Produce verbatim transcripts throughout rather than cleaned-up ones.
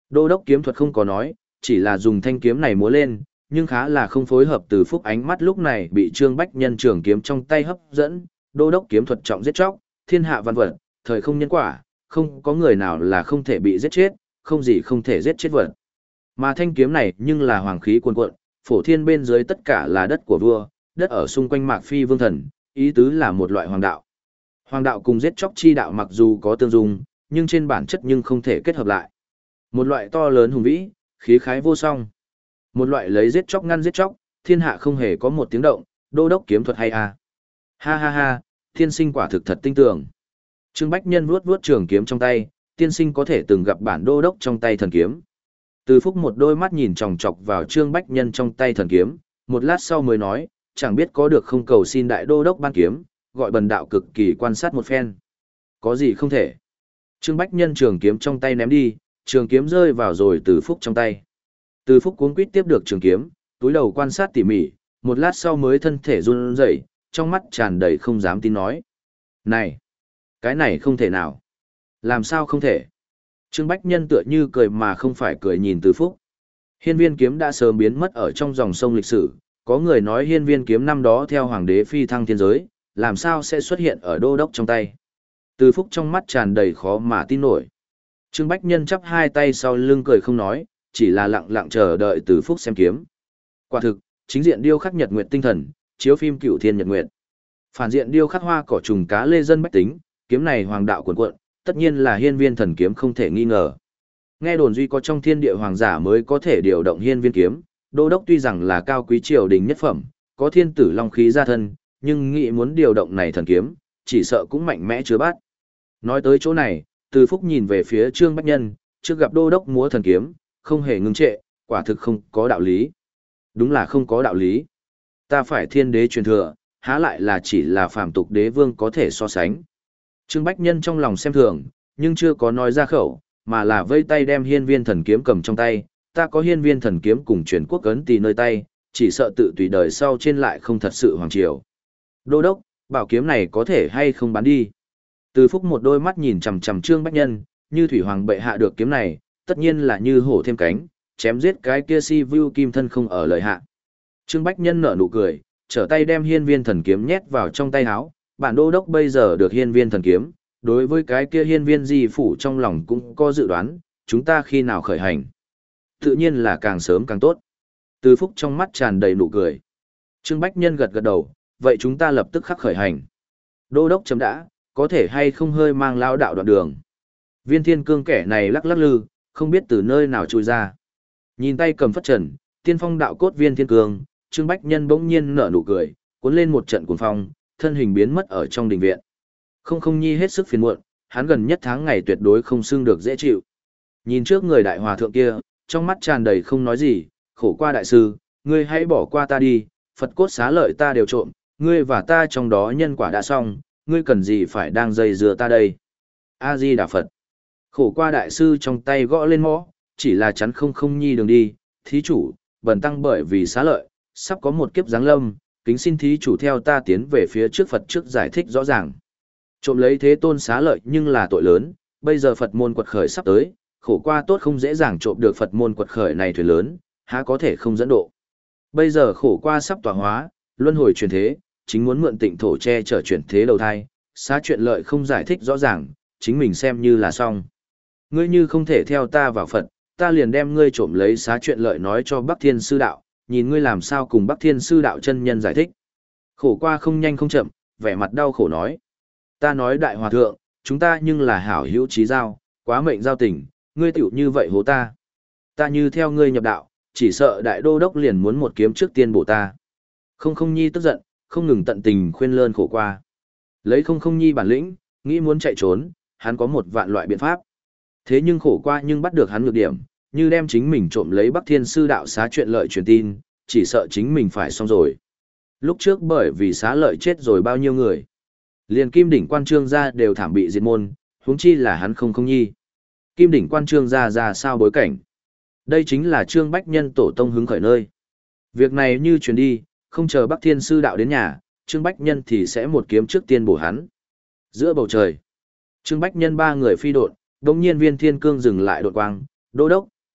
Đô đốc kiếm thuật không có nói, chỉ là dùng thanh kiếm này múa lên, nhưng khá là không phối hợp. Từ Phúc ánh mắt lúc này bị Trương Bách Nhân trường kiếm trong tay hấp dẫn, đô đốc kiếm thuật trọng giết chóc, thiên hạ văn vật, thời không nhân quả, không có người nào là không thể bị giết chết, không gì không thể giết chết vật. Mà thanh kiếm này nhưng là hoàng khí cuồn cuộn, phổ thiên bên dưới tất cả là đất của vua, đất ở xung quanh Mạc Phi vương thần, ý tứ là một loại hoàng đạo. Hoàng đạo cùng giết chóc chi đạo mặc dù có tương dung, nhưng trên bản chất nhưng không thể kết hợp lại. Một loại to lớn hùng vĩ, khí khái vô song. Một loại lấy giết chóc ngăn giết chóc, thiên hạ không hề có một tiếng động, đô đốc kiếm thuật hay à. Ha ha ha, tiên sinh quả thực thật tinh tường. Trương Bách Nhân vuốt vuốt trường kiếm trong tay, tiên sinh có thể từng gặp bản đô đốc trong tay thần kiếm. Từ Phúc một đôi mắt nhìn chòng chọc vào Trương Bách Nhân trong tay thần kiếm, một lát sau mới nói, chẳng biết có được không cầu xin đại đô đốc ban kiếm, gọi bần đạo cực kỳ quan sát một phen. Có gì không thể. Trương Bách Nhân trường kiếm trong tay ném đi, trường kiếm rơi vào rồi Từ Phúc trong tay. Từ Phúc cuống quýt tiếp được trường kiếm, túi đầu quan sát tỉ mỉ, một lát sau mới thân thể run rẩy, trong mắt tràn đầy không dám tin nói. Này, cái này không thể nào. Làm sao không thể? Trương Bách Nhân tựa như cười mà không phải cười nhìn Từ Phúc. Hiên viên kiếm đã sớm biến mất ở trong dòng sông lịch sử, có người nói hiên viên kiếm năm đó theo hoàng đế phi thăng thiên giới, làm sao sẽ xuất hiện ở đô đốc trong tay. Từ Phúc trong mắt tràn đầy khó mà tin nổi. Trương Bách Nhân chắp hai tay sau lưng cười không nói, chỉ là lặng lặng chờ đợi Từ Phúc xem kiếm. Quả thực, chính diện điêu khắc nhật nguyệt tinh thần, chiếu phim cửu thiên nhật nguyệt. Phản diện điêu khắc hoa cỏ trùng cá lê dân bách tính, kiếm này hoàng đạo cuồn cuộn, tất nhiên là hiên viên thần kiếm không thể nghi ngờ. Nghe đồn duy có trong thiên địa hoàng giả mới có thể điều động hiên viên kiếm, đô đốc tuy rằng là cao quý triều đình nhất phẩm, có thiên tử long khí gia thân, nhưng nghĩ muốn điều động này thần kiếm, chỉ sợ cũng mạnh mẽ chưa bắt. Nói tới chỗ này, Từ Phúc nhìn về phía Trương Bách Nhân, trước gặp đô đốc múa thần kiếm, không hề ngưng trệ, quả thực không có đạo lý. Đúng là không có đạo lý. Ta phải thiên đế truyền thừa, há lại là chỉ là phàm tục đế vương có thể so sánh. Trương Bách Nhân trong lòng xem thường, nhưng chưa có nói ra khẩu, mà là vây tay đem hiên viên thần kiếm cầm trong tay. Ta có hiên viên thần kiếm cùng truyền quốc ấn tỳ nơi tay, chỉ sợ tự tùy đời sau trên lại không thật sự hoàng triều. Đô đốc, bảo kiếm này có thể hay không bán đi. Từ Phúc một đôi mắt nhìn chằm chằm Trương Bách Nhân, như thủy hoàng bệ hạ được kiếm này, tất nhiên là như hổ thêm cánh, chém giết cái kia si vu kim thân không ở lời hạ. Trương Bách Nhân nở nụ cười, trở tay đem hiên viên thần kiếm nhét vào trong tay áo. Bản đô đốc bây giờ được hiên viên thần kiếm, đối với cái kia hiên viên di phủ trong lòng cũng có dự đoán, chúng ta khi nào khởi hành. Tự nhiên là càng sớm càng tốt. Từ Phúc trong mắt tràn đầy nụ cười. Trương Bách Nhân gật gật đầu, vậy chúng ta lập tức khắc khởi hành. Đô đốc chấm đã, có thể hay không hơi mang lao đạo đoạn đường. Viên thiên cương kẻ này lắc lắc lư, không biết từ nơi nào trôi ra. Nhìn tay cầm phất trần, tiên phong đạo cốt viên thiên cương, Trương Bách Nhân bỗng nhiên nở nụ cười, cuốn lên một trận cuồng phong, thân hình biến mất ở trong đình viện. Không không nhi hết sức phiền muộn, hắn gần nhất tháng ngày tuyệt đối không xưng được dễ chịu. Nhìn trước người đại hòa thượng kia, trong mắt tràn đầy không nói gì, khổ qua đại sư, ngươi hãy bỏ qua ta đi, Phật cốt xá lợi ta đều trộm, ngươi và ta trong đó nhân quả đã xong, ngươi cần gì phải đang dây dưa ta đây. A-di Đà Phật. Khổ qua đại sư trong tay gõ lên mõ, chỉ là chắn không không nhi đường đi, thí chủ, bần tăng bởi vì xá lợi, sắp có một kiếp giáng lâm, kính xin thí chủ theo ta tiến về phía trước Phật trước giải thích rõ ràng. Trộm lấy thế tôn xá lợi nhưng là tội lớn, bây giờ Phật môn quật khởi sắp tới, khổ qua tốt không dễ dàng trộm được Phật môn quật khởi này thuyền lớn, há có thể không dẫn độ. Bây giờ khổ qua sắp tọa hóa, luân hồi chuyển thế, chính muốn mượn tịnh thổ che chở chuyển thế đầu thai, xá chuyện lợi không giải thích rõ ràng, chính mình xem như là xong. Ngươi như không thể theo ta vào Phật, ta liền đem ngươi trộm lấy xá chuyện lợi nói cho Bắc Thiên Sư Đạo, nhìn ngươi làm sao cùng Bắc Thiên Sư Đạo chân nhân giải thích. Khổ qua không nhanh không chậm, vẻ mặt đau khổ nói. Ta nói đại hòa thượng, chúng ta nhưng là hảo hữu trí giao, quá mệnh giao tình, ngươi tiểu như vậy hố ta. Ta như theo ngươi nhập đạo, chỉ sợ đại đô đốc liền muốn một kiếm trước tiên bổ ta. Không không nhi tức giận, không ngừng tận tình khuyên lơn khổ qua. Lấy không không nhi bản lĩnh, nghĩ muốn chạy trốn, hắn có một vạn loại biện pháp. Thế nhưng khổ qua nhưng bắt được hắn nhược điểm, như đem chính mình trộm lấy Bắc Thiên Sư Đạo xá chuyện lợi truyền tin, chỉ sợ chính mình phải xong rồi. Lúc trước bởi vì xá lợi chết rồi bao nhiêu người. Liền Kim Đỉnh Quan Trương gia đều thảm bị diệt môn, huống chi là hắn không không nhi. Kim Đỉnh Quan Trương gia ra sao bối cảnh. Đây chính là Trương Bách Nhân tổ tông hứng khởi nơi. Việc này như truyền đi, không chờ Bắc Thiên Sư Đạo đến nhà, Trương Bách Nhân thì sẽ một kiếm trước tiên bổ hắn. Giữa bầu trời, Trương Bách Nhân ba người phi độn, đống nhiên viên thiên cương dừng lại đột quang, đô đốc,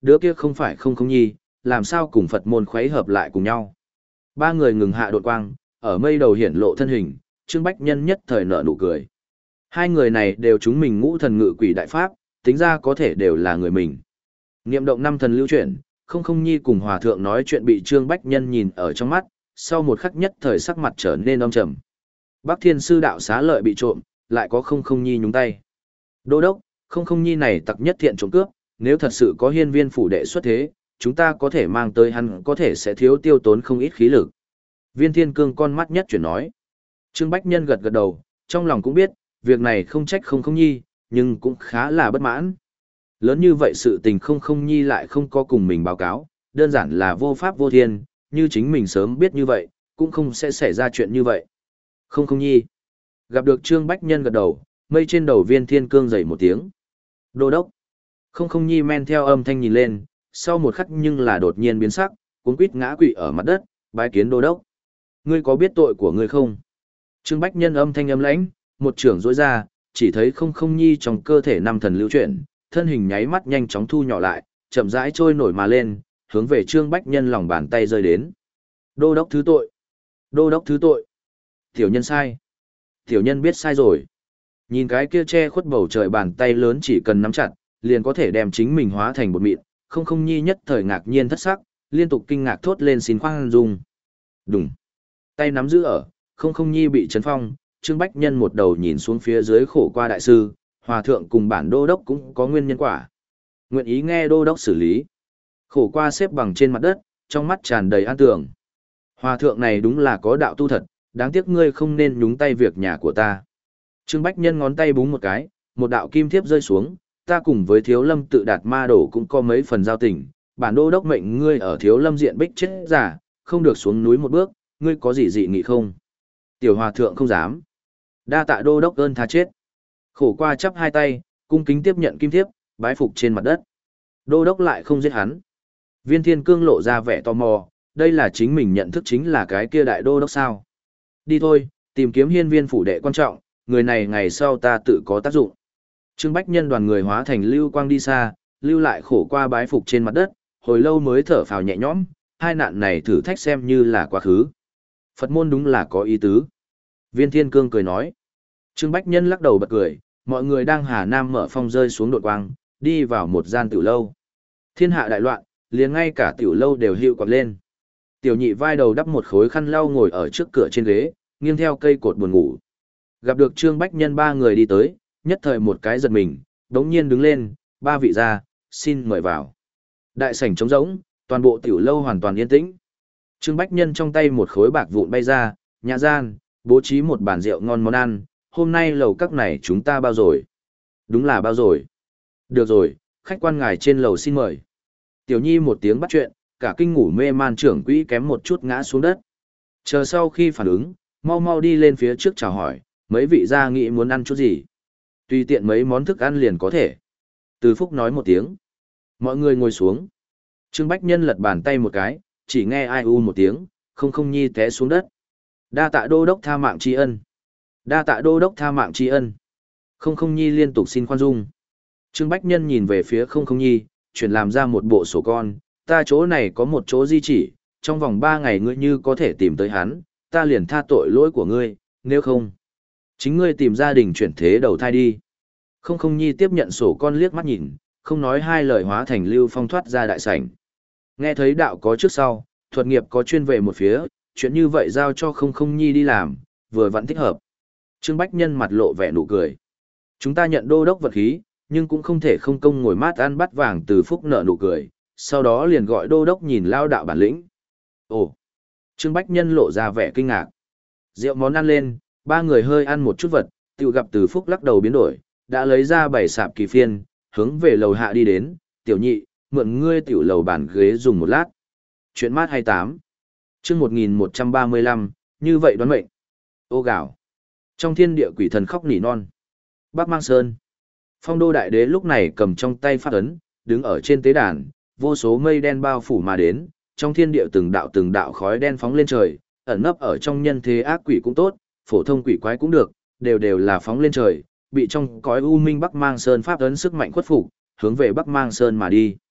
đứa kia không phải không không nhi, làm sao cùng Phật môn khuấy hợp lại cùng nhau. Ba người ngừng hạ đột quang, ở mây đầu hiển lộ thân hình, Trương Bách Nhân nhất thời nở nụ cười. Hai người này đều chúng mình ngũ thần ngự quỷ đại pháp, tính ra có thể đều là người mình. Niệm động năm thần lưu chuyển, không không nhi cùng hòa thượng nói chuyện bị Trương Bách Nhân nhìn ở trong mắt, sau một khắc nhất thời sắc mặt trở nên âm trầm. Bắc Thiên sư đạo xá lợi bị trộm, lại có không không nhi nhúng tay. Đô đốc, không không nhi này tặc nhất thiện trộm cướp, nếu thật sự có hiên viên phủ đệ xuất thế, chúng ta có thể mang tới hắn có thể sẽ thiếu tiêu tốn không ít khí lực. Viên Thiên Cương con mắt nhất chuyển nói. Trương Bách Nhân gật gật đầu, trong lòng cũng biết, việc này không trách không không nhi, nhưng cũng khá là bất mãn. Lớn như vậy sự tình không không nhi lại không có cùng mình báo cáo, đơn giản là vô pháp vô thiên, như chính mình sớm biết như vậy, cũng không sẽ xảy ra chuyện như vậy. Không không nhi. Gặp được Trương Bách Nhân gật đầu, mây trên đầu Viên Thiên Cương dậy một tiếng. Đô đốc. Không không nhi men theo âm thanh nhìn lên, sau một khắc nhưng là đột nhiên biến sắc, cuống quýt ngã quỵ ở mặt đất, bái kiến đô đốc. Ngươi có biết tội của ngươi không? Trương Bách Nhân âm thanh âm lãnh, một trưởng rỗi ra, chỉ thấy không không nhi trong cơ thể năm thần lưu chuyển, thân hình nháy mắt nhanh chóng thu nhỏ lại, chậm rãi trôi nổi mà lên, hướng về Trương Bách Nhân lòng bàn tay rơi đến. Đô đốc thứ tội. Đô đốc thứ tội. Tiểu nhân sai. Tiểu nhân biết sai rồi. Nhìn cái kia che khuất bầu trời bàn tay lớn chỉ cần nắm chặt, liền có thể đem chính mình hóa thành bột mịn, không không nhi nhất thời ngạc nhiên thất sắc, liên tục kinh ngạc thốt lên xin khoan dung. Đùng. Tay nắm giữ ở, không không nhi bị chấn phong, Trương Bách Nhân một đầu nhìn xuống phía dưới khổ qua đại sư, hòa thượng cùng bản đô đốc cũng có nguyên nhân quả. Nguyện ý nghe đô đốc xử lý. Khổ qua xếp bằng trên mặt đất, trong mắt tràn đầy an tưởng. Hòa thượng này đúng là có đạo tu thật, đáng tiếc ngươi không nên nhúng tay việc nhà của ta. Trương Bách Nhân ngón tay búng một cái, một đạo kim thiếp rơi xuống, ta cùng với Thiếu Lâm tự đạt ma đổ cũng có mấy phần giao tình, bản đô đốc mệnh ngươi ở Thiếu Lâm diện bích chết giả, không được xuống núi một bước, ngươi có gì dị nghị không? Tiểu hòa thượng không dám. Đa tạ đô đốc ơn tha chết. Khổ qua chắp hai tay, cung kính tiếp nhận kim thiếp, bái phục trên mặt đất. Đô đốc lại không giết hắn. Viên Thiên Cương lộ ra vẻ tò mò, đây là chính mình nhận thức chính là cái kia đại đô đốc sao. Đi thôi, tìm kiếm hiên viên phủ đệ quan trọng, người này ngày sau ta tự có tác dụng. Trương Bách Nhân đoàn người hóa thành lưu quang đi xa, lưu lại khổ qua bái phục trên mặt đất, hồi lâu mới thở phào nhẹ nhõm, hai nạn này thử thách xem như là quá khứ. Phật môn đúng là có ý tứ. Viên Thiên Cương cười nói. Trương Bách Nhân lắc đầu bật cười, mọi người đang Hà Nam mở phong rơi xuống đột quang, đi vào một gian tiểu lâu. Thiên hạ đại loạn, liền ngay cả tiểu lâu đều hiệu quạt lên. Tiểu nhị vai đầu đắp một khối khăn lau ngồi ở trước cửa trên ghế, nghiêng theo cây cột buồn ngủ. Gặp được Trương Bách Nhân ba người đi tới, nhất thời một cái giật mình, đống nhiên đứng lên, ba vị ra, xin mời vào. Đại sảnh trống rỗng, toàn bộ tiểu lâu hoàn toàn yên tĩnh. Trương Bách Nhân trong tay một khối bạc vụn bay ra, nhà gian, bố trí một bàn rượu ngon món ăn, hôm nay lầu các này chúng ta bao rồi. Đúng là bao rồi. Được rồi, khách quan ngài trên lầu xin mời. Tiểu Nhi một tiếng bắt chuyện, cả kinh ngủ mê man trưởng quỹ kém một chút ngã xuống đất. Chờ sau khi phản ứng, mau mau đi lên phía trước chào hỏi, mấy vị gia nghĩ muốn ăn chút gì. Tùy tiện mấy món thức ăn liền có thể. Từ Phúc nói một tiếng. Mọi người ngồi xuống. Trương Bách Nhân lật bàn tay một cái, chỉ nghe ai u một tiếng, không không nhi té xuống đất. Đa tạ đô đốc tha mạng tri ân. Đa tạ đô đốc tha mạng tri ân. Không không nhi liên tục xin khoan dung. Trương Bách Nhân nhìn về phía không không nhi, chuyển làm ra một bộ sổ con, ta chỗ này có một chỗ di chỉ, trong vòng ba ngày ngươi như có thể tìm tới hắn, ta liền tha tội lỗi của ngươi, nếu không, chính ngươi tìm gia đình chuyển thế đầu thai đi. Không không nhi tiếp nhận sổ con liếc mắt nhìn, không nói hai lời hóa thành lưu phong thoát ra đại sảnh. Nghe thấy đạo có trước sau, thuật nghiệp có chuyên về một phía, chuyện như vậy giao cho không không nhi đi làm, vừa vẫn thích hợp. Trương Bách Nhân mặt lộ vẻ nụ cười. Chúng ta nhận đô đốc vật khí, nhưng cũng không thể không công ngồi mát ăn bắt vàng. Từ Phúc nở nụ cười, sau đó liền gọi đô đốc nhìn lao đạo bản lĩnh. Ồ! Trương Bách Nhân lộ ra vẻ kinh ngạc. Rượu món ăn lên, ba người hơi ăn một chút vật, tự gặp Từ Phúc lắc đầu biến đổi, đã lấy ra bảy sạp kỳ phiên, hướng về lầu hạ đi đến, tiểu nhị, mượn ngươi tiểu lầu bàn ghế dùng một lát. Chuyện mát hai mươi tám. Chương một nghìn một trăm ba mươi lăm, như vậy đoán mệnh. Ô gạo. Trong thiên địa quỷ thần khóc nỉ non. Bắc Mang Sơn. Phong đô đại đế lúc này cầm trong tay phát ấn, đứng ở trên tế đàn, vô số mây đen bao phủ mà đến, trong thiên địa từng đạo từng đạo khói đen phóng lên trời, ẩn nấp ở trong nhân thế ác quỷ cũng tốt, phổ thông quỷ quái cũng được, đều đều là phóng lên trời, bị trong cõi u minh Bắc Mang Sơn pháp ấn sức mạnh khuất phục, hướng về Bắc Mang Sơn mà đi.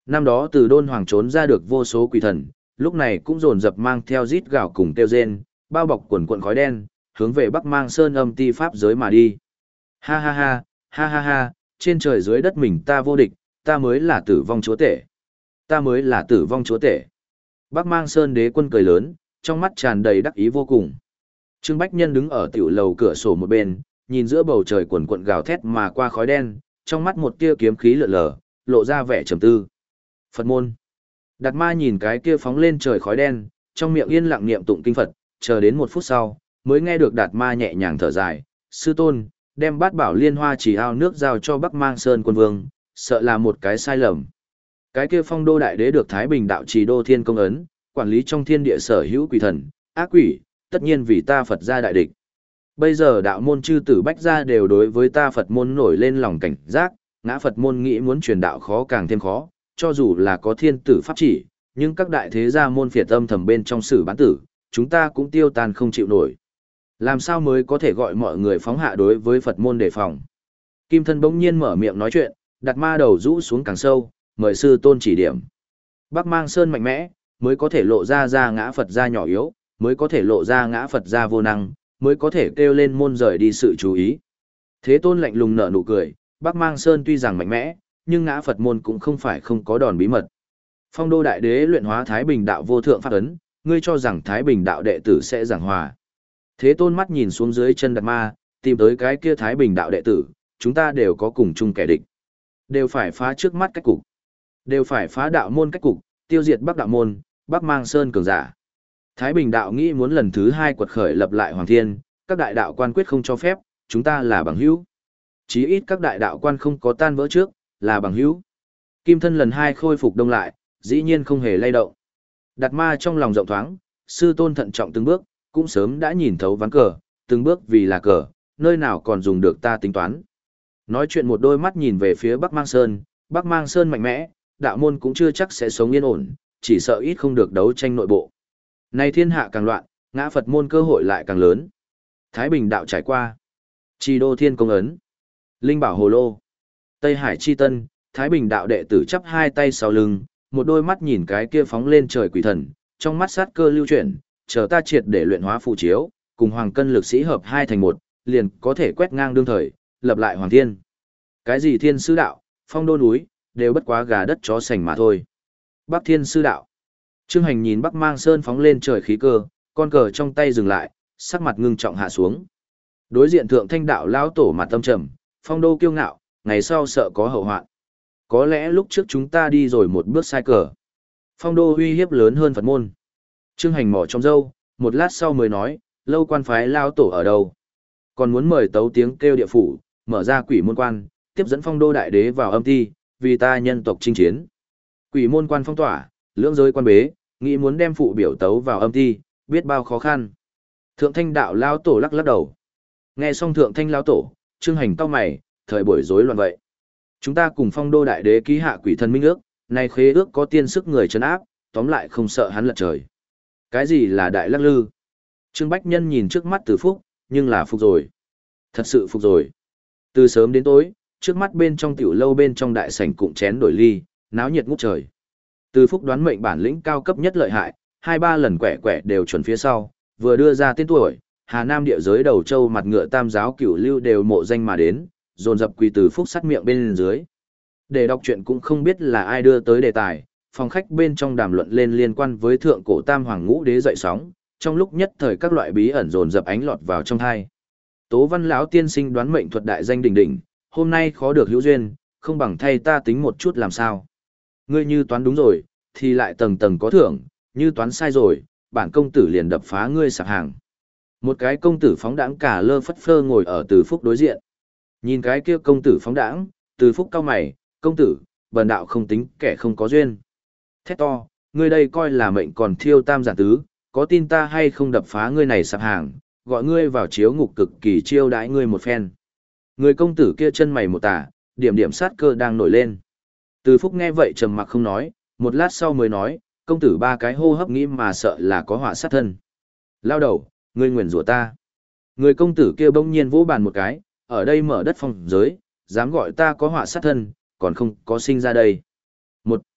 Năm đó từ đôn hoàng trốn ra được vô số quỷ thần, lúc này cũng dồn dập mang theo rít gào cùng kêu rên, bao bọc quần quần khói đen, hướng về Bắc Mang Sơn âm ti pháp giới mà đi. Ha ha ha, ha ha ha, trên trời dưới đất mình ta vô địch, ta mới là tử vong chúa tể. Ta mới là tử vong chúa tể. Bắc Mang Sơn đế quân cười lớn, trong mắt tràn đầy đắc ý vô cùng. Trương Bách Nhân đứng ở tiểu lầu cửa sổ một bên, nhìn giữa bầu trời quần quần gào thét mà qua khói đen, trong mắt một tia kiếm khí lượn lờ, lộ ra vẻ trầm tư. Phật môn. Đạt Ma nhìn cái kia phóng lên trời khói đen, trong miệng yên lặng niệm tụng kinh Phật, chờ đến một phút sau, mới nghe được Đạt Ma nhẹ nhàng thở dài, sư tôn, đem bát bảo liên hoa chỉ ao nước giao cho Bắc Mang Sơn quân vương, sợ là một cái sai lầm. Cái kia phong đô đại đế được Thái Bình đạo trì đô thiên công ấn, quản lý trong thiên địa sở hữu quỷ thần, ác quỷ, tất nhiên vì ta Phật gia đại địch. Bây giờ đạo môn chư tử bách gia đều đối với ta Phật môn nổi lên lòng cảnh giác, ngã Phật môn nghĩ muốn truyền đạo khó càng thêm khó, cho dù là có thiên tử pháp chỉ, nhưng các đại thế gia môn phiệt âm thầm bên trong sử bán tử, chúng ta cũng tiêu tan không chịu nổi. Làm sao mới có thể gọi mọi người phóng hạ đối với Phật môn đề phòng? Kim thân bỗng nhiên mở miệng nói chuyện, đặt ma đầu rũ xuống càng sâu, mời sư tôn chỉ điểm. Bắc Mang Sơn mạnh mẽ, mới có thể lộ ra ra ngã Phật gia nhỏ yếu, mới có thể lộ ra ngã Phật gia vô năng, mới có thể kêu lên môn rời đi sự chú ý. Thế tôn lạnh lùng nở nụ cười, Bắc Mang Sơn tuy rằng mạnh mẽ, nhưng ngã Phật môn cũng không phải không có đòn bí mật. Phong đô đại đế luyện hóa Thái Bình đạo vô thượng pháp ấn, ngươi cho rằng Thái Bình đạo đệ tử sẽ giảng hòa. Thế tôn mắt nhìn xuống dưới chân Đạt Ma, tìm tới cái kia Thái Bình đạo đệ tử, chúng ta đều có cùng chung kẻ địch. Đều phải phá trước mắt cách cục. Đều phải phá đạo môn cách cục, tiêu diệt Bắc đạo môn, Bắc Mang Sơn cường giả. Thái Bình đạo nghĩ muốn lần thứ hai quật khởi lập lại Hoàng Thiên, các đại đạo quan quyết không cho phép, chúng ta là bằng hữu. Chí ít các đại đạo quan không có tan vỡ trước, là bằng hữu. Kim thân lần hai khôi phục đông lại, dĩ nhiên không hề lay động. Đạt Ma trong lòng rộng thoáng, sư tôn thận trọng từng bước, cũng sớm đã nhìn thấu ván cờ, từng bước vì là cờ, nơi nào còn dùng được ta tính toán. Nói chuyện một đôi mắt nhìn về phía Bắc Mang Sơn, Bắc Mang Sơn mạnh mẽ, đạo môn cũng chưa chắc sẽ sống yên ổn, chỉ sợ ít không được đấu tranh nội bộ. Nay thiên hạ càng loạn, ngã Phật môn cơ hội lại càng lớn. Thái Bình đạo trải qua. Trì đô thiên công ấn. Linh bảo hồ lô. Tây Hải chi tân, Thái Bình đạo đệ tử chắp hai tay sau lưng, một đôi mắt nhìn cái kia phóng lên trời quỷ thần, trong mắt sát cơ lưu chuyển, chờ ta triệt để luyện hóa phù chiếu, cùng hoàng cân lực sĩ hợp hai thành một, liền có thể quét ngang đương thời, lập lại hoàng thiên. Cái gì thiên sư đạo, phong đô núi, đều bất quá gà đất chó sành mà thôi. Bắc thiên sư đạo. Trương Hành nhìn Bắc Mang Sơn phóng lên trời khí cơ, con cờ trong tay dừng lại, sắc mặt ngưng trọng hạ xuống. Đối diện thượng thanh đạo lão tổ mặt tâm trầm, phong đô kiêu ngạo, ngày sau sợ có hậu hoạn. Có lẽ lúc trước chúng ta đi rồi một bước sai cờ. Phong đô uy hiếp lớn hơn Phật môn. Trương Hành mỏ trong râu, một lát sau mới nói, lâu quan phái lão tổ ở đâu? Còn muốn mời tấu tiếng kêu địa phủ, mở ra quỷ môn quan, tiếp dẫn phong đô đại đế vào âm ti, vì ta nhân tộc chinh chiến. Quỷ môn quan phong tỏa, lưỡng giới quan bế, nghĩ muốn đem phụ biểu tấu vào âm ti, biết bao khó khăn. Thượng thanh đạo lão tổ lắc lắc đầu. Nghe xong thượng thanh lão tổ, Trương Hành cau mày, thời buổi rối loạn vậy. Chúng ta cùng phong đô đại đế ký hạ quỷ thần minh ước, này khế ước có tiên sức người trấn áp, tóm lại không sợ hắn lật trời. Cái gì là đại lắc lư? Trương Bách Nhân nhìn trước mắt Từ Phúc, nhưng là phục rồi. Thật sự phục rồi. Từ sớm đến tối, trước mắt bên trong tiểu lâu bên trong đại sảnh cụm chén đổi ly, náo nhiệt ngút trời. Từ Phúc đoán mệnh bản lĩnh cao cấp nhất lợi hại, hai ba lần quẻ quẻ đều chuẩn phía sau, vừa đưa ra tên tuổi, Hà Nam địa giới đầu châu mặt ngựa tam giáo cửu lưu đều mộ danh mà đến, dồn dập quỳ Từ Phúc sắt miệng bên dưới. Để đọc chuyện cũng không biết là ai đưa tới đề tài, phòng khách bên trong đàm luận lên liên quan với thượng cổ tam hoàng ngũ đế dậy sóng, trong lúc nhất thời các loại bí ẩn dồn dập ánh lọt vào trong thai. Tố Văn lão tiên sinh đoán mệnh thuật đại danh đỉnh đỉnh, hôm nay khó được hữu duyên, không bằng thay ta tính một chút làm sao. Ngươi như toán đúng rồi, thì lại tầng tầng có thưởng, như toán sai rồi, bản công tử liền đập phá ngươi sạp hàng. Một cái công tử phóng đãng cả lơ phất phơ ngồi ở Từ Phúc đối diện. Nhìn cái kia công tử phóng đãng, Từ Phúc cau mày, công tử, bần đạo không tính kẻ không có duyên. Thét to, ngươi đây coi là mệnh còn thiêu tam giả tứ, có tin ta hay không đập phá ngươi này sạp hàng, gọi ngươi vào chiếu ngục cực kỳ chiêu đãi ngươi một phen. Người công tử kia chân mày một tả, điểm điểm sát cơ đang nổi lên. Từ Phúc nghe vậy trầm mặc không nói, một lát sau mới nói, công tử ba cái hô hấp nghĩ mà sợ là có họa sát thân. Lao đầu, ngươi nguyền rủa ta. Người công tử kia bỗng nhiên vỗ bàn một cái, ở đây mở đất phong giới, dám gọi ta có họa sát thân, còn không có sinh ra đây. Một,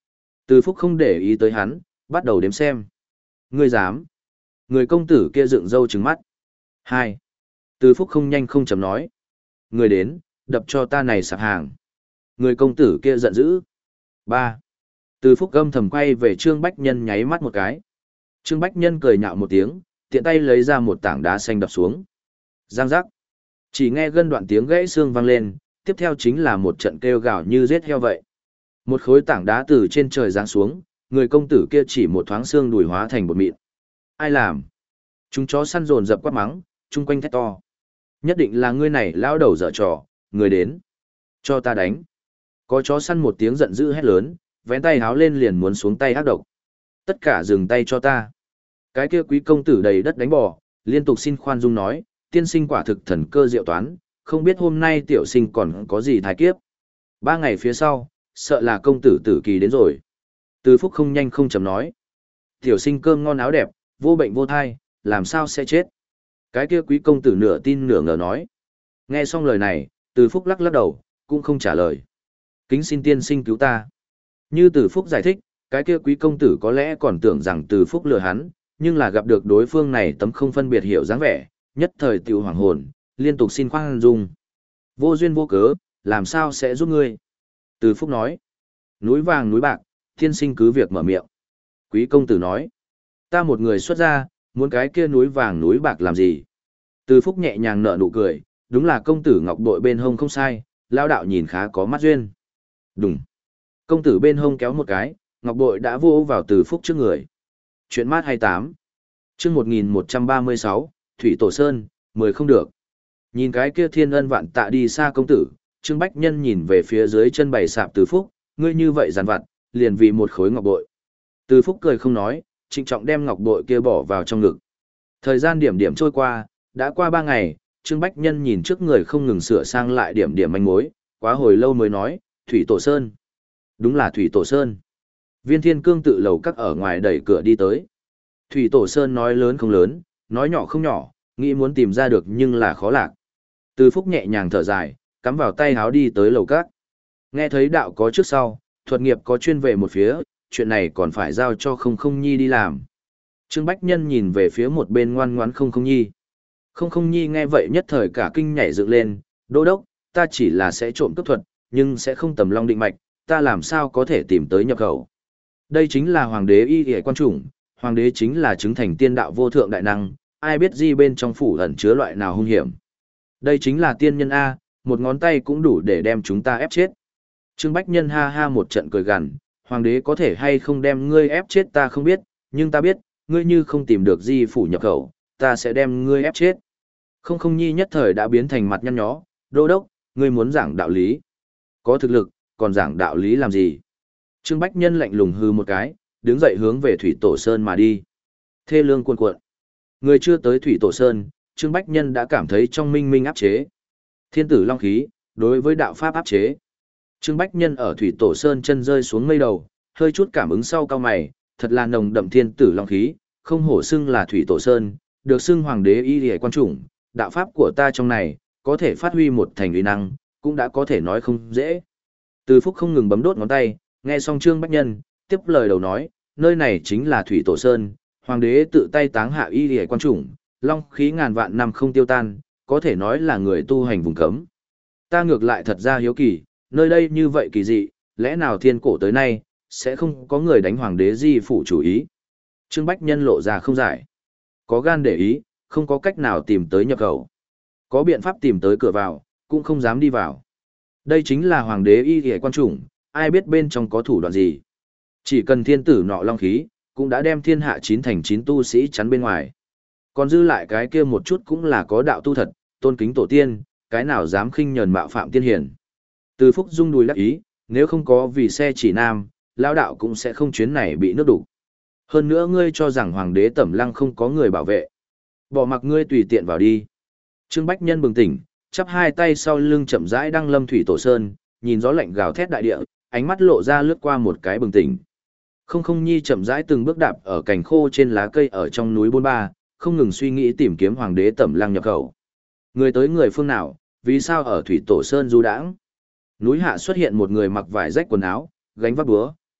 Từ Phúc không để ý tới hắn, bắt đầu đếm xem. Ngươi dám? Người công tử kia dựng râu trừng mắt. Hai. Từ Phúc không nhanh không chậm nói. Người đến, đập cho ta này sạp hàng. Người công tử kia giận dữ. Ba. Từ Phúc gâm thầm quay về Trương Bách Nhân nháy mắt một cái. Trương Bách Nhân cười nhạo một tiếng, tiện tay lấy ra một tảng đá xanh đập xuống. Giang giác. Chỉ nghe gân đoạn tiếng gãy xương vang lên, tiếp theo chính là một trận kêu gào như giết heo vậy. Một khối tảng đá từ trên trời giáng xuống, người công tử kia chỉ một thoáng xương đùi hóa thành bột mịn. Ai làm? Chúng chó săn dồn dập quát mắng, chung quanh thét to. Nhất định là ngươi này lão đầu dở trò, người đến. Cho ta đánh. Có chó săn một tiếng giận dữ hét lớn, vén tay háo lên liền muốn xuống tay ác độc. Tất cả dừng tay cho ta. Cái kia quý công tử đầy đất đánh bò, liên tục xin khoan dung nói, tiên sinh quả thực thần cơ diệu toán, không biết hôm nay tiểu sinh còn có gì thái kiếp. Ba ngày phía sau, sợ là công tử tử kỳ đến rồi. Từ Phúc không nhanh không chậm nói. Tiểu sinh cơm ngon áo đẹp, vô bệnh vô thai, làm sao sẽ chết? Cái kia quý công tử nửa tin nửa ngờ nói. Nghe xong lời này, Từ Phúc lắc lắc đầu, cũng không trả lời. Kính xin tiên sinh cứu ta. Như Từ Phúc giải thích, cái kia quý công tử có lẽ còn tưởng rằng Từ Phúc lừa hắn, nhưng là gặp được đối phương này tấm không phân biệt hiểu dáng vẻ, nhất thời tiểu hoàng hồn, liên tục xin khoan dung. Vô duyên vô cớ, làm sao sẽ giúp ngươi? Từ Phúc nói. Núi vàng núi bạc, tiên sinh cứ việc mở miệng. Quý công tử nói. Ta một người xuất ra, muốn cái kia núi vàng núi bạc làm gì? Từ Phúc nhẹ nhàng nở nụ cười, đúng là công tử ngọc bội bên hông không sai, lao đạo nhìn khá có mắt duyên. Đúng. Công tử bên hông kéo một cái, ngọc bội đã vô vào Từ Phúc trước người. Chuyện mát hai mươi tám. Chương một nghìn một trăm ba mươi sáu, Thủy Tổ Sơn, mười không được. Nhìn cái kia thiên ân vạn tạ đi xa công tử, Trương Bách Nhân nhìn về phía dưới chân bày sạp Từ Phúc, ngươi như vậy giàn vặt, liền vì một khối ngọc bội. Từ Phúc cười không nói, trịnh trọng đem ngọc bội kia bỏ vào trong ngực. Thời gian điểm điểm trôi qua, đã qua ba ngày, Trương Bách Nhân nhìn trước người không ngừng sửa sang lại điểm điểm manh mối, quá hồi lâu mới nói, Thủy Tổ Sơn. Đúng là Thủy Tổ Sơn. Viên Thiên Cương tự lầu các ở ngoài đẩy cửa đi tới. Thủy Tổ Sơn nói lớn không lớn, nói nhỏ không nhỏ, nghĩ muốn tìm ra được nhưng là khó lạc. Từ Phúc nhẹ nhàng thở dài, cắm vào tay háo đi tới lầu các. Nghe thấy đạo có trước sau, thuật nghiệp có chuyên về một phía, chuyện này còn phải giao cho không không nhi đi làm. Trương Bách Nhân nhìn về phía một bên ngoan ngoãn không không nhi. Không không nhi nghe vậy nhất thời cả kinh nhảy dựng lên, đô đốc, ta chỉ là sẽ trộm cấp thuật, nhưng sẽ không tầm long định mạch, ta làm sao có thể tìm tới nhập khẩu. Đây chính là hoàng đế y hệ quan chủng, hoàng đế chính là chứng thành tiên đạo vô thượng đại năng, ai biết gì bên trong phủ ẩn chứa loại nào hung hiểm. Đây chính là tiên nhân A, một ngón tay cũng đủ để đem chúng ta ép chết. Trương Bách Nhân ha ha một trận cười gằn, hoàng đế có thể hay không đem ngươi ép chết ta không biết, nhưng ta biết, ngươi như không tìm được di phủ nhập khẩu, ta sẽ đem ngươi ép chết. Không không nhi nhất thời đã biến thành mặt nhăn nhó, đô đốc, ngươi muốn giảng đạo lý. Có thực lực, còn giảng đạo lý làm gì? Trương Bách Nhân lạnh lùng hư một cái, đứng dậy hướng về Thủy Tổ Sơn mà đi. Thê lương cuồn cuộn. Người chưa tới Thủy Tổ Sơn, Trương Bách Nhân đã cảm thấy trong minh minh áp chế. Thiên tử long khí, đối với đạo pháp áp chế. Trương Bách Nhân ở Thủy Tổ Sơn chân rơi xuống mây đầu, hơi chút cảm ứng sau cao mày, thật là nồng đậm thiên tử long khí, không hổ xưng là Thủy Tổ Sơn, được xưng hoàng đế y liễu quan chủng, đạo pháp của ta trong này, có thể phát huy một thành uy năng, cũng đã có thể nói không dễ. Từ Phúc không ngừng bấm đốt ngón tay, nghe xong Trương Bách Nhân, tiếp lời đầu nói, nơi này chính là Thủy Tổ Sơn, hoàng đế tự tay táng hạ y liễu quan chủng, long khí ngàn vạn năm không tiêu tan, có thể nói là người tu hành vùng cấm. Ta ngược lại thật ra hiếu kỳ, nơi đây như vậy kỳ dị, lẽ nào thiên cổ tới nay, sẽ không có người đánh hoàng đế di phủ chủ ý. Trương Bách Nhân lộ ra không giải. Có gan để ý, không có cách nào tìm tới nhập khẩu. Có biện pháp tìm tới cửa vào, cũng không dám đi vào. Đây chính là hoàng đế y hệ quan chủng, ai biết bên trong có thủ đoạn gì. Chỉ cần thiên tử nọ long khí, cũng đã đem thiên hạ chín thành chín tu sĩ chắn bên ngoài. Còn dư lại cái kia một chút cũng là có đạo tu thật, tôn kính tổ tiên, cái nào dám khinh nhờn mạo phạm tiên hiển. Từ Phúc rung đùi lắc ý, nếu không có vì xe chỉ nam, lão đạo cũng sẽ không chuyến này bị nước đục. Hơn nữa ngươi cho rằng hoàng đế Tẩm Lăng không có người bảo vệ. Bỏ mặc ngươi tùy tiện vào đi. Trương Bách Nhân bừng tỉnh, chắp hai tay sau lưng chậm rãi đăng lâm Thủy Tổ Sơn, nhìn gió lạnh gào thét đại địa, ánh mắt lộ ra lướt qua một cái bừng tỉnh. Không không nhi chậm rãi từng bước đạp ở cành khô trên lá cây ở trong núi Bôn Ba, không ngừng suy nghĩ tìm kiếm hoàng đế Tẩm Lăng nhập khẩu. Người tới người phương nào, vì sao ở Thủy Tổ Sơn du đãng? Núi hạ xuất hiện một người mặc vải rách quần áo, gánh vác búa,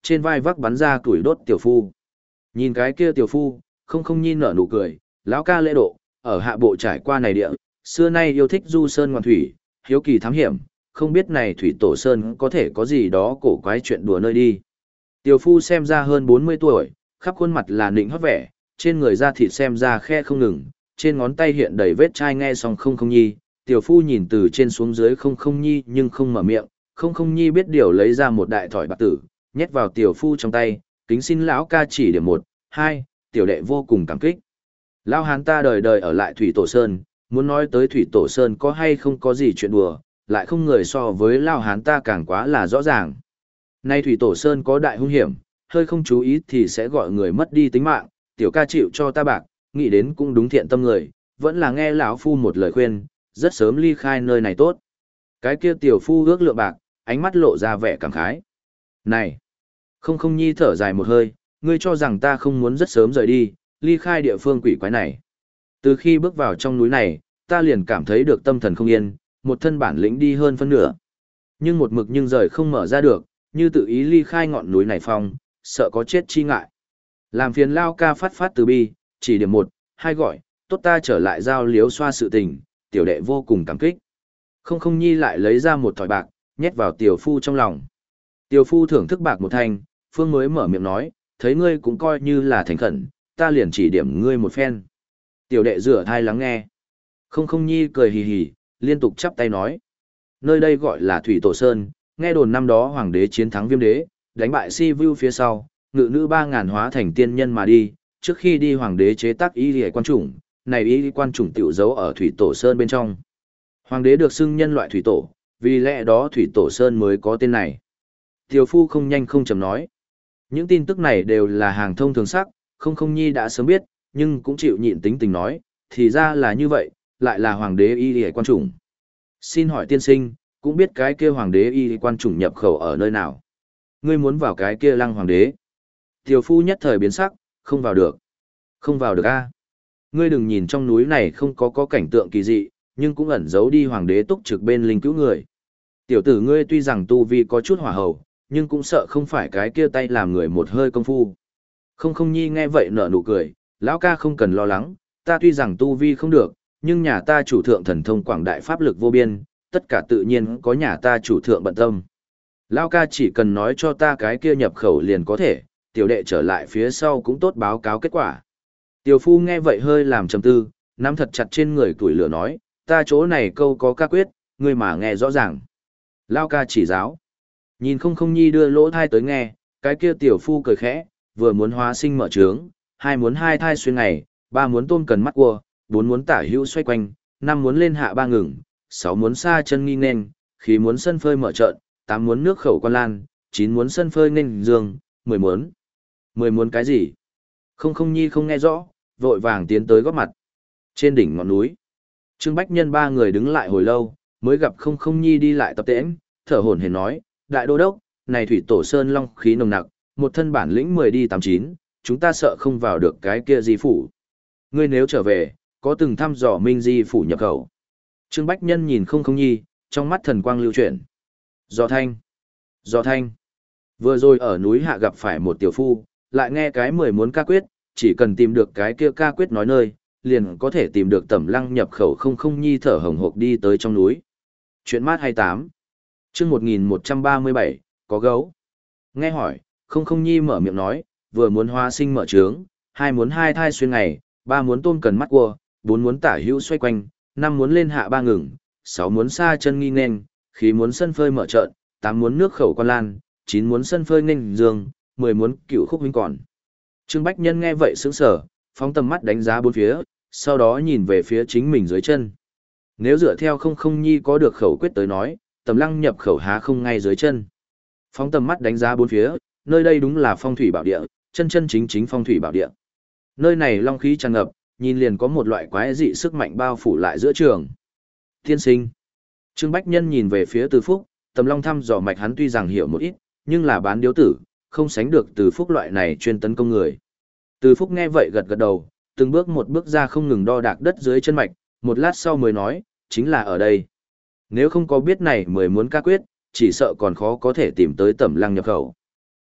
trên vai vác bắn ra tuổi đốt tiểu phu. Nhìn cái kia tiểu phu, không không nhi nở nụ cười, lão ca lễ độ, ở hạ bộ trải qua này địa, xưa nay yêu thích du sơn ngoạn thủy, hiếu kỳ thám hiểm, không biết này thủy tổ sơn có thể có gì đó cổ quái chuyện đùa nơi đi. Tiểu phu xem ra hơn bốn mươi tuổi, khắp khuôn mặt là nịnh hót vẻ, trên người da thịt xem ra khe không ngừng, trên ngón tay hiện đầy vết chai nghe xong không không nhi, tiểu phu nhìn từ trên xuống dưới không không nhi nhưng không mở miệng, không không nhi biết điều lấy ra một đại thỏi bạc tử, nhét vào tiểu phu trong tay, kính xin lão ca chỉ điểm một, hai, tiểu đệ vô cùng cảm kích. Lão hán ta đời đời ở lại thủy tổ sơn, muốn nói tới thủy tổ sơn có hay không có gì chuyện đùa, lại không người so với lão hán ta càng quá là rõ ràng. Nay thủy tổ sơn có đại hung hiểm, hơi không chú ý thì sẽ gọi người mất đi tính mạng, tiểu ca chịu cho ta bạc, nghĩ đến cũng đúng thiện tâm người, vẫn là nghe lão phu một lời khuyên, rất sớm ly khai nơi này tốt. Cái kia tiểu phu ước lượng bạc, ánh mắt lộ ra vẻ cảm khái. Này, không không nhi thở dài một hơi, ngươi cho rằng ta không muốn rất sớm rời đi, ly khai địa phương quỷ quái này. Từ khi bước vào trong núi này, ta liền cảm thấy được tâm thần không yên, một thân bản lĩnh đi hơn phân nửa. Nhưng một mực nhưng rời không mở ra được, như tự ý ly khai ngọn núi này phong, sợ có chết chi ngại. Làm phiền lao ca phát phát từ bi, chỉ điểm một, hai gọi, tốt ta trở lại giao liếu xoa sự tình, tiểu đệ vô cùng cảm kích. Không không nhi lại lấy ra một thỏi bạc, nhét vào tiểu phu trong lòng. Tiểu phu thưởng thức bạc một thanh, phương mới mở miệng nói, thấy ngươi cũng coi như là thành khẩn, ta liền chỉ điểm ngươi một phen. Tiểu đệ rửa thai lắng nghe. Không không nhi cười hì hì, liên tục chắp tay nói. Nơi đây gọi là Thủy Tổ Sơn, nghe đồn năm đó hoàng đế chiến thắng viêm đế, đánh bại si vu phía sau, ngự nữ ba ngàn hóa thành tiên nhân mà đi, trước khi đi hoàng đế chế tác y lìa quan chủng, này y quan chủng tiểu giấu ở Thủy Tổ Sơn bên trong. Hoàng đế được xưng nhân loại Thủy Tổ, vì lẽ đó Thủy Tổ Sơn mới có tên này. Tiểu phu không nhanh không chậm nói. Những tin tức này đều là hàng thông thường sắc, không không nhi đã sớm biết, nhưng cũng chịu nhịn tính tình nói, thì ra là như vậy, lại là hoàng đế y lìa quan chủng. Xin hỏi tiên sinh, cũng biết cái kia hoàng đế y quan chủng nhập khẩu ở nơi nào? Ngươi muốn vào cái kia lăng hoàng đế? Tiểu phu nhất thời biến sắc, không vào được. Không vào được a? Ngươi đừng nhìn trong núi này không có có cảnh tượng kỳ dị, nhưng cũng ẩn giấu đi hoàng đế túc trực bên linh cứu người. Tiểu tử ngươi tuy rằng tu vi có chút hỏa hầu, nhưng cũng sợ không phải cái kia tay làm người một hơi công phu. Không không nhi nghe vậy nở nụ cười, lão ca không cần lo lắng, ta tuy rằng tu vi không được, nhưng nhà ta chủ thượng thần thông quảng đại pháp lực vô biên, tất cả tự nhiên có nhà ta chủ thượng bận tâm. Lão ca chỉ cần nói cho ta cái kia nhập khẩu liền có thể, tiểu đệ trở lại phía sau cũng tốt báo cáo kết quả. Tiểu phu nghe vậy hơi làm trầm tư, nắm thật chặt trên người tuổi lửa nói, ta chỗ này câu có ca quyết, ngươi mà nghe rõ ràng. Lão ca chỉ giáo. Nhìn không không nhi đưa lỗ thai tới nghe, cái kia tiểu phu cười khẽ, vừa muốn hóa sinh mở trướng, hai muốn hai thai xuyên ngày, ba muốn tôm cần mắt cua, bốn muốn tả hữu xoay quanh, năm muốn lên hạ ba ngừng, sáu muốn xa chân nghi nên, khí muốn sân phơi mở trợn, tám muốn nước khẩu quan lan, chín muốn sân phơi nghênh dương, mười muốn. Mười muốn cái gì? Không không nhi không nghe rõ, vội vàng tiến tới góp mặt. Trên đỉnh ngọn núi, Trương Bách Nhân ba người đứng lại hồi lâu, mới gặp không không nhi đi lại tập tễnh, thở hổn hển nói, đại đô đốc, này thủy tổ sơn long khí nồng nặc, một thân bản lĩnh mười đi tám chín, chúng ta sợ không vào được cái kia di phủ. Ngươi nếu trở về, có từng thăm dò minh di phủ nhập khẩu. Trương Bách Nhân nhìn không không nhi, trong mắt thần quang lưu chuyển. Gió thanh, gió thanh. Vừa rồi ở núi hạ gặp phải một tiểu phu, lại nghe cái mười muốn ca quyết, chỉ cần tìm được cái kia ca quyết nói nơi, liền có thể tìm được tẩm lăng nhập khẩu không không nhi thở hồng hộc đi tới trong núi. Chuyện mát hai mươi tám. Chương một nghìn một trăm ba mươi bảy, có gấu. Nghe hỏi, không không nhi mở miệng nói, vừa muốn hóa sinh mở trướng, hai muốn hai thai xuyên ngày, ba muốn tôm cần mắt cua, bốn muốn tả hữu xoay quanh, năm muốn lên hạ ba ngừng, sáu muốn xa chân nghi nên, khí muốn sân phơi mở trợn, tám muốn nước khẩu quan lan, chín muốn sân phơi nghênh dương, mười muốn cựu khúc huynh còn. Trương Bách Nhân nghe vậy sững sờ, phóng tầm mắt đánh giá bốn phía, sau đó nhìn về phía chính mình dưới chân. Nếu dựa theo không không nhi có được khẩu quyết tới nói, tầm lăng nhập khẩu há không ngay dưới chân. Phóng tầm mắt đánh giá bốn phía, nơi đây đúng là phong thủy bảo địa, chân chân chính chính phong thủy bảo địa. Nơi này long khí tràn ngập, nhìn liền có một loại quái dị sức mạnh bao phủ lại giữa trường. Tiên sinh. Trương Bách Nhân nhìn về phía Từ Phúc, tầm long thăm dò mạch hắn tuy rằng hiểu một ít, nhưng là bán điếu tử, không sánh được Từ Phúc loại này chuyên tấn công người. Từ Phúc nghe vậy gật gật đầu, từng bước một bước ra không ngừng đo đạc đất dưới chân mạch, một lát sau mới nói, chính là ở đây. Nếu không có biết này mới muốn ca quyết, chỉ sợ còn khó có thể tìm tới tẩm lăng nhập khẩu.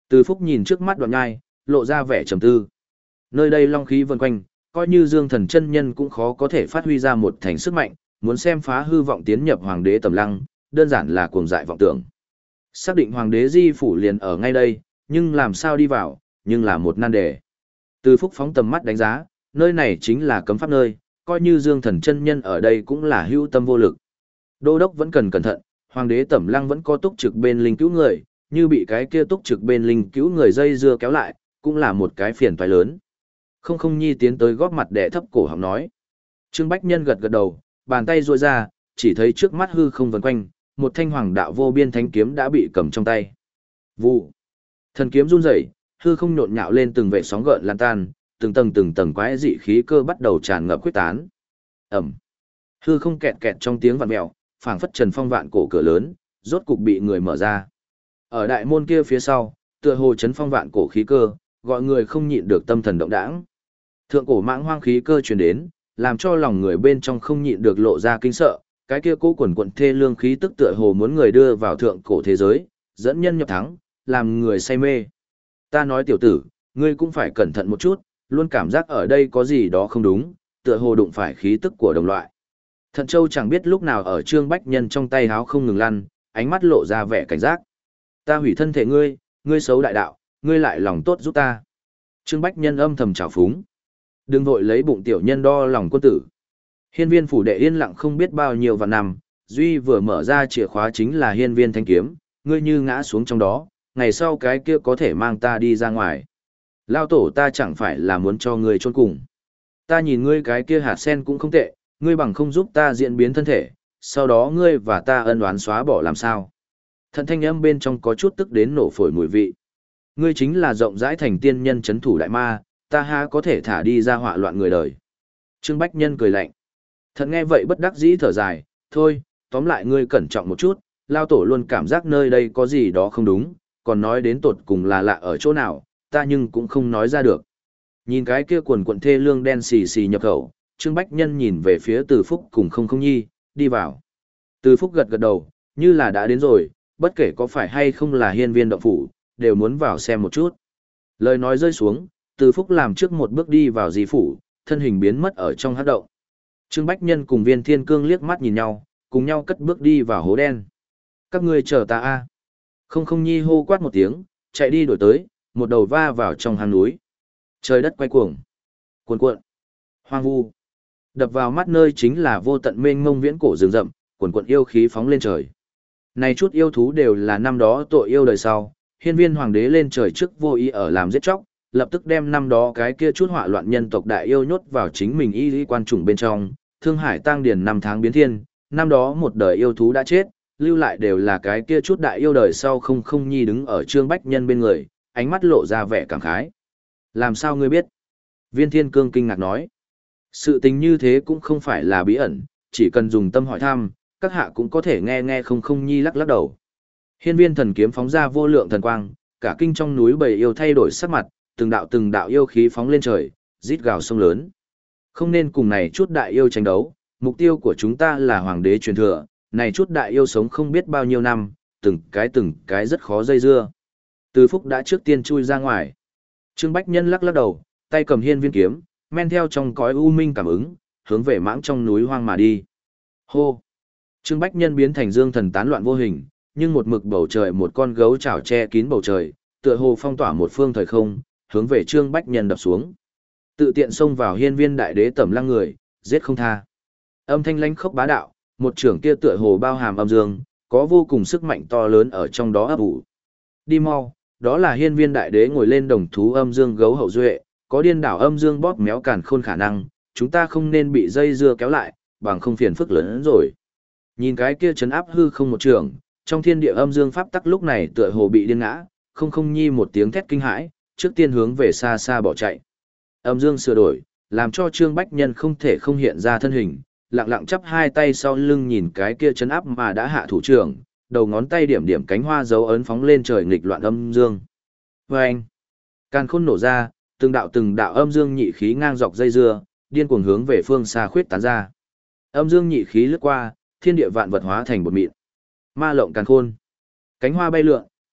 Từ Phúc nhìn trước mắt đoạn nhai, lộ ra vẻ trầm tư. Nơi đây long khí vần quanh, coi như Dương Thần chân nhân cũng khó có thể phát huy ra một thành sức mạnh, muốn xem phá hư vọng tiến nhập hoàng đế tầm lăng, đơn giản là cuồng dại vọng tưởng. Xác định hoàng đế di phủ liền ở ngay đây, nhưng làm sao đi vào, nhưng là một nan đề. Từ Phúc phóng tầm mắt đánh giá, nơi này chính là cấm pháp nơi, coi như Dương Thần chân nhân ở đây cũng là hữu tâm vô lực. Đô đốc vẫn cần cẩn thận, hoàng đế tẩm lăng vẫn có túc trực bên linh cứu người, như bị cái kia túc trực bên linh cứu người dây dưa kéo lại, cũng là một cái phiền toái lớn. Không không nhi tiến tới góp mặt đẻ thấp cổ họng nói. Trương Bách Nhân gật gật đầu, bàn tay duỗi ra, chỉ thấy trước mắt hư không vần quanh, một thanh hoàng đạo vô biên thánh kiếm đã bị cầm trong tay. Vụ. Thần kiếm run rẩy, hư không nhộn nhạo lên từng vệ sóng gợn lan tan, từng tầng từng tầng quái dị khí cơ bắt đầu tràn ngập quyết tán. Ẩm. Hư không kẹt kẹt trong tiếng vặn mèo, phảng phất trần phong vạn cổ cửa lớn, rốt cục bị người mở ra. Ở đại môn kia phía sau, tựa hồ chấn phong vạn cổ khí cơ, gọi người không nhịn được tâm thần động đãng. Thượng cổ mãng hoang khí cơ truyền đến, làm cho lòng người bên trong không nhịn được lộ ra kinh sợ, cái kia cố quần quận thê lương khí tức tựa hồ muốn người đưa vào thượng cổ thế giới, dẫn nhân nhập thắng, làm người say mê. Ta nói tiểu tử, ngươi cũng phải cẩn thận một chút, luôn cảm giác ở đây có gì đó không đúng, tựa hồ đụng phải khí tức của đồng loại. Thận Châu chẳng biết lúc nào ở Trương Bách Nhân trong tay háo không ngừng lăn, ánh mắt lộ ra vẻ cảnh giác. Ta hủy thân thể ngươi, ngươi xấu đại đạo, ngươi lại lòng tốt giúp ta. Trương Bách Nhân âm thầm trào phúng. Đừng vội lấy bụng tiểu nhân đo lòng quân tử. Hiên viên phủ đệ yên lặng không biết bao nhiêu vạn năm, Duy vừa mở ra chìa khóa chính là hiên viên thanh kiếm, ngươi như ngã xuống trong đó, ngày sau cái kia có thể mang ta đi ra ngoài. Lao tổ ta chẳng phải là muốn cho ngươi chôn cùng. Ta nhìn ngươi cái kia hạt sen cũng không tệ, ngươi bằng không giúp ta diễn biến thân thể, sau đó ngươi và ta ân oán xóa bỏ làm sao. Thận thanh âm bên trong có chút tức đến nổ phổi mùi vị. Ngươi chính là rộng rãi thành tiên nhân chấn thủ đại ma, ta ha có thể thả đi ra họa loạn người đời. Trương Bách Nhân cười lạnh. Thận nghe vậy bất đắc dĩ thở dài, thôi, tóm lại ngươi cẩn trọng một chút, lao tổ luôn cảm giác nơi đây có gì đó không đúng, còn nói đến tột cùng là lạ ở chỗ nào, ta nhưng cũng không nói ra được. Nhìn cái kia quần quần thê lương đen xì xì nhập khẩu, Trương Bách Nhân nhìn về phía Từ Phúc cùng không không nhi, đi vào. Từ Phúc gật gật đầu, như là đã đến rồi, bất kể có phải hay không là hiên viên động phủ, đều muốn vào xem một chút. Lời nói rơi xuống, Từ Phúc làm trước một bước đi vào di phủ, thân hình biến mất ở trong hắc động. Trương Bách Nhân cùng Viên Thiên Cương liếc mắt nhìn nhau, cùng nhau cất bước đi vào hố đen. Các ngươi chờ ta a. Không không nhi hô quát một tiếng, chạy đi đổi tới, một đầu va vào trong hang núi. Trời đất quay cuồng, cuồn cuộn, hoang vu. Đập vào mắt nơi chính là vô tận mênh mông viễn cổ rừng rậm, cuồn cuộn yêu khí phóng lên trời. Này chút yêu thú đều là năm đó tội yêu đời sau, hiên viên hoàng đế lên trời trước vô ý ở làm giết chóc, lập tức đem năm đó cái kia chút họa loạn nhân tộc đại yêu nhốt vào chính mình y lý quan trùng bên trong, Thương Hải tăng điền năm tháng biến thiên, năm đó một đời yêu thú đã chết, lưu lại đều là cái kia chút đại yêu đời sau không không nhi đứng ở Trương Bách Nhân bên người, ánh mắt lộ ra vẻ cảm khái. Làm sao ngươi biết? Viên Thiên Cương kinh ngạc nói. Sự tình như thế cũng không phải là bí ẩn, chỉ cần dùng tâm hỏi thăm, các hạ cũng có thể nghe nghe không không nhi lắc lắc đầu. Hiên viên thần kiếm phóng ra vô lượng thần quang, cả kinh trong núi bầy yêu thay đổi sắc mặt, từng đạo từng đạo yêu khí phóng lên trời, rít gào sông lớn. Không nên cùng này chút đại yêu tranh đấu, mục tiêu của chúng ta là hoàng đế truyền thừa, này chút đại yêu sống không biết bao nhiêu năm, từng cái từng cái rất khó dây dưa. Từ Phúc đã trước tiên chui ra ngoài. Trương Bách Nhân lắc lắc đầu, tay cầm hiên viên kiếm, men theo trong cõi u minh cảm ứng, hướng về mãng trong núi hoang mà đi. Hô! Trương Bách Nhân biến thành dương thần tán loạn vô hình, nhưng một mực bầu trời một con gấu chảo che kín bầu trời, tựa hồ phong tỏa một phương thời không, hướng về Trương Bách Nhân đập xuống. Tự tiện xông vào hiên viên đại đế tẩm lăng người, giết không tha. Âm thanh lãnh khốc bá đạo, một trưởng kia tựa hồ bao hàm âm dương, có vô cùng sức mạnh to lớn ở trong đó ấp ủ. Đi mau, đó là hiên viên đại đế ngồi lên đồng thú âm dương gấu hậu duệ, có điên đảo âm dương bóp méo càn khôn khả năng, chúng ta không nên bị dây dưa kéo lại, bằng không phiền phức lớn hơn rồi. Nhìn cái kia chấn áp hư không một trường, trong thiên địa âm dương pháp tắc lúc này tựa hồ bị điên ngã, không không nhi một tiếng thét kinh hãi, trước tiên hướng về xa xa bỏ chạy. Âm dương sửa đổi, làm cho Trương Bách Nhân không thể không hiện ra thân hình, lặng lặng chắp hai tay sau lưng nhìn cái kia chấn áp mà đã hạ thủ trưởng, đầu ngón tay điểm điểm cánh hoa dấu ấn phóng lên trời nghịch loạn âm dương. Vâng! Càn khôn nổ ra, từng đạo từng đạo âm dương nhị khí ngang dọc dây dưa, điên cuồng hướng về phương xa khuyết tán ra. Âm dương nhị khí lướt qua, thiên địa vạn vật hóa thành bột mịn. Ma lộng càn khôn. Cánh hoa bay lượn,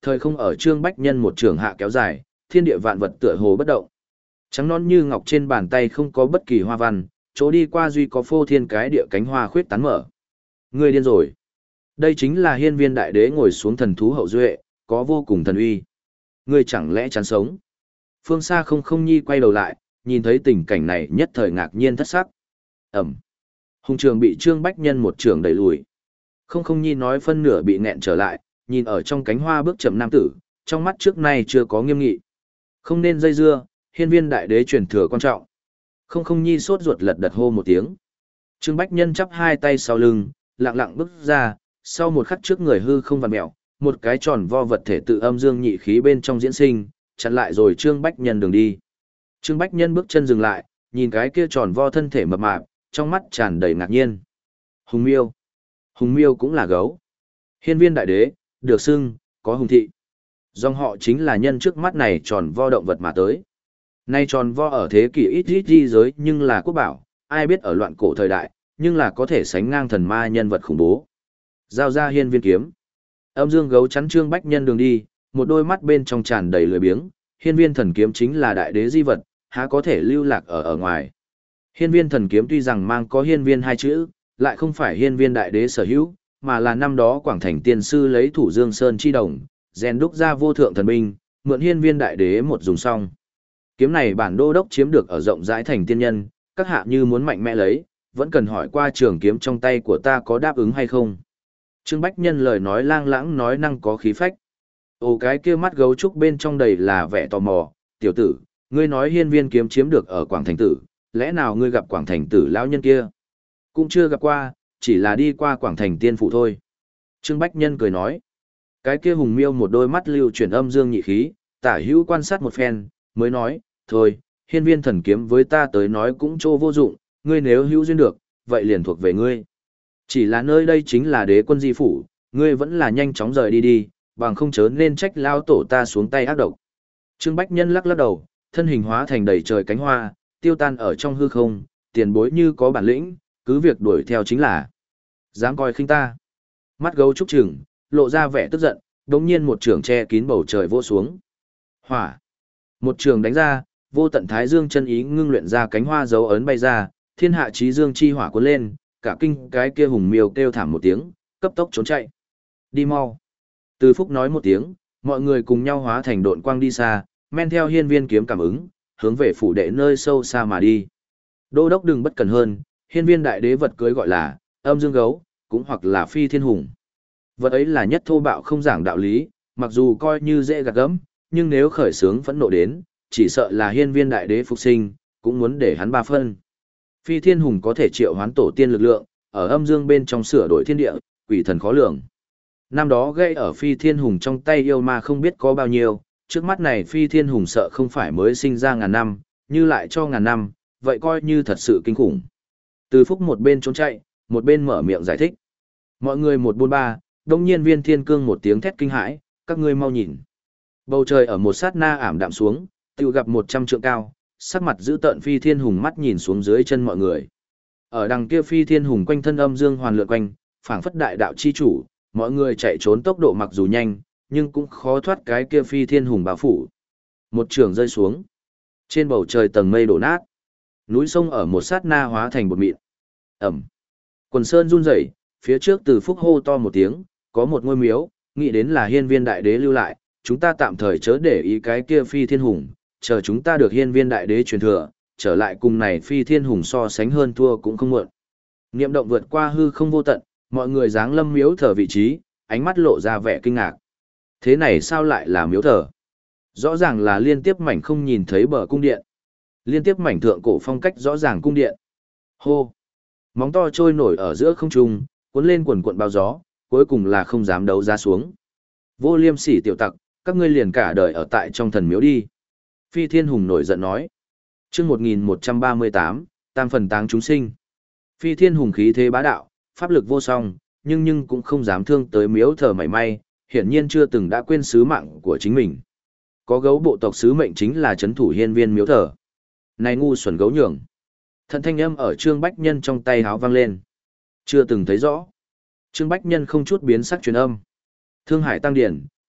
thời không ở Trương Bách Nhân một trường hạ kéo dài, thiên địa vạn vật tựa hồ bất động. Trắng non như ngọc trên bàn tay không có bất kỳ hoa văn, chỗ đi qua duy có phô thiên cái địa cánh hoa khuyết tán mở. Ngươi điên rồi. Đây chính là hiên viên đại đế ngồi xuống thần thú hậu duệ, có vô cùng thần uy. Ngươi chẳng lẽ chán sống? Phương xa không không nhi quay đầu lại, nhìn thấy tình cảnh này nhất thời ngạc nhiên thất sắc. Ẩm. Hùng trường bị Trương Bách Nhân một trường đẩy lùi. Không không nhi nói phân nửa bị nghẹn trở lại, nhìn ở trong cánh hoa bước chậm nam tử, trong mắt trước nay chưa có nghiêm nghị. Không nên dây dưa, hiên viên đại đế truyền thừa quan trọng. Không không nhi sốt ruột lật đật hô một tiếng. Trương Bách Nhân chắp hai tay sau lưng, lặng lặng bước ra, sau một khắc trước người hư không vặn mèo, một cái tròn vo vật thể tự âm dương nhị khí bên trong diễn sinh, chặn lại rồi Trương Bách Nhân đường đi. Trương Bách Nhân bước chân dừng lại, nhìn cái kia tròn vo thân thể mập mạp, trong mắt tràn đầy ngạc nhiên. Hùng miêu. Hùng miêu cũng là gấu. Hiên viên đại đế, được xưng, có hùng thị. Dòng họ chính là nhân trước mắt này tròn vo động vật mà tới. Nay tròn vo ở thế kỷ ít ít di giới nhưng là quốc bảo, ai biết ở loạn cổ thời đại, nhưng là có thể sánh ngang thần ma nhân vật khủng bố. Giao ra hiên viên kiếm. Âm dương gấu chắn Trương Bách Nhân đường đi, một đôi mắt bên trong tràn đầy lười biếng, hiên viên thần kiếm chính là đại đế di vật, há có thể lưu lạc ở ở ngoài. Hiên viên thần kiếm tuy rằng mang có hiên viên hai chữ, lại không phải hiên viên đại đế sở hữu, mà là năm đó Quảng Thành tiên sư lấy thủ Dương Sơn chi đồng, rèn đúc ra vô thượng thần binh, mượn hiên viên đại đế một dùng xong. Kiếm này bản đô đốc chiếm được ở rộng rãi thành tiên nhân, các hạ như muốn mạnh mẽ lấy, vẫn cần hỏi qua trường kiếm trong tay của ta có đáp ứng hay không. Trương Bách Nhân lời nói lang lãng nói năng có khí phách. Ồ, cái kia mắt gấu trúc bên trong đầy là vẻ tò mò, tiểu tử, ngươi nói hiên viên kiếm chiếm được ở Quảng Thành Tử, lẽ nào ngươi gặp Quảng Thành Tử lão nhân kia? Cũng chưa gặp qua, chỉ là đi qua Quảng Thành tiên phụ thôi. Trương Bách Nhân cười nói. Cái kia hùng miêu một đôi mắt lưu chuyển âm dương nhị khí, tả hữu quan sát một phen, mới nói, thôi, hiên viên thần kiếm với ta tới nói cũng trô vô dụng, ngươi nếu hữu duyên được, vậy liền thuộc về ngươi. Chỉ là nơi đây chính là đế quân di phủ, ngươi vẫn là nhanh chóng rời đi đi, bằng không chớ nên trách lao tổ ta xuống tay ác độc. Trương Bách Nhân lắc lắc đầu, thân hình hóa thành đầy trời cánh hoa, tiêu tan ở trong hư không, tiền bối như có bản lĩnh, cứ việc đuổi theo chính là. Dám coi khinh ta. Mắt gấu trúc trừng, lộ ra vẻ tức giận, đống nhiên một trường che kín bầu trời vỗ xuống. Hỏa. Một trường đánh ra, vô tận thái dương chân ý ngưng luyện ra cánh hoa dấu ấn bay ra, thiên hạ chí dương chi hỏa cuốn lên, cả kinh cái kia hùng miêu kêu thảm một tiếng, cấp tốc trốn chạy. Đi mau. Từ Phúc nói một tiếng, mọi người cùng nhau hóa thành độn quang đi xa, men theo hiên viên kiếm cảm ứng, hướng về phủ đệ nơi sâu xa mà đi. Đô đốc đừng bất cẩn hơn, hiên viên đại đế vật cưới gọi là âm dương gấu, cũng hoặc là phi thiên hùng. Vật ấy là nhất thô bạo không giảng đạo lý, mặc dù coi như dễ gạt gẫm, nhưng nếu khởi sướng phẫn nộ đến, chỉ sợ là hiên viên đại đế phục sinh, cũng muốn để hắn ba phân. Phi thiên hùng có thể triệu hoán tổ tiên lực lượng, ở âm dương bên trong sửa đổi thiên địa, quỷ thần khó lường. Năm đó gây ở phi thiên hùng trong tay yêu ma không biết có bao nhiêu, trước mắt này phi thiên hùng sợ không phải mới sinh ra ngàn năm, như lại cho ngàn năm, vậy coi như thật sự kinh khủng. Từ Phúc một bên trốn chạy, một bên mở miệng giải thích. Mọi người một buôn ba, đông nhiên viên thiên cương một tiếng thét kinh hãi, các ngươi mau nhìn. Bầu trời ở một sát na ảm đạm xuống, tự gặp một trăm trượng cao, sắc mặt giữ tợn phi thiên hùng mắt nhìn xuống dưới chân mọi người. Ở đằng kia phi thiên hùng quanh thân âm dương hoàn lượn quanh, phảng phất đại đạo chi chủ, mọi người chạy trốn tốc độ mặc dù nhanh, nhưng cũng khó thoát cái kia phi thiên hùng bao phủ. Một trường rơi xuống. Trên bầu trời tầng mây đổ nát. Núi sông ở một sát na hóa thành bột mịn. Ẩm. Quần sơn run rẩy, phía trước Từ Phúc hô to một tiếng, có một ngôi miếu, nghĩ đến là hiên viên đại đế lưu lại, chúng ta tạm thời chớ để ý cái kia phi thiên hùng, chờ chúng ta được hiên viên đại đế truyền thừa, trở lại cùng này phi thiên hùng so sánh hơn thua cũng không muộn. Niệm động vượt qua hư không vô tận, mọi người dáng lâm miếu thờ vị trí, ánh mắt lộ ra vẻ kinh ngạc. Thế này sao lại là miếu thờ? Rõ ràng là liên tiếp mảnh không nhìn thấy bờ cung điện. Liên tiếp mảnh thượng cổ phong cách rõ ràng cung điện. Hô! Móng to trôi nổi ở giữa không trung, cuốn lên quần cuộn bao gió, cuối cùng là không dám đấu ra xuống. Vô liêm sỉ tiểu tặc, các ngươi liền cả đời ở tại trong thần miếu đi. Phi thiên hùng nổi giận nói. Chương một nghìn một trăm ba mươi tám, tam phần táng chúng sinh. Phi thiên hùng khí thế bá đạo, pháp lực vô song, nhưng nhưng cũng không dám thương tới miếu thờ mảy may, hiển nhiên chưa từng đã quên sứ mạng của chính mình. Có gấu bộ tộc sứ mệnh chính là trấn thủ hiên viên miếu thờ. Này ngu xuẩn gấu nhường. Thần thanh âm ở Trương Bách Nhân trong tay háo vang lên. Chưa từng thấy rõ. Trương Bách Nhân không chút biến sắc truyền âm. Thương Hải Tăng Điển,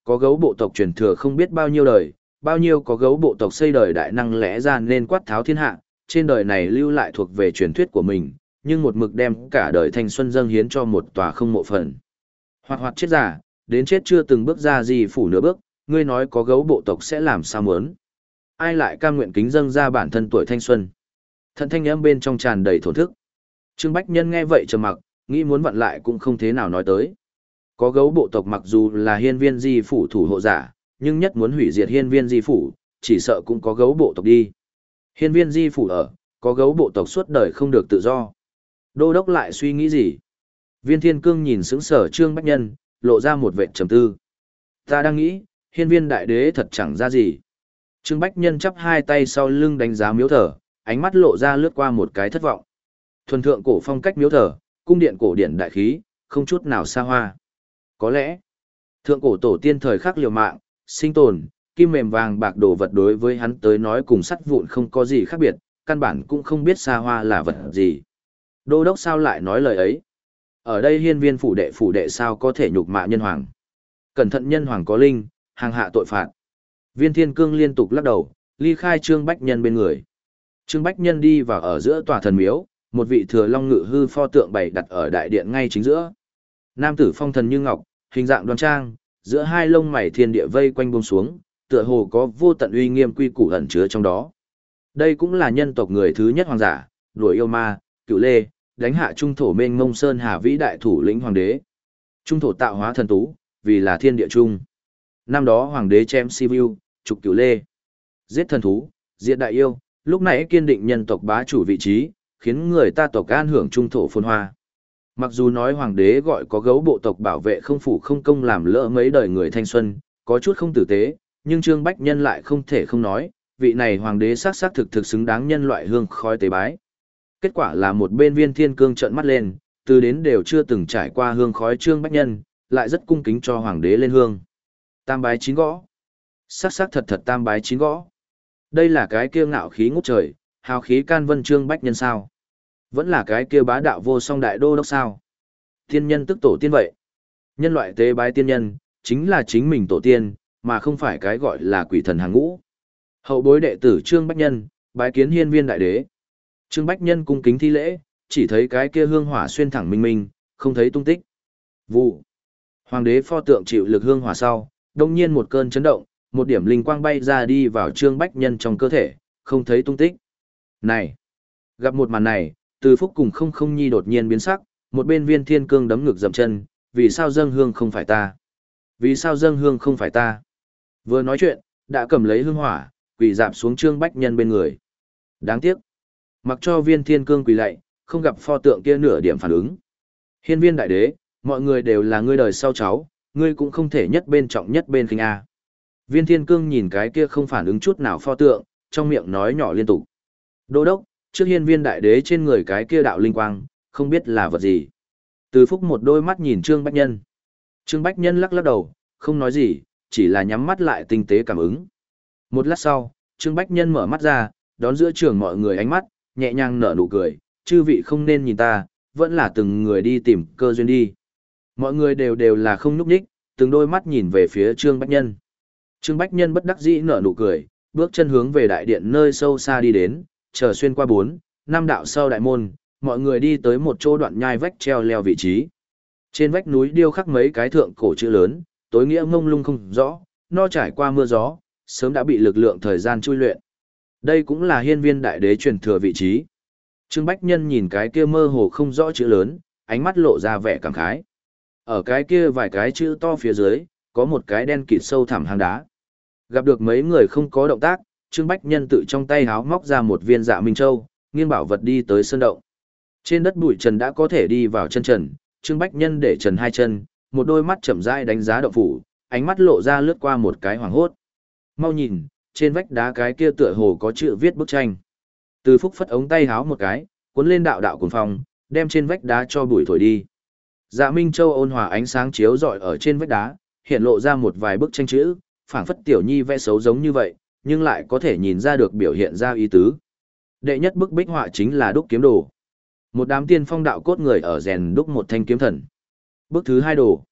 có gấu bộ tộc truyền thừa không biết bao nhiêu đời, bao nhiêu có gấu bộ tộc xây đời đại năng lẽ ra nên quát tháo thiên hạ, trên đời này lưu lại thuộc về truyền thuyết của mình, nhưng một mực đem cả đời thanh xuân dâng hiến cho một tòa không mộ phần. Hoạt hoạt chết giả, đến chết chưa từng bước ra gì phủ nửa bước, ngươi nói có gấu bộ tộc sẽ làm sao muốn. Ai lại cam nguyện kính dâng ra bản thân tuổi thanh xuân. Thận thanh âm bên trong tràn đầy thổn thức. Trương Bách Nhân nghe vậy trầm mặc, nghĩ muốn vặn lại cũng không thế nào nói tới. Có gấu bộ tộc mặc dù là hiên viên di phủ thủ hộ giả, nhưng nhất muốn hủy diệt hiên viên di phủ, chỉ sợ cũng có gấu bộ tộc đi. Hiên viên di phủ ở, có gấu bộ tộc suốt đời không được tự do. Đô đốc lại suy nghĩ gì? Viên Thiên Cương nhìn sững sờ Trương Bách Nhân, lộ ra một vệt trầm tư. Ta đang nghĩ, hiên viên đại đế thật chẳng ra gì. Trương Bách Nhân chắp hai tay sau lưng đánh giá miếu thờ, ánh mắt lộ ra lướt qua một cái thất vọng. Thuần thượng cổ phong cách miếu thờ, cung điện cổ điển đại khí, không chút nào xa hoa. Có lẽ, thượng cổ tổ tiên thời khắc liều mạng, sinh tồn, kim mềm vàng bạc đồ vật đối với hắn tới nói cùng sắt vụn không có gì khác biệt, căn bản cũng không biết xa hoa là vật gì. Đô đốc sao lại nói lời ấy? Ở đây hiên viên phủ đệ phủ đệ sao có thể nhục mạ nhân hoàng? Cẩn thận nhân hoàng có linh, hàng hạ tội phạt. Viên Thiên Cương liên tục lắc đầu, ly khai Trương Bách Nhân bên người. Trương Bách Nhân đi vào ở giữa tòa thần miếu, một vị thừa long ngự hư pho tượng bày đặt ở đại điện ngay chính giữa. Nam tử phong thần như ngọc, hình dạng đoan trang, giữa hai lông mày thiên địa vây quanh buông xuống, tựa hồ có vô tận uy nghiêm quy củ ẩn chứa trong đó. Đây cũng là nhân tộc người thứ nhất hoàng giả, đuổi yêu ma, cựu lê, đánh hạ trung thổ mênh mông sơn hà vĩ đại thủ lĩnh hoàng đế. Trung thổ tạo hóa thần tú, vì là thiên địa trung. Năm đó hoàng đế chém Sibiu, trục cựu lê, giết thần thú, diệt đại yêu, lúc nãy kiên định nhân tộc bá chủ vị trí, khiến người ta tộc an hưởng trung thổ phồn hoa. Mặc dù nói hoàng đế gọi có gấu bộ tộc bảo vệ không phủ không công làm lỡ mấy đời người thanh xuân, có chút không tử tế, nhưng Trương Bách Nhân lại không thể không nói, vị này hoàng đế xác xác thực thực xứng đáng nhân loại hương khói tế bái. Kết quả là một bên Viên Thiên Cương trợn mắt lên, từ đến đều chưa từng trải qua hương khói Trương Bách Nhân, lại rất cung kính cho hoàng đế lên hương. Tam bái chín gõ. Sắc sắc thật thật tam bái chín gõ. Đây là cái kia ngạo khí ngút trời, hào khí can vân Trương Bách Nhân sao? Vẫn là cái kia bá đạo vô song đại đô đốc sao? Tiên nhân tức tổ tiên vậy. Nhân loại tế bái tiên nhân, chính là chính mình tổ tiên, mà không phải cái gọi là quỷ thần hàng ngũ. Hậu bối đệ tử Trương Bách Nhân, bái kiến hiên viên đại đế. Trương Bách Nhân cung kính thi lễ, chỉ thấy cái kia hương hỏa xuyên thẳng minh minh, không thấy tung tích. Vụ. Hoàng đế pho tượng chịu lực hương hỏa sau, đông nhiên một cơn chấn động, một điểm linh quang bay ra đi vào Trương Bách Nhân trong cơ thể, không thấy tung tích. Này! Gặp một màn này, Từ Phúc cùng không không nhi đột nhiên biến sắc, một bên Viên Thiên Cương đấm ngực dậm chân, vì sao dâng hương không phải ta? Vì sao dâng hương không phải ta? Vừa nói chuyện, đã cầm lấy hương hỏa, quỳ dạp xuống Trương Bách Nhân bên người. Đáng tiếc. Mặc cho Viên Thiên Cương quỳ lạy, không gặp pho tượng kia nửa điểm phản ứng. Hiên viên đại đế, mọi người đều là ngươi đời sau cháu, ngươi cũng không thể nhất bên trọng nhất bên khinh A. Viên Thiên Cương nhìn cái kia không phản ứng chút nào pho tượng, trong miệng nói nhỏ liên tục. Đô đốc, trước hiên viên đại đế trên người cái kia đạo linh quang, không biết là vật gì. Từ Phúc một đôi mắt nhìn Trương Bách Nhân. Trương Bách Nhân lắc lắc đầu, không nói gì, chỉ là nhắm mắt lại tinh tế cảm ứng. Một lát sau, Trương Bách Nhân mở mắt ra, đón giữa trường mọi người ánh mắt, nhẹ nhàng nở nụ cười, chư vị không nên nhìn ta, vẫn là từng người đi tìm cơ duyên đi. Mọi người đều đều là không nhúc nhích, từng đôi mắt nhìn về phía Trương Bách Nhân. Trương Bách Nhân bất đắc dĩ nở nụ cười, bước chân hướng về đại điện nơi sâu xa đi đến, chờ xuyên qua bốn, năm đạo sau đại môn, mọi người đi tới một chỗ đoạn nhai vách treo leo vị trí. Trên vách núi điêu khắc mấy cái thượng cổ chữ lớn, tối nghĩa ngông lung không rõ, no trải qua mưa gió, sớm đã bị lực lượng thời gian chui luyện. Đây cũng là hiên viên đại đế truyền thừa vị trí. Trương Bách Nhân nhìn cái kia mơ hồ không rõ chữ lớn, ánh mắt lộ ra vẻ cảm khái. Ở cái kia vài cái chữ to phía dưới, có một cái đen kịt sâu thẳm hang đá. Gặp được mấy người không có động tác, Trương Bách Nhân tự trong tay háo móc ra một viên dạ minh châu, nghiêng bảo vật đi tới sơn động. Trên đất bụi trần đã có thể đi vào chân trần, Trương Bách Nhân để trần hai chân, một đôi mắt chậm rãi đánh giá động phủ, ánh mắt lộ ra lướt qua một cái hoàng hốt. Mau nhìn, trên vách đá cái kia tựa hồ có chữ viết bức tranh. Từ Phúc phất ống tay háo một cái, cuốn lên đạo đạo cuồng phong, đem trên vách đá cho bụi thổi đi. Dạ Minh Châu ôn hòa ánh sáng chiếu rọi ở trên vách đá, hiện lộ ra một vài bức tranh chữ, phảng phất tiểu nhi vẽ xấu giống như vậy, nhưng lại có thể nhìn ra được biểu hiện ra ý tứ. Đệ nhất bức bích họa chính là đúc kiếm đồ. Một đám tiên phong đạo cốt người ở rèn đúc một thanh kiếm thần. Bức thứ hai đồ.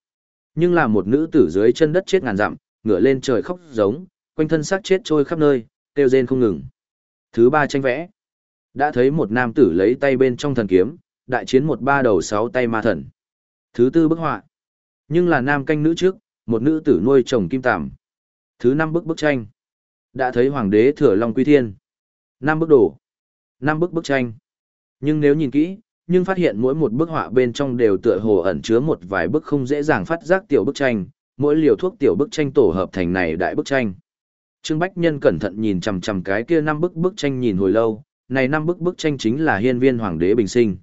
Nhưng là một nữ tử dưới chân đất chết ngàn dặm, ngửa lên trời khóc giống, quanh thân xác chết trôi khắp nơi, kêu rên không ngừng. Thứ ba tranh vẽ. Đã thấy một nam tử lấy tay bên trong thần kiếm, đại chiến một ba đầu sáu tay ma thần. Thứ tư bức họa. Nhưng là nam canh nữ trước, một nữ tử nuôi chồng kim tằm. Thứ năm bức bức tranh. Đã thấy hoàng đế thừa long quy thiên. Năm bức đồ. Năm bức bức tranh. Nhưng nếu nhìn kỹ, nhưng phát hiện mỗi một bức họa bên trong đều tựa hồ ẩn chứa một vài bức không dễ dàng phát giác tiểu bức tranh, mỗi liều thuốc tiểu bức tranh tổ hợp thành này đại bức tranh. Trương Bách Nhân cẩn thận nhìn chằm chằm cái kia năm bức bức tranh nhìn hồi lâu, này năm bức bức tranh chính là hiên viên hoàng đế bình sinh.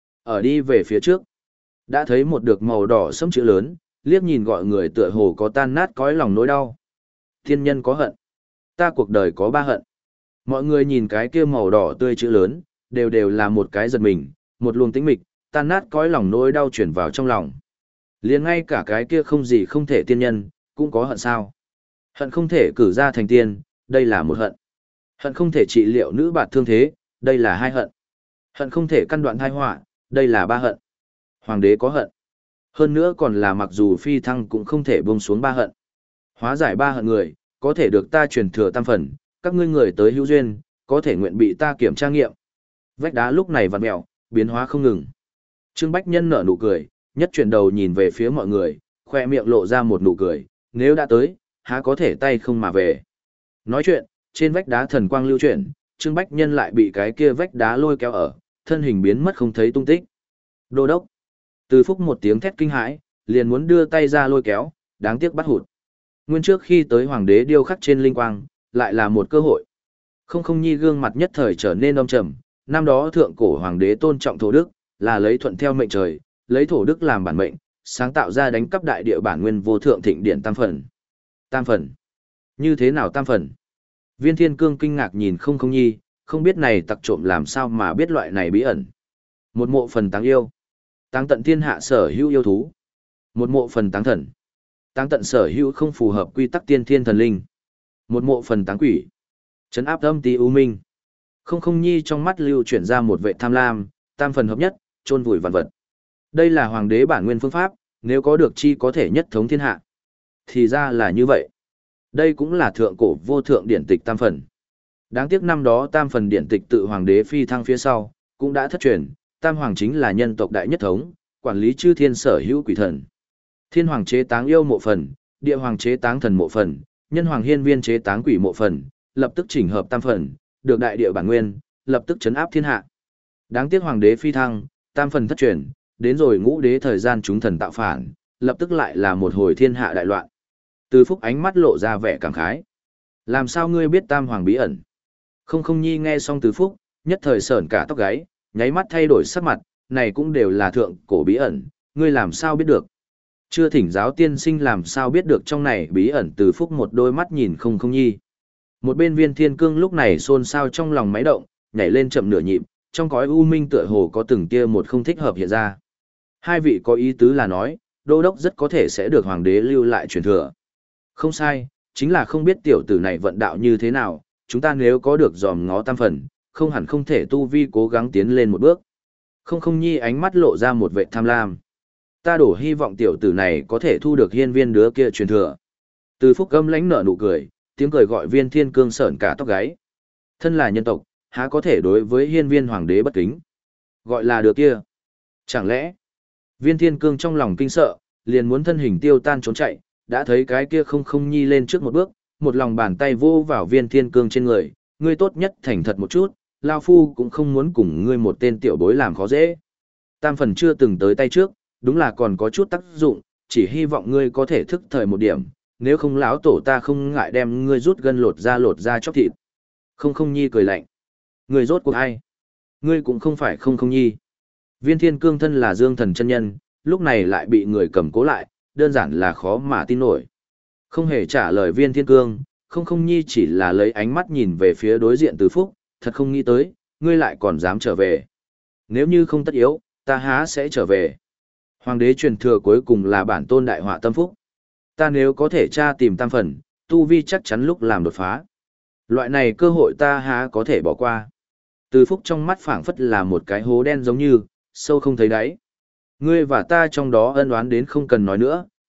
Ở đi về phía trước, đã thấy một được màu đỏ sẫm chữ lớn, liếc nhìn gọi người tựa hồ có tan nát cõi lòng nỗi đau. Thiên nhân có hận, ta cuộc đời có ba hận. Mọi người nhìn cái kia màu đỏ tươi chữ lớn, đều đều là một cái giật mình, một luồng tĩnh mịch, tan nát cõi lòng nỗi đau chuyển vào trong lòng. Liền ngay cả cái kia không gì không thể tiên nhân, cũng có hận sao. Hận không thể cử ra thành tiên, đây là một hận. Hận không thể trị liệu nữ bạt thương thế, đây là hai hận. Hận không thể căn đoạn thai họa, đây là ba hận. Hoàng đế có hận. Hơn nữa còn là mặc dù phi thăng cũng không thể buông xuống ba hận. Hóa giải ba hận người, có thể được ta truyền thừa tam phần, các ngươi người tới hữu duyên, có thể nguyện bị ta kiểm tra nghiệm. Vách đá lúc này vặn mèo, biến hóa không ngừng. Trương Bách Nhân nở nụ cười, nhất chuyển đầu nhìn về phía mọi người, khoe miệng lộ ra một nụ cười, nếu đã tới, há có thể tay không mà về. Nói chuyện, trên vách đá thần quang lưu chuyển, Trương Bách Nhân lại bị cái kia vách đá lôi kéo ở, thân hình biến mất không thấy tung tích. Đô đốc. Từ Phúc một tiếng thét kinh hãi, liền muốn đưa tay ra lôi kéo, đáng tiếc bắt hụt. Nguyên trước khi tới hoàng đế điêu khắc trên linh quang, lại là một cơ hội. Không không nhi gương mặt nhất thời trở nên âm trầm, năm đó thượng cổ hoàng đế tôn trọng thổ đức, là lấy thuận theo mệnh trời, lấy thổ đức làm bản mệnh, sáng tạo ra đánh cắp đại địa bản nguyên vô thượng thịnh điển tam phần. Tam phần? Như thế nào tam phần? Viên Thiên Cương kinh ngạc nhìn không không nhi, không biết này tặc trộm làm sao mà biết loại này bí ẩn. Một mộ phần táng yêu. Táng tận thiên hạ sở hữu yêu thú. Một mộ phần táng thần. Táng tận sở hữu không phù hợp quy tắc tiên thiên thần linh. Một mộ phần táng quỷ. Trấn áp âm tí u minh. Không không nhi trong mắt lưu chuyển ra một vệ tham lam, tam phần hợp nhất, chôn vùi vạn vật. Đây là hoàng đế bản nguyên phương pháp, nếu có được chi có thể nhất thống thiên hạ. Thì ra là như vậy. Đây cũng là thượng cổ vô thượng điển tịch tam phần. Đáng tiếc năm đó tam phần điển tịch tự hoàng đế phi thăng phía sau, cũng đã thất truyền, tam hoàng chính là nhân tộc đại nhất thống, quản lý chư thiên sở hữu quỷ thần. Thiên hoàng chế táng yêu mộ phần, địa hoàng chế táng thần mộ phần, nhân hoàng hiên viên chế táng quỷ mộ phần, lập tức chỉnh hợp tam phần, được đại địa bản nguyên, lập tức chấn áp thiên hạ. Đáng tiếc hoàng đế phi thăng, tam phần thất truyền, đến rồi ngũ đế thời gian chúng thần tạo phản, lập tức lại là một hồi thiên hạ đại loạn. Từ Phúc ánh mắt lộ ra vẻ cảm khái. Làm sao ngươi biết tam hoàng bí ẩn? Không không nhi nghe xong Từ Phúc, nhất thời sởn cả tóc gáy, nháy mắt thay đổi sắc mặt, này cũng đều là thượng cổ bí ẩn, ngươi làm sao biết được? Chưa thỉnh giáo tiên sinh làm sao biết được trong này bí ẩn. Từ Phúc một đôi mắt nhìn không không nhi. Một bên Viên Thiên Cương lúc này xôn xao trong lòng máy động, nhảy lên chậm nửa nhịp, trong cõi u minh tựa hồ có từng tia một không thích hợp hiện ra. Hai vị có ý tứ là nói, đô đốc rất có thể sẽ được hoàng đế lưu lại truyền thừa. Không sai, chính là không biết tiểu tử này vận đạo như thế nào, chúng ta nếu có được dòm ngó tam phần, không hẳn không thể tu vi cố gắng tiến lên một bước. Không không nhi ánh mắt lộ ra một vệ tham lam. Ta đổ hy vọng tiểu tử này có thể thu được hiên viên đứa kia truyền thừa. Từ Phúc gâm lãnh nở nụ cười, tiếng cười gọi Viên Thiên Cương sởn cả tóc gáy. Thân là nhân tộc, há có thể đối với hiên viên hoàng đế bất kính. Gọi là đứa kia. Chẳng lẽ, Viên Thiên Cương trong lòng kinh sợ, liền muốn thân hình tiêu tan trốn chạy, đã thấy cái kia không không nhi lên trước một bước, một lòng bàn tay vô vào Viên Thiên Cương trên người, ngươi tốt nhất thành thật một chút, lao phu cũng không muốn cùng ngươi một tên tiểu bối làm khó dễ. Tam phần chưa từng tới tay trước, đúng là còn có chút tác dụng, chỉ hy vọng ngươi có thể thức thời một điểm, nếu không lão tổ ta không ngại đem ngươi rút gân lột ra lột ra chóc thịt. Không không nhi cười lạnh. Ngươi rốt cuộc ai? Ngươi cũng không phải không không nhi. Viên Thiên Cương thân là Dương Thần chân nhân, lúc này lại bị người cầm cố lại, đơn giản là khó mà tin nổi. Không hề trả lời Viên Thiên Cương, không không nhi chỉ là lấy ánh mắt nhìn về phía đối diện Từ Phúc, thật không nghĩ tới, ngươi lại còn dám trở về. Nếu như không tất yếu, ta há sẽ trở về. Hoàng đế truyền thừa cuối cùng là bản tôn đại họa tâm phúc. Ta nếu có thể tra tìm tam phần, tu vi chắc chắn lúc làm đột phá. Loại này cơ hội ta há có thể bỏ qua. Từ Phúc trong mắt phảng phất là một cái hố đen giống như, sâu không thấy đáy. Ngươi và ta trong đó ân oán đến không cần nói nữa,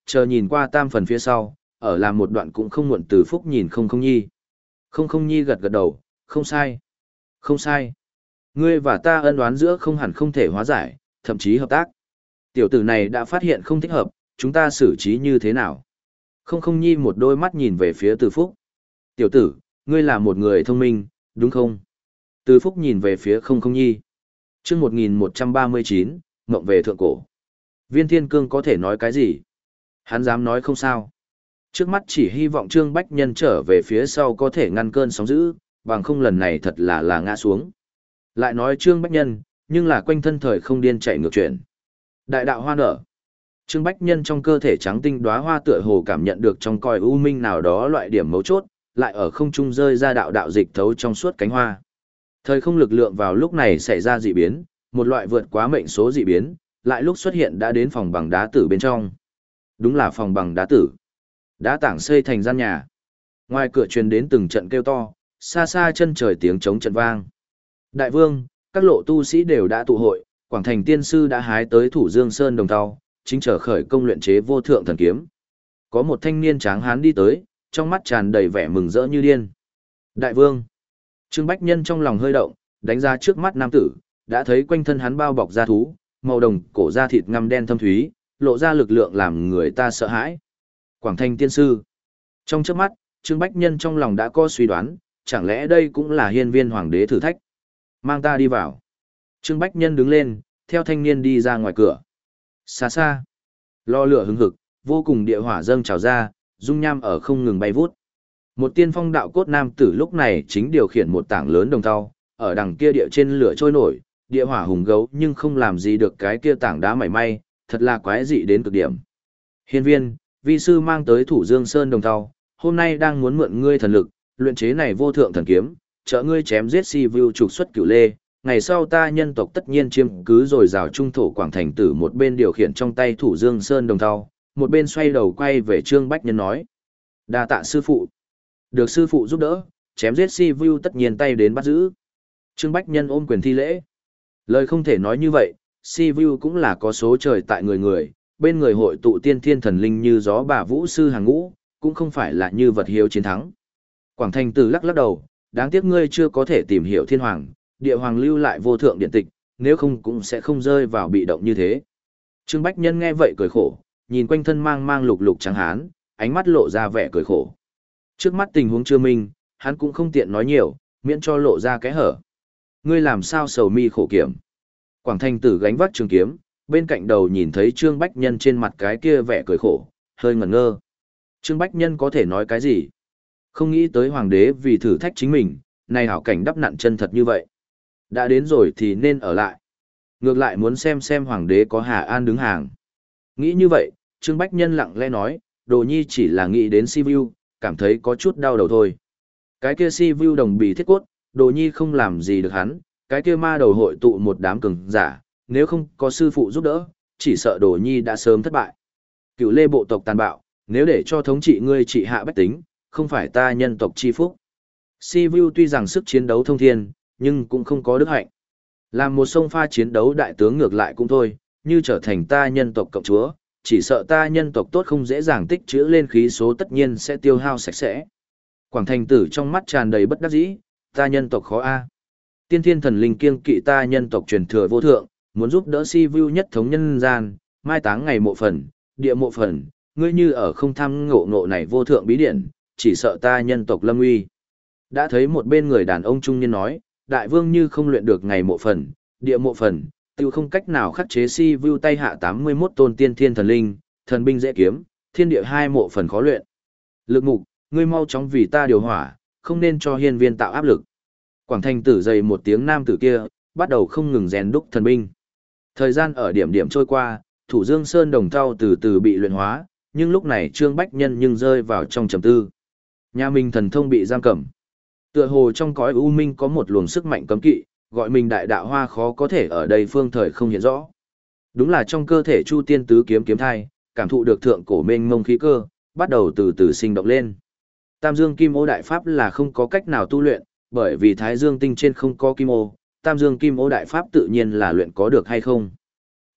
chờ nhìn qua tam phần phía sau, ở làm một đoạn cũng không muộn. Từ Phúc nhìn không không nhi. Không không nhi gật gật đầu, không sai. Không sai. Ngươi và ta ân oán giữa không hẳn không thể hóa giải, thậm chí hợp tác. Tiểu tử này đã phát hiện không thích hợp, chúng ta xử trí như thế nào? Không không nhi một đôi mắt nhìn về phía Từ Phúc. Tiểu tử, ngươi là một người thông minh, đúng không? Từ Phúc nhìn về phía không không nhi. Trước một nghìn một trăm ba mươi chín, Mộng về thượng cổ. Viên Thiên Cương có thể nói cái gì? Hắn dám nói không sao. Trước mắt chỉ hy vọng Trương Bách Nhân trở về phía sau có thể ngăn cơn sóng dữ, bằng không lần này thật là là ngã xuống. Lại nói Trương Bách Nhân, nhưng là quanh thân thời không điên chạy ngược chuyển. Đại đạo hoa nở. Trương Bách Nhân trong cơ thể trắng tinh đóa hoa tựa hồ cảm nhận được trong còi u minh nào đó loại điểm mấu chốt, lại ở không trung rơi ra đạo đạo dịch thấu trong suốt cánh hoa. Thời không lực lượng vào lúc này xảy ra dị biến, một loại vượt quá mệnh số dị biến, lại lúc xuất hiện đã đến phòng bằng đá tử bên trong. Đúng là phòng bằng đá tử. Đá tảng xây thành gian nhà. Ngoài cửa truyền đến từng trận kêu to, xa xa chân trời tiếng trống trận vang. Đại vương, các lộ tu sĩ đều đã tụ hội, Quảng Thành tiên sư đã hái tới Thủ Dương Sơn đồng thau, chính trở khởi công luyện chế vô thượng thần kiếm. Có một thanh niên tráng hán đi tới, trong mắt tràn đầy vẻ mừng rỡ như điên. Đại vương. Trương Bách Nhân trong lòng hơi động, đánh ra trước mắt nam tử, đã thấy quanh thân hắn bao bọc da thú, màu đồng cổ da thịt ngăm đen thâm thúy, lộ ra lực lượng làm người ta sợ hãi. Quảng Thành tiên sư. Trong chớp mắt, Trương Bách Nhân trong lòng đã có suy đoán, chẳng lẽ đây cũng là hiên viên hoàng đế thử thách. Mang ta đi vào. Trương Bách Nhân đứng lên, theo thanh niên đi ra ngoài cửa. Xa xa, lò lửa hứng hực, vô cùng địa hỏa dâng trào ra, dung nham ở không ngừng bay vút. Một tiên phong đạo cốt nam tử lúc này chính điều khiển một tảng lớn đồng thau, ở đằng kia địa trên lửa trôi nổi, địa hỏa hùng gấu nhưng không làm gì được cái kia tảng đá mảy may, thật là quái dị đến cực điểm. Hiên viên, vi sư mang tới Thủ Dương Sơn đồng thau, hôm nay đang muốn mượn ngươi thần lực, luyện chế này vô thượng thần kiếm, trợ ngươi chém giết si vu trục xuất cửu lê. Ngày sau ta nhân tộc tất nhiên chiếm cứ rồi rào trung thổ Quảng Thành tử một bên điều khiển trong tay Thủ Dương Sơn đồng thau, một bên xoay đầu quay về Trương Bách Nhân nói. Đa tạ sư phụ. Được sư phụ giúp đỡ, chém giết si vu tất nhiên tay đến bắt giữ. Trương Bách Nhân ôm quyền thi lễ. Lời không thể nói như vậy, si vu cũng là có số trời tại người người, bên người hội tụ tiên thiên thần linh như gió bà vũ sư hàng ngũ, cũng không phải là như vật hiếu chiến thắng. Quảng Thành tử lắc lắc đầu, đáng tiếc ngươi chưa có thể tìm hiểu thiên hoàng, địa hoàng lưu lại vô thượng điện tịch, nếu không cũng sẽ không rơi vào bị động như thế. Trương Bách Nhân nghe vậy cười khổ, nhìn quanh thân mang mang lục lục trắng hán, ánh mắt lộ ra vẻ cười khổ. Trước mắt tình huống chưa minh, hắn cũng không tiện nói nhiều, miễn cho lộ ra cái hở. Ngươi làm sao sầu mi khổ kiểm? Quảng Thành tử gánh vác trường kiếm, bên cạnh đầu nhìn thấy Trương Bách Nhân trên mặt cái kia vẻ cười khổ, hơi ngẩn ngơ. Trương Bách Nhân có thể nói cái gì? Không nghĩ tới hoàng đế vì thử thách chính mình, này hảo cảnh đắp nặn chân thật như vậy. Đã đến rồi thì nên ở lại. Ngược lại muốn xem xem hoàng đế có Hà An đứng hàng. Nghĩ như vậy, Trương Bách Nhân lặng lẽ nói, Đồ Nhi chỉ là nghĩ đến si vu, cảm thấy có chút đau đầu thôi. Cái kia si vu đồng bì thiết cốt, Đồ Nhi không làm gì được hắn, cái kia ma đầu hội tụ một đám cường giả, nếu không có sư phụ giúp đỡ, chỉ sợ Đồ Nhi đã sớm thất bại. Cựu lê bộ tộc tàn bạo, nếu để cho thống trị ngươi trị hạ bách tính, không phải ta nhân tộc chi phúc. Si vu tuy rằng sức chiến đấu thông thiên, nhưng cũng không có đức hạnh. Làm một sông pha chiến đấu đại tướng ngược lại cũng thôi, như trở thành ta nhân tộc cộng chúa, chỉ sợ ta nhân tộc tốt không dễ dàng tích trữ lên khí số tất nhiên sẽ tiêu hao sạch sẽ. Quảng Thành tử trong mắt tràn đầy bất đắc dĩ, ta nhân tộc khó a. Tiên thiên thần linh kiêng kỵ ta nhân tộc truyền thừa vô thượng, muốn giúp đỡ si vu nhất thống nhân gian, mai táng ngày mộ phần, địa mộ phần, ngươi như ở không tham ngộ ngộ này vô thượng bí điển, chỉ sợ ta nhân tộc lâm uy. Đã thấy một bên người đàn ông trung niên nói, đại vương như không luyện được ngày mộ phần, địa mộ phần, tiêu không cách nào khắc chế si vu tay hạ tám mươi mốt tôn tiên thiên thần linh, thần binh dễ kiếm, thiên địa hai mộ phần khó luyện. Lực mục, ngươi mau chóng vì ta điều hỏa, không nên cho hiên viên tạo áp lực. Quảng Thành tử dày một tiếng nam tử kia, bắt đầu không ngừng rèn đúc thần binh. Thời gian ở điểm điểm trôi qua, Thủ Dương Sơn đồng thau từ từ bị luyện hóa, nhưng lúc này Trương Bách Nhân nhưng rơi vào trong trầm tư. Nhà mình thần thông bị giam cầm. Tựa hồ trong cõi u minh có một luồng sức mạnh cấm kỵ, gọi mình đại đạo hoa khó có thể ở đây phương thời không hiện rõ. Đúng là trong cơ thể Chu Tiên tứ kiếm kiếm thai, cảm thụ được thượng cổ mênh mông khí cơ, bắt đầu từ từ sinh động lên. Tam Dương Kim Ô đại pháp là không có cách nào tu luyện, bởi vì Thái Dương tinh trên không có kim ô, Tam Dương Kim Ô đại pháp tự nhiên là luyện có được hay không.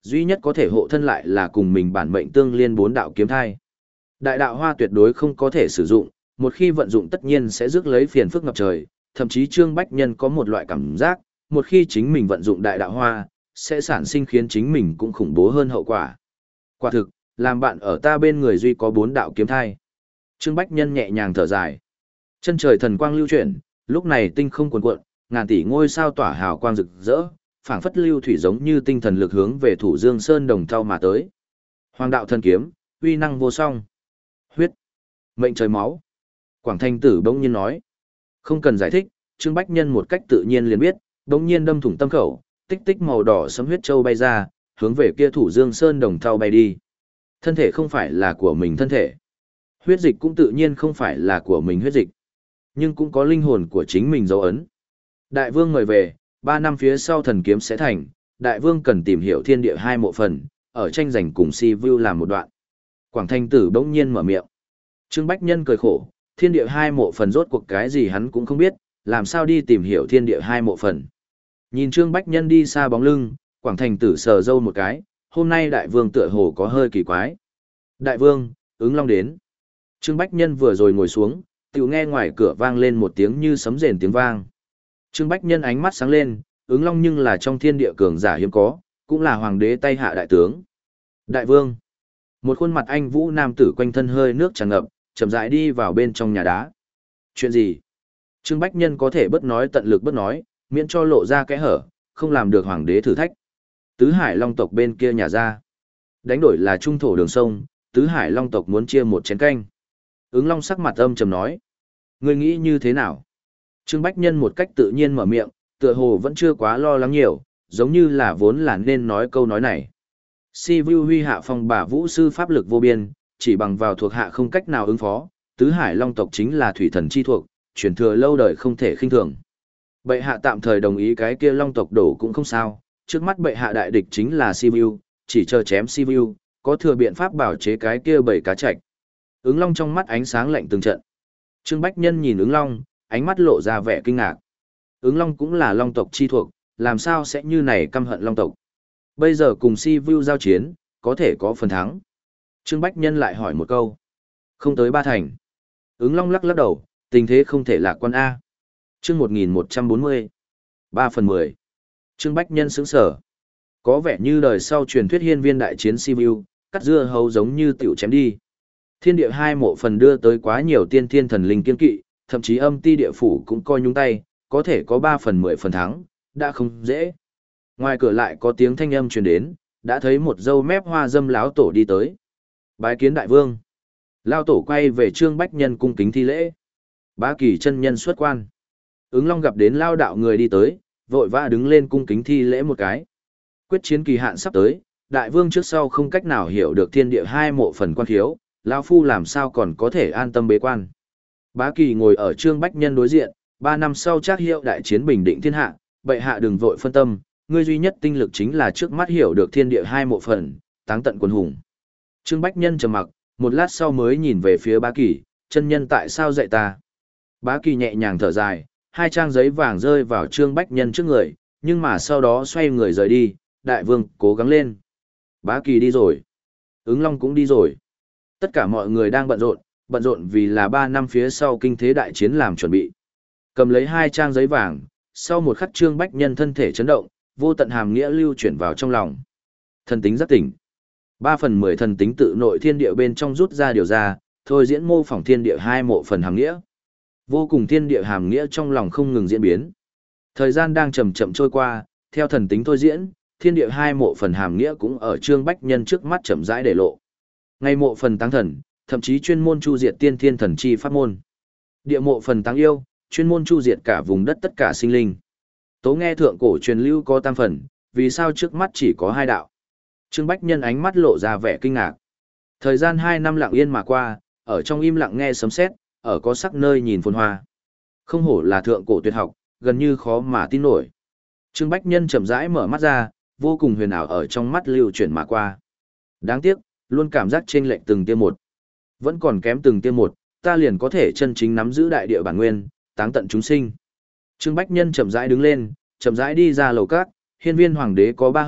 Duy nhất có thể hộ thân lại là cùng mình bản mệnh tương liên bốn đạo kiếm thai. Đại đạo hoa tuyệt đối không có thể sử dụng, một khi vận dụng tất nhiên sẽ rước lấy phiền phức ngập trời, thậm chí Trương Bách Nhân có một loại cảm giác, một khi chính mình vận dụng đại đạo hoa, sẽ sản sinh khiến chính mình cũng khủng bố hơn hậu quả. Quả thực, làm bạn ở ta bên người duy có bốn đạo kiếm thai. Trương Bách Nhân nhẹ nhàng thở dài. Chân trời thần quang lưu chuyển, lúc này tinh không cuồn cuộn, ngàn tỷ ngôi sao tỏa hào quang rực rỡ, phảng phất lưu thủy giống như tinh thần lực hướng về Thủ Dương Sơn đồng thau mà tới. Hoàng đạo thần kiếm, uy năng vô song. Huyết, mệnh trời máu. Quảng Thanh Tử bỗng nhiên nói. Không cần giải thích, Trương Bách Nhân một cách tự nhiên liền biết, bỗng nhiên đâm thủng tâm khẩu, tích tích màu đỏ sấm huyết châu bay ra, hướng về kia Thủ Dương Sơn đồng thau bay đi. Thân thể không phải là của mình thân thể. Huyết dịch cũng tự nhiên không phải là của mình huyết dịch. Nhưng cũng có linh hồn của chính mình dấu ấn. Đại vương mời về, ba năm phía sau thần kiếm sẽ thành, đại vương cần tìm hiểu thiên địa hai mộ phần, ở tranh giành cùng Si Vu làm một đoạn. Quảng Thanh Tử bỗng nhiên mở miệng. Trương Bách Nhân cười khổ, thiên địa hai mộ phần rốt cuộc cái gì hắn cũng không biết, làm sao đi tìm hiểu thiên địa hai mộ phần. Nhìn Trương Bách Nhân đi xa bóng lưng, Quảng Thanh Tử sờ râu một cái, hôm nay đại vương tựa hồ có hơi kỳ quái. Đại vương, ứng long đến. Trương Bách Nhân vừa rồi ngồi xuống, tiểu nghe ngoài cửa vang lên một tiếng như sấm rền tiếng vang. Trương Bách Nhân ánh mắt sáng lên, ứng long nhưng là trong thiên địa cường giả hiếm có, cũng là hoàng đế tay hạ đại tướng. Đại vương. Một khuôn mặt anh vũ nam tử quanh thân hơi nước tràn ngập, chậm rãi đi vào bên trong nhà đá. Chuyện gì? Trương Bách Nhân có thể bất nói tận lực bất nói, miễn cho lộ ra kẽ hở, không làm được hoàng đế thử thách. Tứ Hải Long tộc bên kia nhà ra. Đánh đổi là trung thổ đường sông, Tứ Hải Long tộc muốn chia một chén canh. Ứng Long sắc mặt âm trầm nói. Ngươi nghĩ như thế nào? Trương Bách Nhân một cách tự nhiên mở miệng, tựa hồ vẫn chưa quá lo lắng nhiều, giống như là vốn là nên nói câu nói này. Si Vu huy hạ phong bà vũ sư pháp lực vô biên, chỉ bằng vào thuộc hạ không cách nào ứng phó, Tứ Hải Long tộc chính là thủy thần chi thuộc, truyền thừa lâu đời không thể khinh thường. Bệ hạ tạm thời đồng ý cái kia Long tộc đổ cũng không sao, trước mắt bệ hạ đại địch chính là Si Vu, chỉ chờ chém Si Vu, có thừa biện pháp bảo chế cái kia bảy cá trạch. Ứng Long trong mắt ánh sáng lạnh từng trận. Trương Bách Nhân nhìn Ứng Long, ánh mắt lộ ra vẻ kinh ngạc. Ứng Long cũng là Long tộc chi thuộc, làm sao sẽ như này căm hận Long tộc. Bây giờ cùng Si Vu giao chiến, có thể có phần thắng. Trương Bách Nhân lại hỏi một câu. Không tới ba thành. Ứng Long lắc lắc đầu, tình thế không thể lạc quan A. Chương một nghìn một trăm bốn mươi. ba phần mười. Trương Bách Nhân sững sở. Có vẻ như đời sau truyền thuyết hiên viên đại chiến Si Vu, cắt dưa hấu giống như tiểu chém đi. Thiên địa hai mộ phần đưa tới quá nhiều tiên thiên thần linh kiên kỵ, thậm chí âm ti địa phủ cũng coi nhúng tay, có thể có ba phần mười phần thắng, đã không dễ. Ngoài cửa lại có tiếng thanh âm truyền đến, đã thấy một dâu mép hoa dâm láo tổ đi tới. Bái kiến đại vương. Lao tổ quay về Trương Bách Nhân cung kính thi lễ. Bá kỳ chân nhân xuất quan. Ứng Long gặp đến lao đạo người đi tới, vội vã đứng lên cung kính thi lễ một cái. Quyết chiến kỳ hạn sắp tới, đại vương trước sau không cách nào hiểu được thiên địa hai mộ phần quan khiếu, lão phu làm sao còn có thể an tâm bế quan. Bá kỳ ngồi ở Trương Bách Nhân đối diện, ba năm sau chắc hiệu đại chiến bình định thiên hạ, bệ hạ đừng vội phân tâm, ngươi duy nhất tinh lực chính là trước mắt hiểu được thiên địa hai mộ phần, táng tận quần hùng. Trương Bách Nhân trầm mặc, một lát sau mới nhìn về phía Bá kỳ, chân nhân tại sao dạy ta. Bá kỳ nhẹ nhàng thở dài, hai trang giấy vàng rơi vào Trương Bách Nhân trước người, nhưng mà sau đó xoay người rời đi, đại vương cố gắng lên. Bá kỳ đi rồi. Ứng Long cũng đi rồi. Tất cả mọi người đang bận rộn, bận rộn vì là ba năm phía sau kinh thế đại chiến làm chuẩn bị. Cầm lấy hai trang giấy vàng, sau một khắc Trương Bách Nhân thân thể chấn động, vô tận hàm nghĩa lưu chuyển vào trong lòng. Thần tính giác tỉnh. Ba phần mười thần tính tự nội thiên địa bên trong rút ra điều ra, thôi diễn mô phỏng thiên địa hai mộ phần hàm nghĩa. Vô cùng thiên địa hàm nghĩa trong lòng không ngừng diễn biến. Thời gian đang chậm chậm trôi qua, theo thần tính thôi diễn, thiên địa hai mộ phần hàm nghĩa cũng ở Trương Bách Nhân trước mắt chậm rãi để lộ. Ngay mộ phần táng thần, thậm chí chuyên môn chu diệt tiên thiên thần chi pháp môn. Địa mộ phần táng yêu, chuyên môn chu diệt cả vùng đất tất cả sinh linh. Tố nghe thượng cổ truyền lưu có tam phần, vì sao trước mắt chỉ có hai đạo? Trương Bách Nhân ánh mắt lộ ra vẻ kinh ngạc. Thời gian hai năm lặng yên mà qua, ở trong im lặng nghe sấm sét, ở có sắc nơi nhìn phồn hoa. Không hổ là thượng cổ tuyệt học, gần như khó mà tin nổi. Trương Bách Nhân chậm rãi mở mắt ra, vô cùng huyền ảo ở trong mắt lưu chuyển mà qua. Đáng tiếc, luôn cảm giác chênh lệch từng tia một. Vẫn còn kém từng tia một, ta liền có thể chân chính nắm giữ đại địa bản nguyên, táng tận chúng sinh. Trương Bách Nhân chậm rãi đứng lên, chậm rãi đi ra lầu cát, hiên viên hoàng đế có ba hận,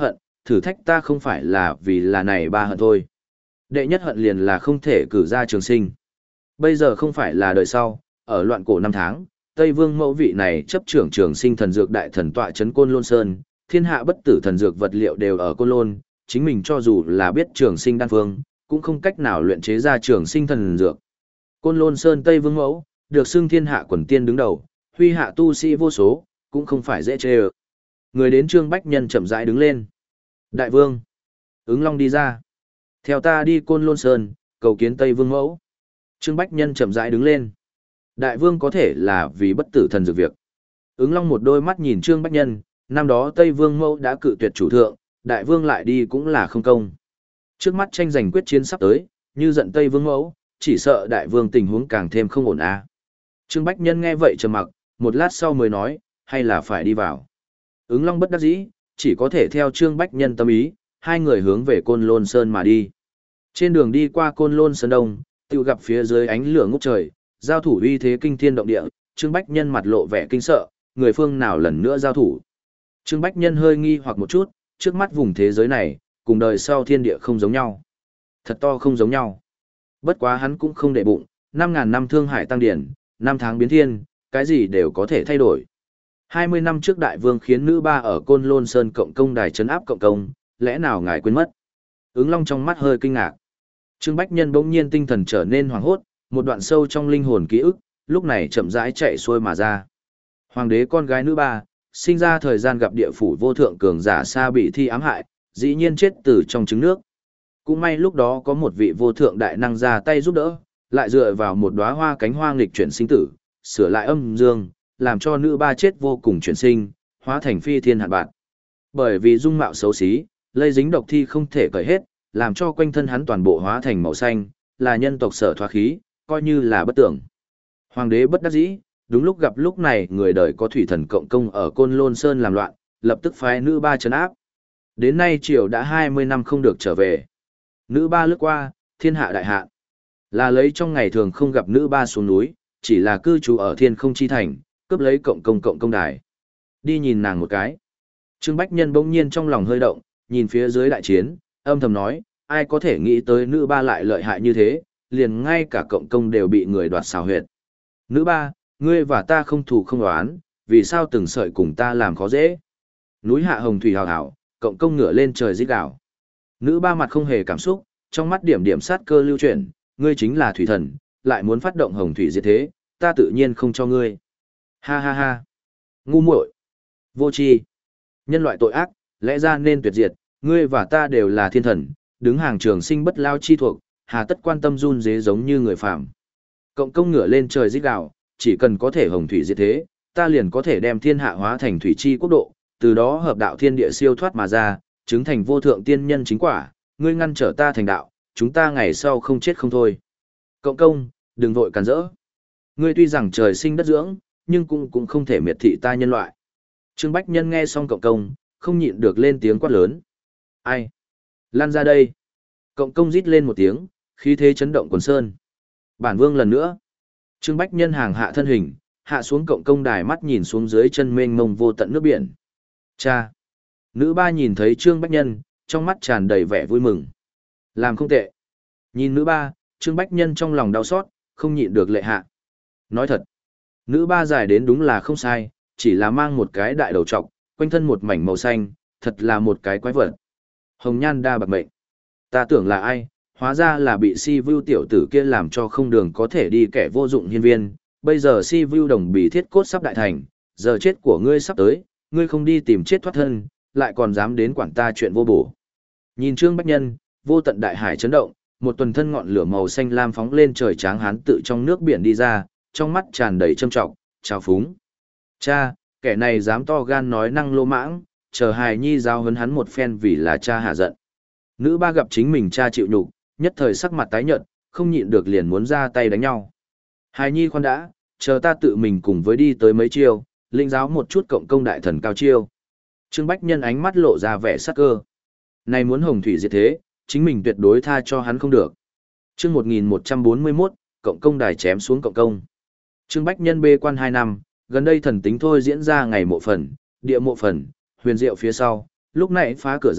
thử thách ta không phải là vì là này ba hận thôi. Đệ nhất hận liền là không thể cử ra trường sinh. Bây giờ không phải là đời sau, ở loạn cổ năm tháng, Tây Vương mẫu vị này chấp trưởng trường sinh thần dược đại thần tọa trấn Côn Lôn Sơn, thiên hạ bất tử thần dược vật liệu đều ở Côn Lôn, chính mình cho dù là biết trường sinh đan phương, cũng không cách nào luyện chế ra trường sinh thần dược. Côn Lôn Sơn Tây Vương mẫu, được xưng thiên hạ quần tiên đứng đầu, huy hạ tu sĩ vô số, cũng không phải dễ chê ơ. Người đến Trương Bách Nhân chậm rãi đứng lên. Đại vương, ứng long đi ra. Theo ta đi Côn Lôn Sơn, cầu kiến Tây Vương mẫu. Trương Bách Nhân chậm rãi đứng lên. Đại vương có thể là vì bất tử thần dược việc. Ứng long một đôi mắt nhìn Trương Bách Nhân, năm đó Tây Vương mẫu đã cự tuyệt chủ thượng, đại vương lại đi cũng là không công. Trước mắt tranh giành quyết chiến sắp tới, như giận Tây Vương mẫu, chỉ sợ đại vương tình huống càng thêm không ổn à. Trương Bách Nhân nghe vậy trầm mặc, một lát sau mới nói, hay là phải đi vào. Ứng long bất đắc dĩ, chỉ có thể theo Trương Bách Nhân tâm ý, hai người hướng về Côn Lôn Sơn mà đi. Trên đường đi qua Côn Lôn Sơn Đông, tự gặp phía dưới ánh lửa ngút trời, giao thủ uy thế kinh thiên động địa, Trương Bách Nhân mặt lộ vẻ kinh sợ, người phương nào lần nữa giao thủ. Trương Bách Nhân hơi nghi hoặc một chút, trước mắt vùng thế giới này, cùng đời sau thiên địa không giống nhau. Thật to không giống nhau. Bất quá hắn cũng không để bụng, năm ngàn năm thương hải tăng điển, năm tháng biến thiên, cái gì đều có thể thay đổi. hai mươi năm trước đại vương khiến nữ ba ở Côn Lôn Sơn cộng công đài trấn áp cộng công, lẽ nào ngài quên mất? Ứng long trong mắt hơi kinh ngạc. Trương Bách Nhân bỗng nhiên tinh thần trở nên hoảng hốt, một đoạn sâu trong linh hồn ký ức, lúc này chậm rãi chạy xuôi mà ra. Hoàng đế con gái nữ ba, sinh ra thời gian gặp địa phủ vô thượng cường giả xa bị thi ám hại, dĩ nhiên chết từ trong trứng nước. Cũng may lúc đó có một vị vô thượng đại năng ra tay giúp đỡ, lại dựa vào một đóa hoa cánh hoa nghịch chuyển sinh tử, sửa lại âm dương, làm cho nữ ba chết vô cùng chuyển sinh, hóa thành phi thiên hạn bạn. Bởi vì dung mạo xấu xí, lây dính độc thi không thể cởi hết, làm cho quanh thân hắn toàn bộ hóa thành màu xanh, là nhân tộc sở thoá khí, coi như là bất tưởng. Hoàng đế bất đắc dĩ, đúng lúc gặp lúc này người đời có thủy thần cộng công ở Côn Lôn Sơn làm loạn, lập tức phái nữ ba trấn áp. Đến nay triều đã hai mươi năm không được trở về. Nữ ba lướt qua, thiên hạ đại hạ. Là lấy trong ngày thường không gặp nữ ba xuống núi, chỉ là cư trú ở thiên không chi thành, cướp lấy cộng công cộng công đài. Đi nhìn nàng một cái. Trương Bách Nhân bỗng nhiên trong lòng hơi động, nhìn phía dưới đại chiến, âm thầm nói, ai có thể nghĩ tới nữ ba lại lợi hại như thế, liền ngay cả cộng công đều bị người đoạt xào huyệt. Nữ ba, ngươi và ta không thù không oán, vì sao từng sợi cùng ta làm khó dễ. Núi hạ hồng thủy hào hào, cộng công ngửa lên trời rít gào. Nữ ba mặt không hề cảm xúc, trong mắt điểm điểm sát cơ lưu chuyển, ngươi chính là thủy thần, lại muốn phát động hồng thủy diệt thế, ta tự nhiên không cho ngươi. Ha ha ha. Ngu muội, vô tri, nhân loại tội ác, lẽ ra nên tuyệt diệt, ngươi và ta đều là thiên thần, đứng hàng trường sinh bất lao chi thuộc, hà tất quan tâm run dế giống như người phàm. Cộng công ngửa lên trời rít gào, chỉ cần có thể hồng thủy diệt thế, ta liền có thể đem thiên hạ hóa thành thủy chi quốc độ, từ đó hợp đạo thiên địa siêu thoát mà ra, chứng thành vô thượng tiên nhân chính quả, ngươi ngăn trở ta thành đạo, chúng ta ngày sau không chết không thôi. Cộng công, đừng vội cản rỡ. Ngươi tuy rằng trời sinh đất dưỡng, nhưng cũng cũng không thể miệt thị ta nhân loại. Trương Bách Nhân nghe xong cộng công, không nhịn được lên tiếng quát lớn. Ai? Lan ra đây. Cộng công rít lên một tiếng, khí thế chấn động quần sơn. Bản vương lần nữa. Trương Bách Nhân hàng hạ thân hình, hạ xuống cộng công đài, mắt nhìn xuống dưới chân mênh mông vô tận nước biển. Cha. Nữ ba nhìn thấy Trương Bách Nhân, trong mắt tràn đầy vẻ vui mừng. Làm không tệ. Nhìn nữ ba, Trương Bách Nhân trong lòng đau xót, không nhịn được lệ hạ. Nói thật, nữ ba dài đến đúng là không sai, chỉ là mang một cái đại đầu trọc, quanh thân một mảnh màu xanh, thật là một cái quái vật. Hồng nhan đa bạc mệnh. Ta tưởng là ai, hóa ra là bị si vu tiểu tử kia làm cho không đường có thể đi kẻ vô dụng hiên viên. Bây giờ si vu đồng bì thiết cốt sắp đại thành, giờ chết của ngươi sắp tới, ngươi không đi tìm chết thoát thân, lại còn dám đến quản ta chuyện vô bổ. Nhìn Trương Bách Nhân, vô tận đại hải chấn động, một tuần thân ngọn lửa màu xanh lam phóng lên trời, tráng hán tự trong nước biển đi ra, trong mắt tràn đầy châm trọng, trào phúng. Cha, kẻ này dám to gan nói năng lô mãng, chờ hài nhi giao hấn hắn một phen vì là cha hạ giận. Nữ ba gặp chính mình cha chịu nhục, nhất thời sắc mặt tái nhợt, không nhịn được liền muốn ra tay đánh nhau. Hài nhi khoan đã, chờ ta tự mình cùng với đi tới mấy chiêu, linh giáo một chút cộng công đại thần cao chiêu. Trương Bách Nhân ánh mắt lộ ra vẻ sắc cơ. Này muốn hồng thủy diệt thế, chính mình tuyệt đối tha cho hắn không được. Chương một nghìn một trăm bốn mươi mốt, cộng công đài chém xuống cộng công. Trương Bách Nhân bê quan hai năm, gần đây thần tính thôi diễn ra ngày mộ phần, địa mộ phần, huyền diệu phía sau, lúc này phá cửa ra,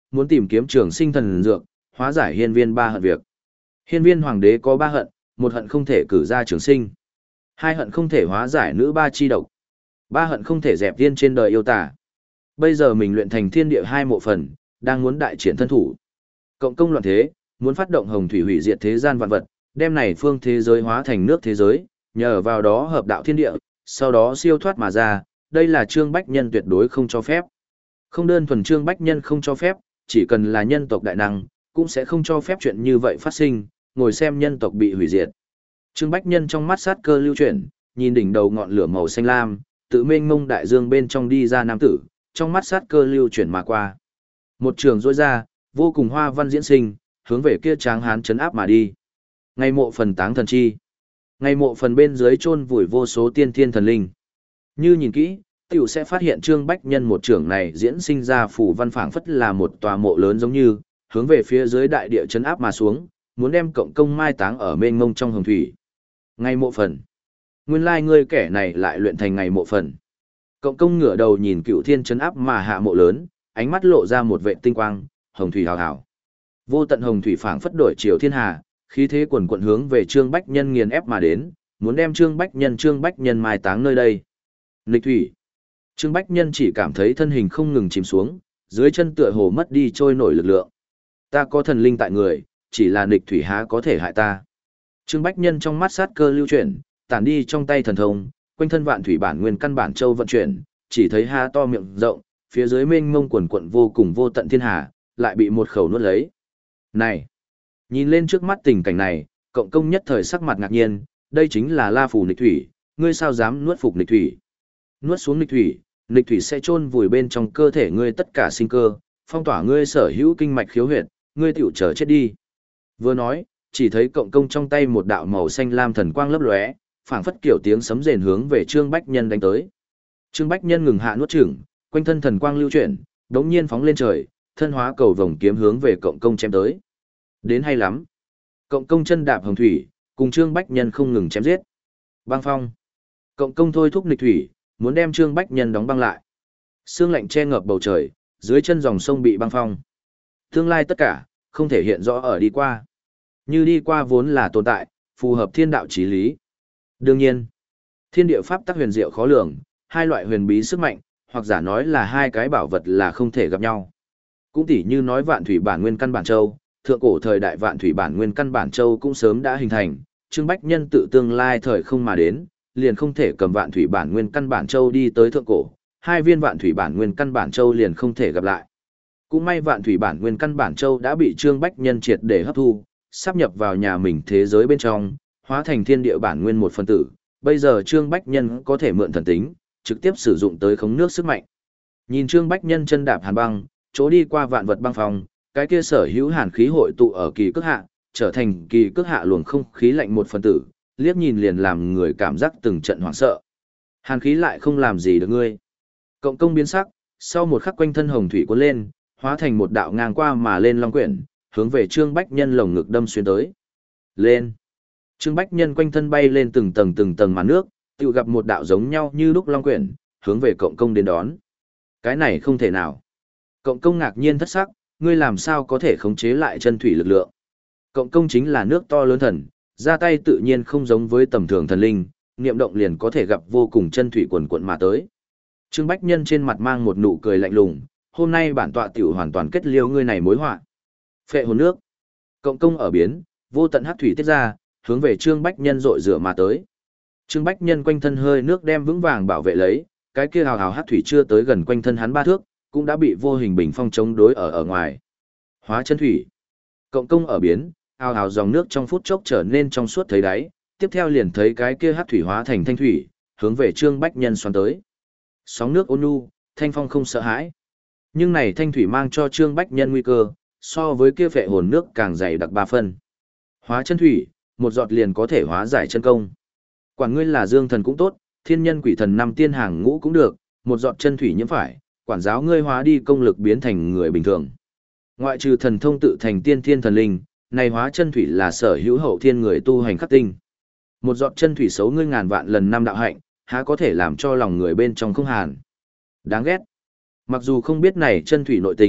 muốn tìm kiếm trường sinh thần dược, hóa giải hiên viên ba hận việc. Hiên viên hoàng đế có ba hận, một hận không thể cử ra trường sinh, hai hận không thể hóa giải nữ ba chi độc, ba hận không thể dẹp tiên trên đời yêu tả. Bây giờ mình luyện thành thiên địa hai mộ phần, đang muốn đại triển thân thủ. Cộng công loạn thế, muốn phát động hồng thủy hủy diệt thế gian vạn vật, đem này phương thế giới hóa thành nước thế giới, nhờ vào đó hợp đạo thiên địa, sau đó siêu thoát mà ra, đây là Trương Bách Nhân tuyệt đối không cho phép. Không đơn thuần Trương Bách Nhân không cho phép, chỉ cần là nhân tộc đại năng, cũng sẽ không cho phép chuyện như vậy phát sinh, ngồi xem nhân tộc bị hủy diệt. Trương Bách Nhân trong mắt sát cơ lưu chuyển, nhìn đỉnh đầu ngọn lửa màu xanh lam, tự mênh mông đại dương bên trong đi ra nam tử, trong mắt sát cơ lưu chuyển mà qua. Một trường rỗi ra, vô cùng hoa văn diễn sinh, hướng về kia tráng hán chấn áp mà đi. Ngày mộ phần táng thần chi. Ngày mộ phần bên dưới chôn vùi vô số tiên thiên thần linh. Như nhìn kỹ, tiểu sẽ phát hiện Trương Bách Nhân một trưởng này diễn sinh ra phủ văn phảng phất là một tòa mộ lớn giống như, hướng về phía dưới đại địa chấn áp mà xuống, muốn đem cộng công mai táng ở mênh mông trong hồng thủy. Ngày mộ phần. Nguyên lai ngươi kẻ này lại luyện thành ngày mộ phần. Cộng công ngửa đầu nhìn cựu thiên chấn áp mà hạ mộ lớn, ánh mắt lộ ra một vệ tinh quang, hồng thủy hào hào. Vô tận hồng thủy phảng phất đổi chiều thiên hà, khí thế quần quận hướng về Trương Bách Nhân nghiền ép mà đến, muốn đem Trương Bách Nhân Trương Bách Nhân mai táng nơi đây. Nghịch thủy. Trương Bách Nhân chỉ cảm thấy thân hình không ngừng chìm xuống, dưới chân tựa hồ mất đi trôi nổi lực lượng. Ta có thần linh tại người, chỉ là nghịch thủy há có thể hại ta. Trương Bách Nhân trong mắt sát cơ lưu chuyển, tản đi trong tay thần thông, quanh thân vạn thủy bản nguyên căn bản châu vận chuyển, chỉ thấy há to miệng rộng, phía dưới mênh mông quần quận vô cùng vô tận thiên hà, lại bị một khẩu nuốt lấy. Này! Nhìn lên trước mắt tình cảnh này, cộng công nhất thời sắc mặt ngạc nhiên, đây chính là La Phù nghịch thủy, ngươi sao dám nuốt phục nghịch thủy? Nuốt xuống nghịch thủy, nghịch thủy sẽ chôn vùi bên trong cơ thể ngươi tất cả sinh cơ, phong tỏa ngươi sở hữu kinh mạch khiếu huyệt, ngươi tiểu chờ chết đi. Vừa nói, chỉ thấy cộng công trong tay một đạo màu xanh lam thần quang lấp lóe, phảng phất kiểu tiếng sấm rền hướng về Trương Bách Nhân đánh tới. Trương Bách Nhân ngừng hạ nuốt chửng, quanh thân thần quang lưu chuyển, đống nhiên phóng lên trời, thân hóa cầu vồng kiếm hướng về cộng công chém tới. Đến hay lắm. Cộng công chân đạp hồng thủy, cùng Trương Bách Nhân không ngừng chém giết. Băng phong. Cộng công thôi thúc nghịch thủy, muốn đem Trương Bách Nhân đóng băng lại. Sương lạnh che ngập bầu trời, dưới chân dòng sông bị băng phong. Tương lai tất cả, không thể hiện rõ ở đi qua. Như đi qua vốn là tồn tại, phù hợp thiên đạo chí lý. Đương nhiên, thiên địa pháp tắc huyền diệu khó lường, hai loại huyền bí sức mạnh, hoặc giả nói là hai cái bảo vật là không thể gặp nhau. Cũng tỉ như nói vạn thủy bản nguyên căn bản châu, thượng cổ thời đại vạn thủy bản nguyên căn bản châu cũng sớm đã hình thành, Trương Bách Nhân tự tương lai thời không mà đến, liền không thể cầm vạn thủy bản nguyên căn bản châu đi tới thượng cổ, hai viên vạn thủy bản nguyên căn bản châu liền không thể gặp lại. Cũng may vạn thủy bản nguyên căn bản châu đã bị Trương Bách Nhân triệt để hấp thu, sáp nhập vào nhà mình thế giới bên trong, hóa thành thiên địa bản nguyên một phân tử. Bây giờ Trương Bách Nhân có thể mượn thần tính, trực tiếp sử dụng tới khống nước sức mạnh. Nhìn Trương Bách Nhân chân đạp hàn băng, chỗ đi qua vạn vật băng phong, cái kia sở hữu hàn khí hội tụ ở kỳ cước hạ, trở thành kỳ cước hạ luồng không khí lạnh một phân tử, liếc nhìn liền làm người cảm giác từng trận hoảng sợ. Hàn khí lại không làm gì được ngươi. Cộng công biến sắc, sau một khắc quanh thân hồng thủy cuốn lên, hóa thành một đạo ngang qua mà lên long quyển, hướng về Trương Bách Nhân lồng ngực đâm xuyên tới. Lên. Trương Bách Nhân quanh thân bay lên từng tầng từng tầng màn nước, tự gặp một đạo giống nhau như lúc long quyển, hướng về cộng công đến đón. Cái này không thể nào. Cộng công ngạc nhiên thất sắc, ngươi làm sao có thể khống chế lại chân thủy lực lượng. Cộng công chính là nước to lớn thần, ra tay tự nhiên không giống với tầm thường thần linh, niệm động liền có thể gặp vô cùng chân thủy quần quận mà tới. Trương Bách Nhân trên mặt mang một nụ cười lạnh lùng, hôm nay bản tọa tiểu hoàn toàn kết liêu ngươi này mối họa. Phệ hồn nước. Cộng công ở biến, vô tận hắc thủy tiết ra, hướng về Trương Bách Nhân rội rửa mà tới. Trương Bách Nhân quanh thân hơi nước đem vững vàng bảo vệ lấy, cái kia hào hào hắc thủy chưa tới gần quanh thân hắn ba thước, cũng đã bị vô hình bình phong chống đối ở ở ngoài. Hóa chân thủy. Cộng công ở biến, hào hào dòng nước trong phút chốc trở nên trong suốt thấy đáy, tiếp theo liền thấy cái kia hắc thủy hóa thành thanh thủy, hướng về Trương Bách Nhân xoắn tới. Sóng nước ôn nhu, thanh phong không sợ hãi. Nhưng này thanh thủy mang cho Trương Bách Nhân nguy cơ, so với kia phệ hồn nước càng dày đặc ba phân. Hóa chân thủy, một giọt liền có thể hóa giải chân công. Quản ngươi là dương thần cũng tốt, thiên nhân quỷ thần năm tiên hàng ngũ cũng được, một giọt chân thủy nhiễm phải, quản giáo ngươi hóa đi công lực biến thành người bình thường. Ngoại trừ thần thông tự thành tiên thiên thần linh, này hóa chân thủy là sở hữu hậu thiên người tu hành khắc tinh. Một giọt chân thủy xấu ngươi ngàn vạn lần năm đạo hạnh, há có thể làm cho lòng người bên trong không hàn. Đáng ghét. Mặc dù không biết này chân thủy nội tình,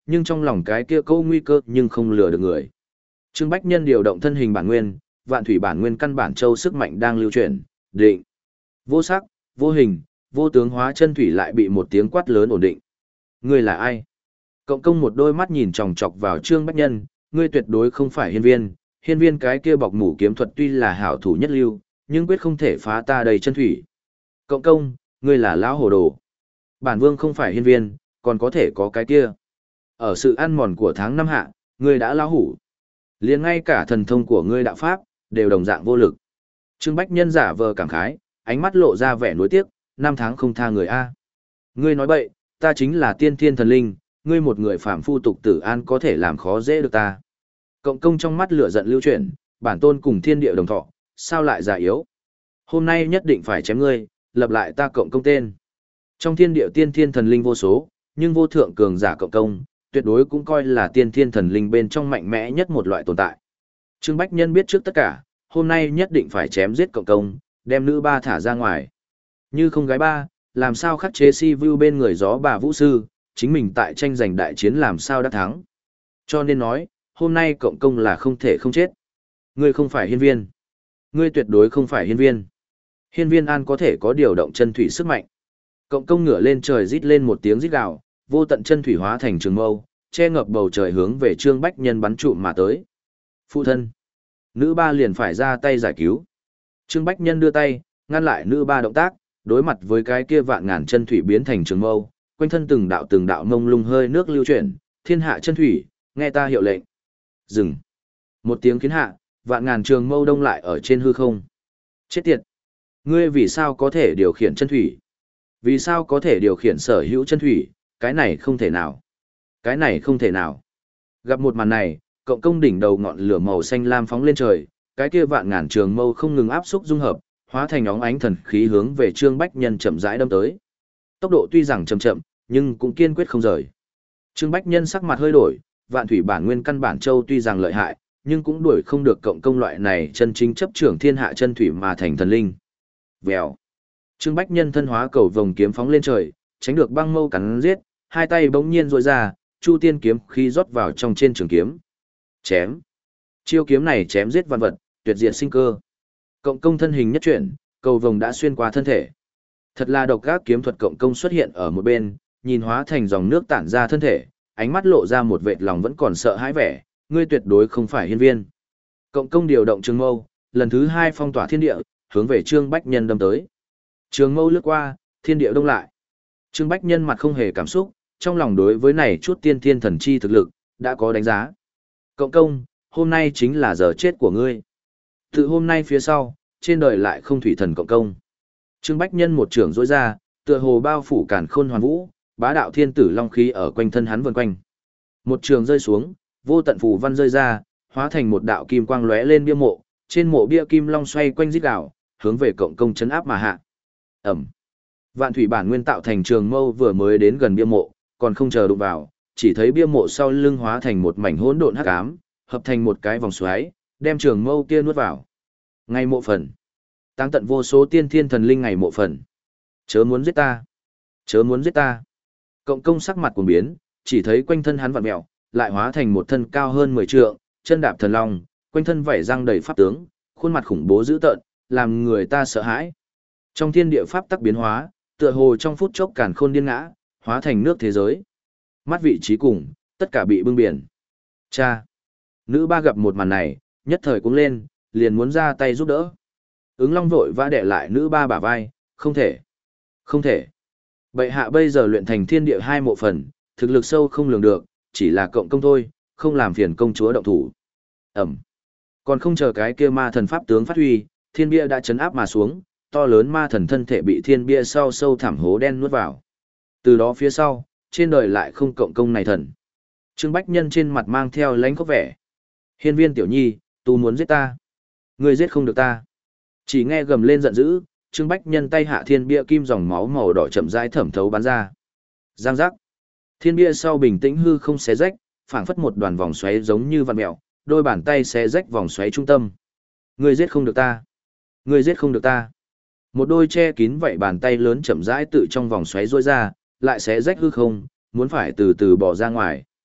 nhưng trong lòng cái kia câu nguy cơ nhưng không lừa được người. Trương Bách Nhân điều động thân hình bản nguyên, vạn thủy bản nguyên căn bản châu sức mạnh đang lưu chuyển, định. Vô sắc, vô hình, vô tướng hóa chân thủy lại bị một tiếng quát lớn ổn định. Ngươi là ai? Cộng công một đôi mắt nhìn chòng chọc vào Trương Bách Nhân, ngươi tuyệt đối không phải hiên viên, hiên viên cái kia bọc mủ kiếm thuật tuy là hảo thủ nhất lưu, nhưng quyết không thể phá ta đầy chân thủy. Cộng công, ngươi là lão hồ đồ. Bản vương không phải hiên viên, còn có thể có cái kia. Ở sự ăn mòn của tháng năm hạ, ngươi đã lão hủ. Liền ngay cả thần thông của ngươi đạo pháp, đều đồng dạng vô lực. Trương Bách Nhân giả vờ cảm khái, ánh mắt lộ ra vẻ nuối tiếc, năm tháng không tha người A. Ngươi nói bậy, ta chính là tiên thiên thần linh, ngươi một người phàm phu tục tử an có thể làm khó dễ được ta. Cộng công trong mắt lửa giận lưu chuyển, bản tôn cùng thiên địa đồng thọ, sao lại già yếu. Hôm nay nhất định phải chém ngươi, lập lại ta cộng công tên. Trong thiên địa tiên thiên thần linh vô số, nhưng vô thượng cường giả cộng công, tuyệt đối cũng coi là tiên thiên thần linh bên trong mạnh mẽ nhất một loại tồn tại. Trương Bách Nhân biết trước tất cả, hôm nay nhất định phải chém giết cộng công, đem nữ ba thả ra ngoài. Như không gái ba, làm sao khắc chế si vu bên người gió bà vũ sư, chính mình tại tranh giành đại chiến làm sao đã thắng. Cho nên nói, hôm nay cộng công là không thể không chết. Ngươi không phải hiên viên. Ngươi tuyệt đối không phải hiên viên. Hiên viên an có thể có điều động chân thủy sức mạnh. Cộng công ngửa lên trời rít lên một tiếng rít gào, vô tận chân thủy hóa thành trường mâu, che ngập bầu trời hướng về Trương Bách Nhân bắn trụm mà tới. Phụ thân. Nữ ba liền phải ra tay giải cứu. Trương Bách Nhân đưa tay, ngăn lại nữ ba động tác, đối mặt với cái kia vạn ngàn chân thủy biến thành trường mâu, quanh thân từng đạo từng đạo mông lung hơi nước lưu chuyển, thiên hạ chân thủy, nghe ta hiệu lệnh. Dừng. Một tiếng khiến hạ, vạn ngàn trường mâu đông lại ở trên hư không. Chết tiệt. Ngươi vì sao có thể điều khiển chân thủy? Vì sao có thể điều khiển sở hữu chân thủy? Cái này không thể nào. Cái này không thể nào. Gặp một màn này, cộng công đỉnh đầu ngọn lửa màu xanh lam phóng lên trời, cái kia vạn ngàn trường mâu không ngừng áp xúc dung hợp, hóa thành óng ánh thần khí hướng về Trương Bách Nhân chậm rãi đâm tới. Tốc độ tuy rằng chậm chậm, nhưng cũng kiên quyết không rời. Trương Bách Nhân sắc mặt hơi đổi, vạn thủy bản nguyên căn bản châu tuy rằng lợi hại, nhưng cũng đuổi không được cộng công loại này chân chính chấp trưởng thiên hạ chân thủy mà thành thần linh. Vèo. Trương Bách Nhân thân hóa cầu vồng kiếm phóng lên trời, tránh được băng mâu cắn giết, hai tay bỗng nhiên duỗi ra, chu tiên kiếm khí rót vào trong trên trường kiếm. Chém. Chiêu kiếm này chém giết vạn vật, tuyệt diệt sinh cơ. Cộng công thân hình nhất chuyển, cầu vồng đã xuyên qua thân thể. Thật là độc ác kiếm thuật cộng công xuất hiện ở một bên, nhìn hóa thành dòng nước tản ra thân thể, ánh mắt lộ ra một vệt lòng vẫn còn sợ hãi vẻ, ngươi tuyệt đối không phải hiên viên. Cộng công điều động trường mâu, lần thứ hai phong tỏa thiên địa, hướng về Trương Bách Nhân đâm tới. Trường mâu lướt qua, thiên địa đông lại. Trương Bách Nhân mặt không hề cảm xúc, trong lòng đối với này chút tiên thiên thần chi thực lực, đã có đánh giá. Cộng công, hôm nay chính là giờ chết của ngươi. Từ hôm nay phía sau, trên đời lại không thủy thần cộng công. Trương Bách Nhân một trường rỗi ra, tựa hồ bao phủ càn khôn hoàn vũ, bá đạo thiên tử long khí ở quanh thân hắn vần quanh. Một trường rơi xuống, vô tận phù văn rơi ra, hóa thành một đạo kim quang lóe lên bia mộ, trên mộ bia kim long xoay quanh rít đảo, hướng về cộng công chấn áp mà hạ. Ẩm. Vạn thủy bản nguyên tạo thành trường mâu vừa mới đến gần bia mộ, còn không chờ đụng vào, chỉ thấy bia mộ sau lưng hóa thành một mảnh hỗn độn hắc ám, hợp thành một cái vòng xoáy, đem trường mâu kia nuốt vào. Ngay mộ phần. Táng tận vô số tiên thiên thần linh ngày mộ phần. Chớ muốn giết ta. Chớ muốn giết ta. Cộng công sắc mặt cuồng biến, chỉ thấy quanh thân hắn vặn mèo, lại hóa thành một thân cao hơn mười trượng, chân đạp thần long, quanh thân vảy răng đầy pháp tướng, khuôn mặt khủng bố dữ tợn, làm người ta sợ hãi. Trong thiên địa pháp tắc biến hóa, tựa hồ trong phút chốc càn khôn điên ngã, hóa thành nước thế giới. Mắt vị trí cùng, tất cả bị bưng biển. Cha! Nữ ba gặp một màn này, nhất thời cũng lên, liền muốn ra tay giúp đỡ. Ứng Long vội vã đè lại nữ ba bả vai, không thể. Không thể. Bệ hạ bây giờ luyện thành thiên địa hai mộ phần, thực lực sâu không lường được, chỉ là cộng công thôi, không làm phiền công chúa động thủ. Ẩm. Còn không chờ cái kia ma thần pháp tướng phát huy, thiên bia đã chấn áp mà xuống, to lớn ma thần thân thể bị thiên bia sau sâu thẳm hố đen nuốt vào. Từ đó phía sau, trên đời lại không cộng công này thần. Trương Bách Nhân trên mặt mang theo lãnh khốc vẻ. Hiên viên tiểu nhi, tu muốn giết ta. Ngươi giết không được ta. Chỉ nghe gầm lên giận dữ, Trương Bách Nhân tay hạ thiên bia kim dòng máu màu đỏ chậm rãi thẩm thấu bắn ra. Giang giác. Thiên bia sau bình tĩnh hư không xé rách, phảng phất một đoàn vòng xoáy giống như vặn mèo, đôi bàn tay xé rách vòng xoáy trung tâm. Ngươi giết không được ta. Ngươi giết không được ta. Một đôi che kín vậy bàn tay lớn chậm rãi tự trong vòng xoáy rôi ra, lại xé rách hư không, muốn phải từ từ bỏ ra ngoài.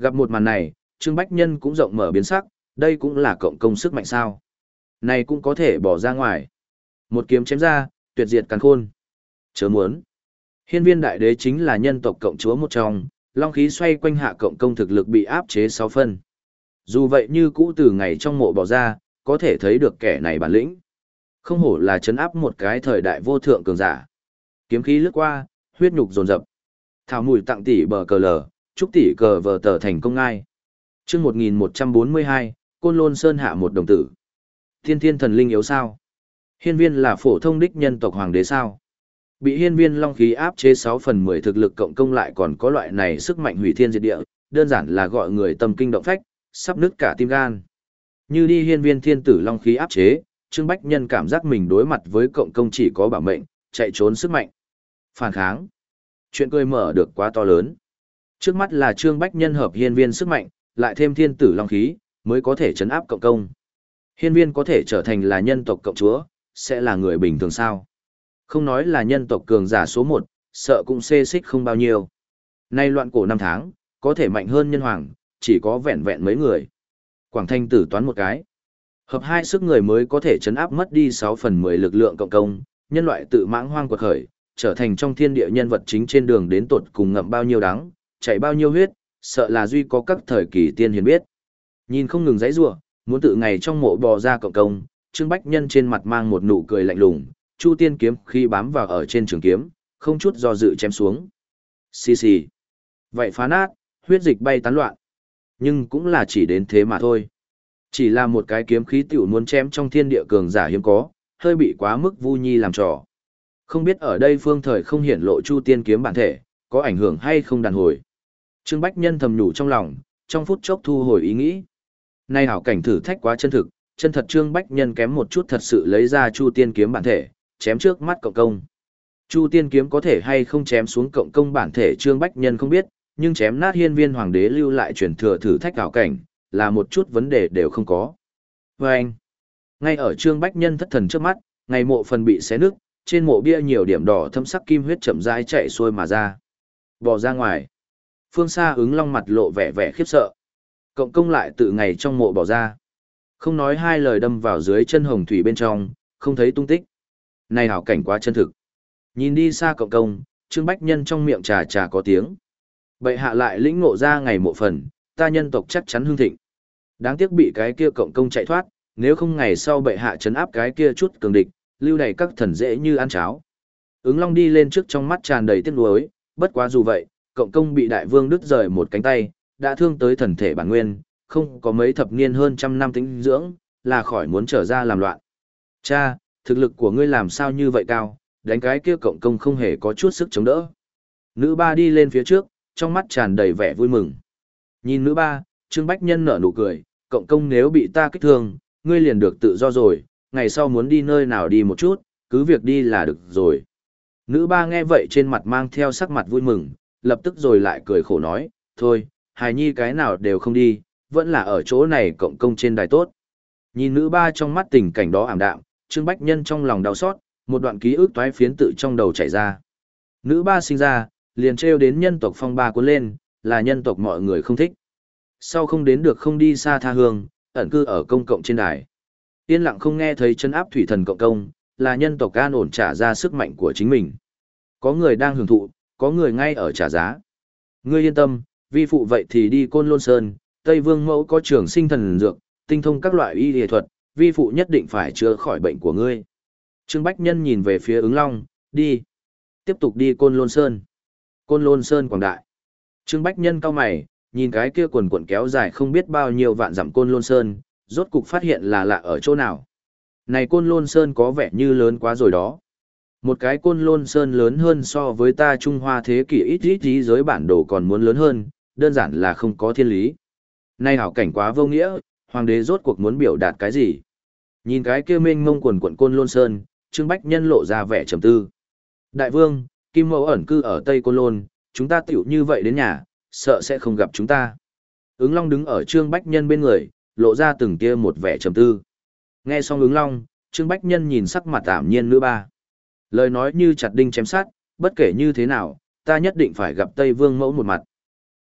Gặp một màn này, Trương Bách Nhân cũng rộng mở biến sắc, đây cũng là cộng công sức mạnh sao. Này cũng có thể bỏ ra ngoài. Một kiếm chém ra, tuyệt diệt càn khôn. Chớ muốn. Hiên viên đại đế chính là nhân tộc cộng chúa một trong, long khí xoay quanh hạ cộng công thực lực bị áp chế sáu phân. Dù vậy như cũ từ ngày trong mộ bỏ ra, có thể thấy được kẻ này bản lĩnh. Không hổ là chấn áp một cái thời đại vô thượng cường giả. Kiếm khí lướt qua, huyết nhục dồn dập. Thảo mùi tặng tỷ bờ cờ lờ, chúc tỷ cờ vờ tờ thành công ngai. Chương một nghìn một trăm bốn mươi hai, Côn Lôn Sơn hạ một đồng tử. Thiên thiên thần linh yếu sao? Hiên viên là phổ thông đích nhân tộc hoàng đế sao? Bị hiên viên long khí áp chế sáu phần mười thực lực cộng công lại còn có loại này sức mạnh hủy thiên diệt địa, đơn giản là gọi người tâm kinh động phách, sắp nứt cả tim gan. Như đi hiên viên thiên tử long khí áp chế, Trương Bách Nhân cảm giác mình đối mặt với cộng công chỉ có bảo mệnh, chạy trốn sức mạnh. Phản kháng. Chuyện cười mở được quá to lớn. Trước mắt là Trương Bách Nhân hợp hiên viên sức mạnh, lại thêm thiên tử long khí, mới có thể chấn áp cộng công. Hiên viên có thể trở thành là nhân tộc cộng chúa, sẽ là người bình thường sao? Không nói là nhân tộc cường giả số một, sợ cũng xê xích không bao nhiêu. Nay loạn cổ năm tháng, có thể mạnh hơn nhân hoàng, chỉ có vẹn vẹn mấy người. Quảng Thanh tử toán một cái. Hợp hai sức người mới có thể chấn áp mất đi sáu phần mười lực lượng cộng công, nhân loại tự mãng hoang quật khởi, trở thành trong thiên địa nhân vật chính trên đường đến tột cùng ngậm bao nhiêu đắng, chảy bao nhiêu huyết, sợ là duy có các thời kỳ tiên hiền biết. Nhìn không ngừng giãy giụa, muốn tự ngày trong mộ bò ra cộng công, Trương Bách Nhân trên mặt mang một nụ cười lạnh lùng, Chu Tiên kiếm khi bám vào ở trên trường kiếm, không chút do dự chém xuống. Xì xì. Vậy phá nát, huyết dịch bay tán loạn. Nhưng cũng là chỉ đến thế mà thôi. Chỉ là một cái kiếm khí tiểu muốn chém trong thiên địa cường giả hiếm có, hơi bị quá mức vu nhi làm trò. Không biết ở đây phương thời không hiển lộ Chu Tiên kiếm bản thể, có ảnh hưởng hay không đàn hồi. Trương Bách Nhân thầm nhủ trong lòng, trong phút chốc thu hồi ý nghĩ. Nay hảo cảnh thử thách quá chân thực, chân thật Trương Bách Nhân kém một chút thật sự lấy ra Chu Tiên kiếm bản thể, chém trước mắt cộng công. Chu Tiên kiếm có thể hay không chém xuống cộng công bản thể Trương Bách Nhân không biết, nhưng chém nát hiên viên hoàng đế lưu lại truyền thừa thử thách hảo cảnh, là một chút vấn đề đều không có. Và anh, ngay ở Trương Bách Nhân thất thần trước mắt, ngày mộ phần bị xé nứt, trên mộ bia nhiều điểm đỏ thâm sắc kim huyết chậm rãi chạy xuôi mà ra. Bò ra ngoài. Phương xa ứng long mặt lộ vẻ vẻ khiếp sợ. Cộng công lại tự ngày trong mộ bỏ ra. Không nói hai lời đâm vào dưới chân hồng thủy bên trong, không thấy tung tích. Này hảo cảnh quá chân thực. Nhìn đi xa cộng công, Trương Bách Nhân trong miệng trà trà có tiếng. Bệ hạ lại lĩnh ngộ ra ngày mộ phần, ta nhân tộc chắc chắn hưng thịnh. Đáng tiếc bị cái kia cộng công chạy thoát, nếu không ngày sau bệ hạ trấn áp cái kia chút cường địch, lưu đầy các thần dễ như ăn cháo. Ứng Long đi lên trước trong mắt tràn đầy tiếc nuối, bất quá dù vậy, cộng công bị đại vương đứt rời một cánh tay, đã thương tới thần thể bản nguyên, không có mấy thập niên hơn trăm năm tĩnh dưỡng, là khỏi muốn trở ra làm loạn. Cha, thực lực của ngươi làm sao như vậy cao, đánh cái kia cộng công không hề có chút sức chống đỡ. Nữ ba đi lên phía trước, trong mắt tràn đầy vẻ vui mừng. Nhìn nữ ba, Trương Bách Nhân nở nụ cười, cộng công nếu bị ta kích thương, ngươi liền được tự do rồi, ngày sau muốn đi nơi nào đi một chút, cứ việc đi là được rồi. Nữ ba nghe vậy trên mặt mang theo sắc mặt vui mừng, lập tức rồi lại cười khổ nói, thôi, hài nhi cái nào đều không đi, vẫn là ở chỗ này cộng công trên đài tốt. Nhìn nữ ba trong mắt tình cảnh đó ảm đạm, Trương Bách Nhân trong lòng đau xót, một đoạn ký ức toái phiến tự trong đầu chảy ra. Nữ ba sinh ra, liền trêu đến nhân tộc phong ba cuốn lên, là nhân tộc mọi người không thích. Sau không đến được không đi xa tha hương, ẩn cư ở công cộng trên đài. Yên lặng không nghe thấy chân áp thủy thần cộng công, là nhân tộc an ổn trả ra sức mạnh của chính mình. Có người đang hưởng thụ, có người ngay ở trả giá. Ngươi yên tâm, vi phụ vậy thì đi Côn Lôn Sơn, Tây Vương mẫu có trường sinh thần dược, tinh thông các loại y y thuật, vi phụ nhất định phải chữa khỏi bệnh của ngươi. Trương Bách Nhân nhìn về phía ứng long, đi. Tiếp tục đi Côn Lôn Sơn. Côn Lôn Sơn quảng đại. Trương Bách Nhân cau mày, nhìn cái kia quần quần kéo dài không biết bao nhiêu vạn dặm Côn Lôn Sơn, rốt cục phát hiện là lạ ở chỗ nào. Này Côn Lôn Sơn có vẻ như lớn quá rồi đó. Một cái Côn Lôn Sơn lớn hơn so với ta Trung Hoa thế kỷ ít ít ý giới bản đồ còn muốn lớn hơn, đơn giản là không có thiên lý. Nay hảo cảnh quá vô nghĩa, hoàng đế rốt cuộc muốn biểu đạt cái gì? Nhìn cái kia mênh mông quần quần Côn Lôn Sơn, Trương Bách Nhân lộ ra vẻ trầm tư. Đại vương, Kim Mẫu ẩn cư ở Tây Côn Lôn, chúng ta tiểu như vậy đến nhà, sợ sẽ không gặp chúng ta. Ứng Long đứng ở Trương Bách Nhân bên người, lộ ra từng tia một vẻ trầm tư. Nghe xong Ứng Long, Trương Bách Nhân nhìn sắc mặt tạm nhiên nữ ba. Lời nói như chặt đinh chém sát, bất kể như thế nào, ta nhất định phải gặp Tây Vương Mẫu một mặt.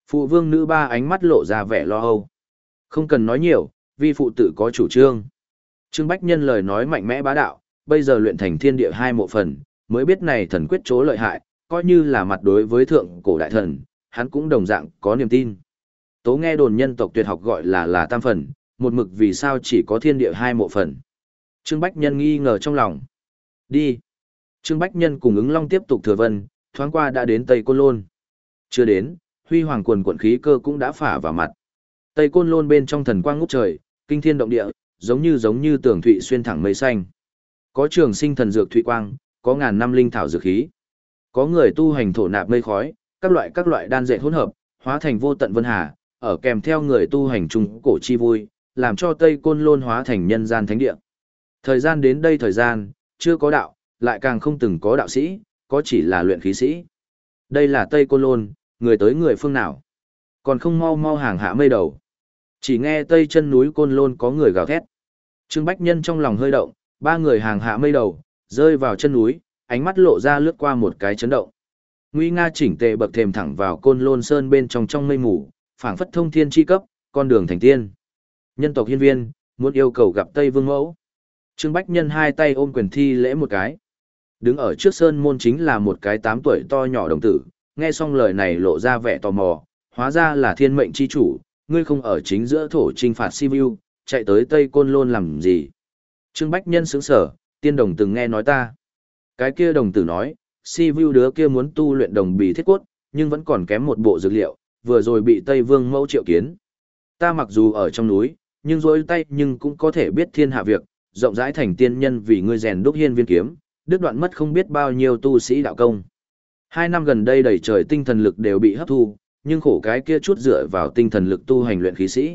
Phụ vương nữ ba ánh mắt lộ ra vẻ lo âu. Không cần nói nhiều, vi phụ tự có chủ trương. Trương Bách Nhân lời nói mạnh mẽ bá đạo, bây giờ luyện thành thiên địa hai mộ phần, mới biết này thần quyết chỗ lợi hại, coi như là mặt đối với thượng cổ đại thần, hắn cũng đồng dạng có niềm tin. Tố nghe đồn nhân tộc tuyệt học gọi là là tam phần, một mực vì sao chỉ có thiên địa hai mộ phần. Trương Bách Nhân nghi ngờ trong lòng. Đi. Trương Bách Nhân cùng ứng long tiếp tục thừa vân, thoáng qua đã đến Tây Côn Lôn. Chưa đến, huy hoàng quần quận khí cơ cũng đã phả vào mặt. Tây Côn Lôn bên trong thần quang ngút trời, kinh thiên động địa, giống như giống như tường thụy xuyên thẳng mây xanh. Có trường sinh thần dược thụy quang, có ngàn năm linh thảo dược khí. Có người tu hành thổ nạp mây khói, các loại các loại đan dệt hỗn hợp, hóa thành vô tận vân hà, ở kèm theo người tu hành trung cổ chi vui, làm cho Tây Côn Lôn hóa thành nhân gian thánh địa. Thời gian đến đây thời gian, chưa có đạo, lại càng không từng có đạo sĩ, có chỉ là luyện khí sĩ. Đây là Tây Côn Lôn, người tới người phương nào? Còn không mau mau hàng hạ mây đầu. Chỉ nghe tây chân núi Côn Lôn có người gào thét. Trương Bách Nhân trong lòng hơi động, ba người hàng hạ mây đầu, rơi vào chân núi, ánh mắt lộ ra lướt qua một cái chấn động. Nguy nga chỉnh tề bậc thềm thẳng vào Côn Lôn Sơn bên trong trong mây mù, phảng phất thông thiên chi cấp, con đường thành tiên. Nhân tộc hiên viên, muốn yêu cầu gặp Tây Vương Mẫu. Trương Bách Nhân hai tay ôm quyền thi lễ một cái. Đứng ở trước sơn môn chính là một cái tám tuổi to nhỏ đồng tử, nghe xong lời này lộ ra vẻ tò mò, hóa ra là thiên mệnh chi chủ, ngươi không ở chính giữa thổ trinh phạt Sivu, chạy tới Tây Côn Lôn làm gì? Trương Bách Nhân sững sở, tiên đồng từng nghe nói ta. Cái kia đồng tử nói, Sivu đứa kia muốn tu luyện đồng bì thiết cốt, nhưng vẫn còn kém một bộ dược liệu, vừa rồi bị Tây Vương Mẫu triệu kiến. Ta mặc dù ở trong núi, nhưng rỗi tay nhưng cũng có thể biết thiên hạ việc, rộng rãi thành tiên nhân vì ngươi rèn đúc hiên viên kiếm, đứt đoạn mất không biết bao nhiêu tu sĩ đạo công. Hai năm gần đây đầy trời tinh thần lực đều bị hấp thu, nhưng khổ cái kia chút dựa vào tinh thần lực tu hành luyện khí sĩ.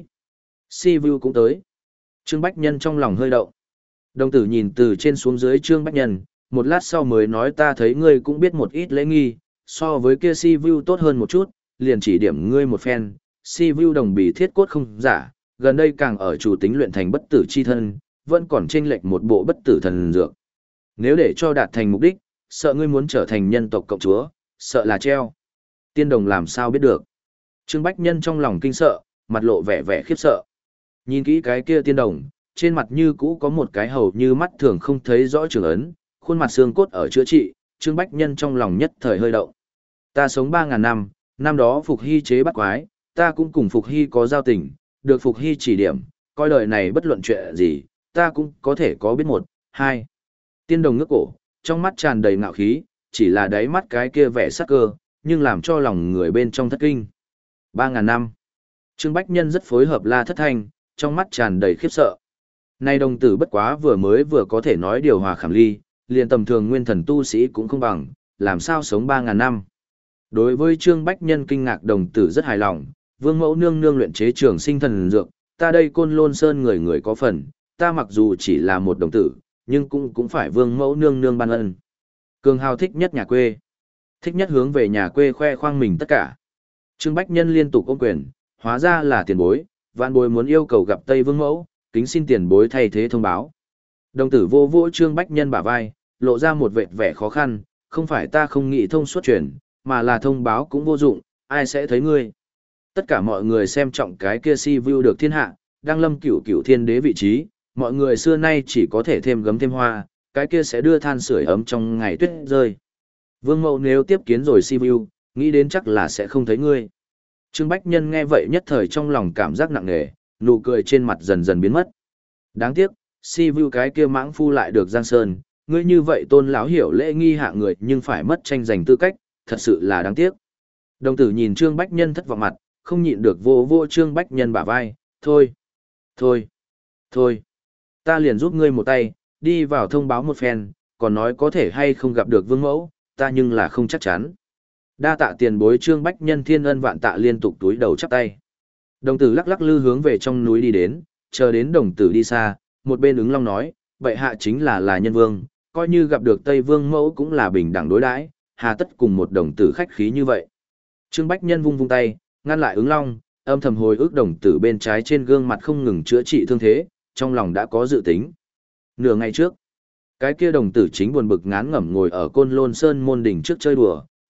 Sivu cũng tới. Trương Bách Nhân trong lòng hơi động. Đồng tử nhìn từ trên xuống dưới Trương Bách Nhân, một lát sau mới nói ta thấy ngươi cũng biết một ít lễ nghi, so với kia Sivu tốt hơn một chút, liền chỉ điểm ngươi một phen. Sivu đồng bì thiết cốt không giả, gần đây càng ở chủ tính luyện thành bất tử chi thân, vẫn còn chênh lệch một bộ bất tử thần dược. Nếu để cho đạt thành mục đích, sợ ngươi muốn trở thành nhân tộc cộng chúa, sợ là treo. Tiên đồng làm sao biết được. Trương Bách Nhân trong lòng kinh sợ, mặt lộ vẻ vẻ khiếp sợ. Nhìn kỹ cái kia tiên đồng, trên mặt như cũ có một cái hầu như mắt thường không thấy rõ trường ấn, khuôn mặt xương cốt ở chữa trị, Trương Bách Nhân trong lòng nhất thời hơi động. Ta sống ba ngàn năm, năm đó Phục Hy chế bắt quái, ta cũng cùng Phục Hy có giao tình, được Phục Hy chỉ điểm, coi đời này bất luận chuyện gì, ta cũng có thể có biết một, hai. Tiên đồng ngước cổ, trong mắt tràn đầy ngạo khí, chỉ là đáy mắt cái kia vẻ sắc cơ, nhưng làm cho lòng người bên trong thất kinh. Ba ngàn năm. Trương Bách Nhân rất phối hợp la thất thanh, trong mắt tràn đầy khiếp sợ. Nay đồng tử bất quá vừa mới vừa có thể nói điều hòa khảm ly, liền tầm thường nguyên thần tu sĩ cũng không bằng, làm sao sống ba ngàn năm. Đối với Trương Bách Nhân kinh ngạc đồng tử rất hài lòng, vương mẫu nương nương luyện chế trường sinh thần dược, ta đây Côn Lôn Sơn người người có phần, ta mặc dù chỉ là một đồng tử, nhưng cũng cũng phải vương mẫu nương nương ban ân. Cường hào thích nhất nhà quê. Thích nhất hướng về nhà quê khoe khoang mình tất cả. Trương Bách Nhân liên tục ôm quyền, hóa ra là tiền bối, vạn bối muốn yêu cầu gặp Tây Vương Mẫu, kính xin tiền bối thay thế thông báo. Đồng tử vô vô Trương Bách Nhân bả vai, lộ ra một vệt vẻ khó khăn, không phải ta không nghĩ thông suốt truyền, mà là thông báo cũng vô dụng, ai sẽ thấy ngươi. Tất cả mọi người xem trọng cái kia si view được thiên hạ, đang lâm cửu cửu thiên đế vị trí, mọi người xưa nay chỉ có thể thêm gấm thêm hoa, cái kia sẽ đưa than sưởi ấm trong ngày tuyết rơi. Vương Mẫu nếu tiếp kiến rồi si view, nghĩ đến chắc là sẽ không thấy ngươi. Trương Bách Nhân nghe vậy nhất thời trong lòng cảm giác nặng nề, nụ cười trên mặt dần dần biến mất. Đáng tiếc, si view cái kia mãng phu lại được Giang Sơn, ngươi như vậy tôn lão hiểu lễ nghi hạ người nhưng phải mất tranh giành tư cách, thật sự là đáng tiếc. Đồng tử nhìn Trương Bách Nhân thất vọng mặt, không nhịn được vô vô Trương Bách Nhân bả vai, thôi, thôi, thôi, ta liền giúp ngươi một tay, đi vào thông báo một phen, còn nói có thể hay không gặp được Vương Mẫu, ta nhưng là không chắc chắn. Đa tạ tiền bối Trương Bách Nhân thiên ân vạn tạ liên tục túi đầu chắp tay. Đồng tử lắc lắc lư hướng về trong núi đi đến, chờ đến đồng tử đi xa, một bên ứng long nói, vậy hạ chính là là nhân vương, coi như gặp được Tây Vương Mẫu cũng là bình đẳng đối đãi, hà tất cùng một đồng tử khách khí như vậy. Trương Bách Nhân vung vung tay, ngăn lại ứng long, âm thầm hồi ức đồng tử bên trái trên gương mặt không ngừng chữa trị thương thế, trong lòng đã có dự tính. Nửa ngày trước, cái kia đồng tử chính buồn bực ngán ngẩm ngồi ở Côn Lôn Sơn môn đỉnh trước chơi đùa,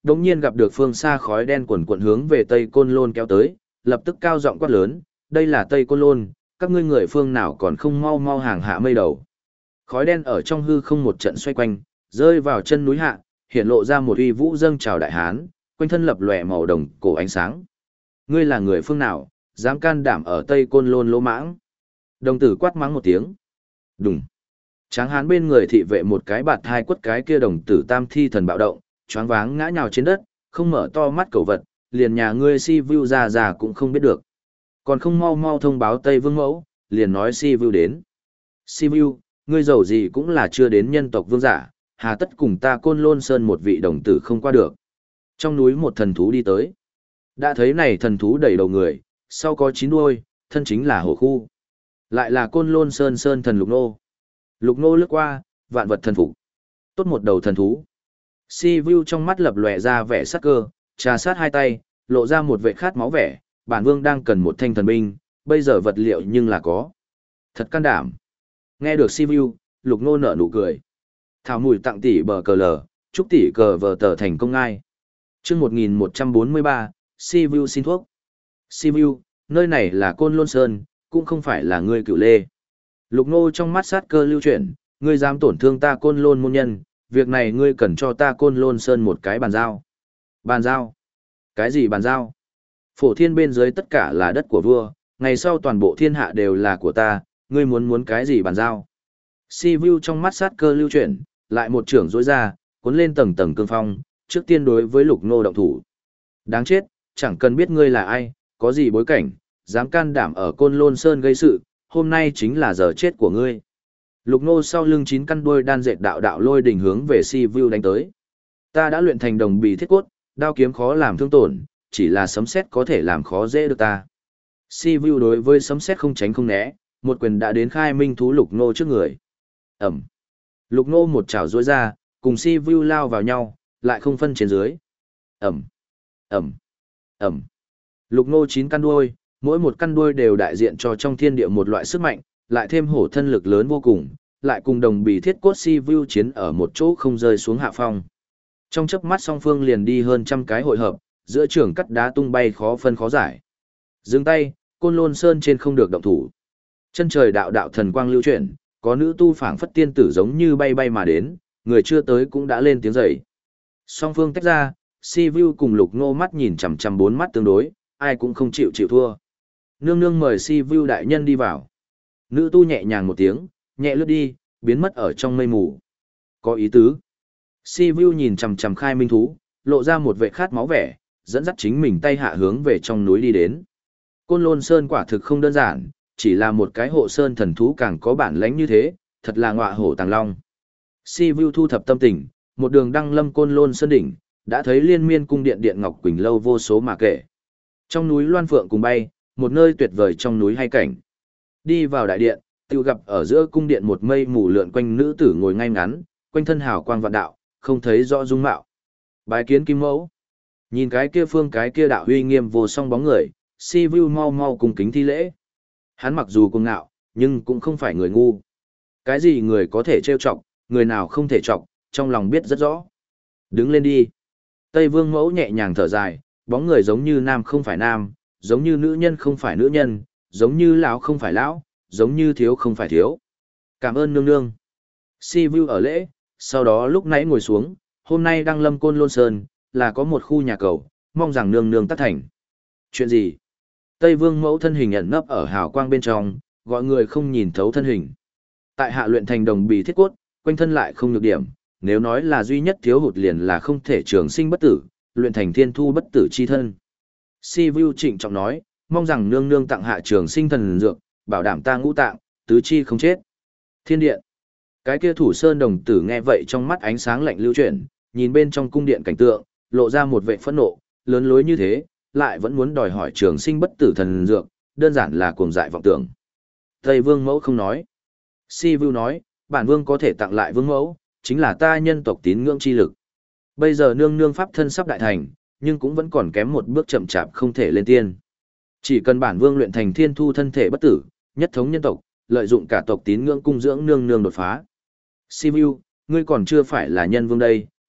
đột nhiên gặp được phương xa khói đen quần quần hướng về Tây Côn Lôn kéo tới, lập tức cao giọng quát lớn, đây là Tây Côn Lôn, các ngươi người phương nào còn không mau mau hàng hạ mây đầu. Khói đen ở trong hư không một trận xoay quanh, rơi vào chân núi hạ, hiện lộ ra một uy vũ dâng trào đại hán, quanh thân lập lòe màu đồng cổ ánh sáng. Ngươi là người phương nào, dám can đảm ở Tây Côn Lôn lỗ mãng? Đồng tử quát mắng một tiếng. Đùng. Tráng hán bên người thị vệ một cái bạt hai quất cái kia đồng tử tam thi thần bạo động, choáng váng ngã nhào trên đất, không mở to mắt cầu vật, liền nhà ngươi si vu già già cũng không biết được. Còn không mau mau thông báo Tây Vương Mẫu, liền nói si vu đến. Si vu, ngươi giàu gì cũng là chưa đến nhân tộc vương giả, hà tất cùng ta Côn Lôn Sơn một vị đồng tử không qua được. Trong núi một thần thú đi tới. Đã thấy này thần thú đầy đầu người, sau có chín đuôi, thân chính là hổ khu. Lại là Côn Lôn Sơn Sơn thần Lục Nô. Lục Nô lướt qua, vạn vật thần phục. Tốt một đầu thần thú. Si Vu trong mắt lập lòe ra vẻ sắc cơ, trà sát hai tay, lộ ra một vệ khát máu vẻ, bản vương đang cần một thanh thần binh, bây giờ vật liệu nhưng là có. Thật can đảm. Nghe được Si Vu, Lục Nô nở nụ cười. Thảo mùi tặng tỷ bờ cờ lờ, chúc tỷ cờ vờ tờ thành công ngai. Chương một nghìn một trăm bốn mươi ba, Si Vu xin thuốc. Si Vu, nơi này là Côn Lôn Sơn, cũng không phải là ngươi Cửu Lê. Lục Nô trong mắt sát cơ lưu chuyển, ngươi dám tổn thương ta Côn Lôn môn nhân, việc này ngươi cần cho ta Côn Lôn Sơn một cái bàn giao. Bàn giao? Cái gì bàn giao? Phổ thiên bên dưới tất cả là đất của vua, ngày sau toàn bộ thiên hạ đều là của ta, ngươi muốn muốn cái gì bàn giao? Si Vu trong mắt sát cơ lưu chuyển, lại một trưởng dối ra, cuốn lên tầng tầng cương phong, trước tiên đối với Lục Nô động thủ. Đáng chết, chẳng cần biết ngươi là ai, có gì bối cảnh, dám can đảm ở Côn Lôn Sơn gây sự, hôm nay chính là giờ chết của ngươi. Lục Nô sau lưng chín căn đuôi đan dệt đạo đạo lôi đỉnh hướng về Si Vu đánh tới. Ta đã luyện thành đồng bì thiết cốt, đao kiếm khó làm thương tổn, chỉ là sấm sét có thể làm khó dễ được ta. Si Vu đối với sấm sét không tránh không né, một quyền đã đến khai minh thú Lục Nô trước người. Ẩm. Lục Nô một chảo duỗi ra, cùng Si Vu lao vào nhau, lại không phân trên dưới. Ẩm. Ẩm. Ẩm. Lục Nô chín căn đuôi, mỗi một căn đuôi đều đại diện cho trong thiên địa một loại sức mạnh, lại thêm hổ thân lực lớn vô cùng, lại cùng đồng bì thiết cốt Si Vu chiến ở một chỗ không rơi xuống hạ phong. Trong chớp mắt song phương liền đi hơn trăm cái hội hợp, giữa trường cắt đá tung bay khó phân khó giải. Dừng tay, Côn Lôn Sơn trên không được động thủ. Chân trời đạo đạo thần quang lưu chuyển, có nữ tu phảng phất tiên tử giống như bay bay mà đến, người chưa tới cũng đã lên tiếng dậy. Song phương tách ra, Si Vu cùng Lục Nô mắt nhìn chằm chằm bốn mắt tương đối, ai cũng không chịu chịu thua. Nương nương mời Si Vu đại nhân đi vào. Nữ tu nhẹ nhàng một tiếng, nhẹ lướt đi, biến mất ở trong mây mù. Có ý tứ. Si Vu nhìn chằm chằm khai minh thú, lộ ra một vệ khát máu vẻ, dẫn dắt chính mình tay hạ hướng về trong núi đi đến. Côn Lôn Sơn quả thực không đơn giản, chỉ là một cái hộ sơn thần thú càng có bản lãnh như thế, thật là ngọa hổ tàng long. Si Vu thu thập tâm tình, một đường đăng lâm Côn Lôn Sơn đỉnh, đã thấy liên miên cung điện điện ngọc quỳnh lâu vô số mà kể. Trong núi loan phượng cùng bay, một nơi tuyệt vời trong núi hay cảnh. Đi vào đại điện, tự gặp ở giữa cung điện một mây mù lượn quanh nữ tử ngồi ngay ngắn, quanh thân hào quang vạn đạo, không thấy rõ dung mạo. Bái kiến Kim Mẫu. Nhìn cái kia phương cái kia đạo uy nghiêm vô song bóng người, Si Vu mau mau cùng kính thi lễ. Hắn mặc dù cuồng ngạo, nhưng cũng không phải người ngu. Cái gì người có thể trêu chọc, người nào không thể chọc, trong lòng biết rất rõ. Đứng lên đi. Tây Vương Mẫu nhẹ nhàng thở dài, bóng người giống như nam không phải nam, giống như nữ nhân không phải nữ nhân, giống như lão không phải lão, giống như thiếu không phải thiếu. Cảm ơn nương nương. Si Vu ở lễ, sau đó lúc nãy ngồi xuống, hôm nay đang lâm Côn Lôn Sơn, là có một khu nhà cầu, mong rằng nương nương tác thành. Chuyện gì? Tây Vương Mẫu thân hình ẩn nấp ở hào quang bên trong, gọi người không nhìn thấu thân hình. Tại hạ luyện thành đồng bì thiết cốt, quanh thân lại không nhược điểm, nếu nói là duy nhất thiếu hụt liền là không thể trường sinh bất tử, luyện thành thiên thu bất tử chi thân. Si Vu trịnh trọng nói, mong rằng nương nương tặng hạ trường sinh thần dược, bảo đảm ta ngũ tạng, tứ chi không chết. Thiên điện. Cái kia thủ sơn đồng tử nghe vậy trong mắt ánh sáng lạnh lưu chuyển, nhìn bên trong cung điện cảnh tượng, lộ ra một vẻ phẫn nộ, lớn lối như thế, lại vẫn muốn đòi hỏi trường sinh bất tử thần dược, đơn giản là cuồng dại vọng tưởng. Tây Vương Mẫu không nói. Si Vu nói, bản vương có thể tặng lại Vương Mẫu, chính là ta nhân tộc tín ngưỡng chi lực. Bây giờ nương nương pháp thân sắp đại thành, nhưng cũng vẫn còn kém một bước chậm chạp không thể lên tiên. Chỉ cần bản vương luyện thành thiên thu thân thể bất tử, nhất thống nhân tộc, lợi dụng cả tộc tín ngưỡng cung dưỡng nương nương đột phá. Si Vu, ngươi còn chưa phải là nhân vương đây,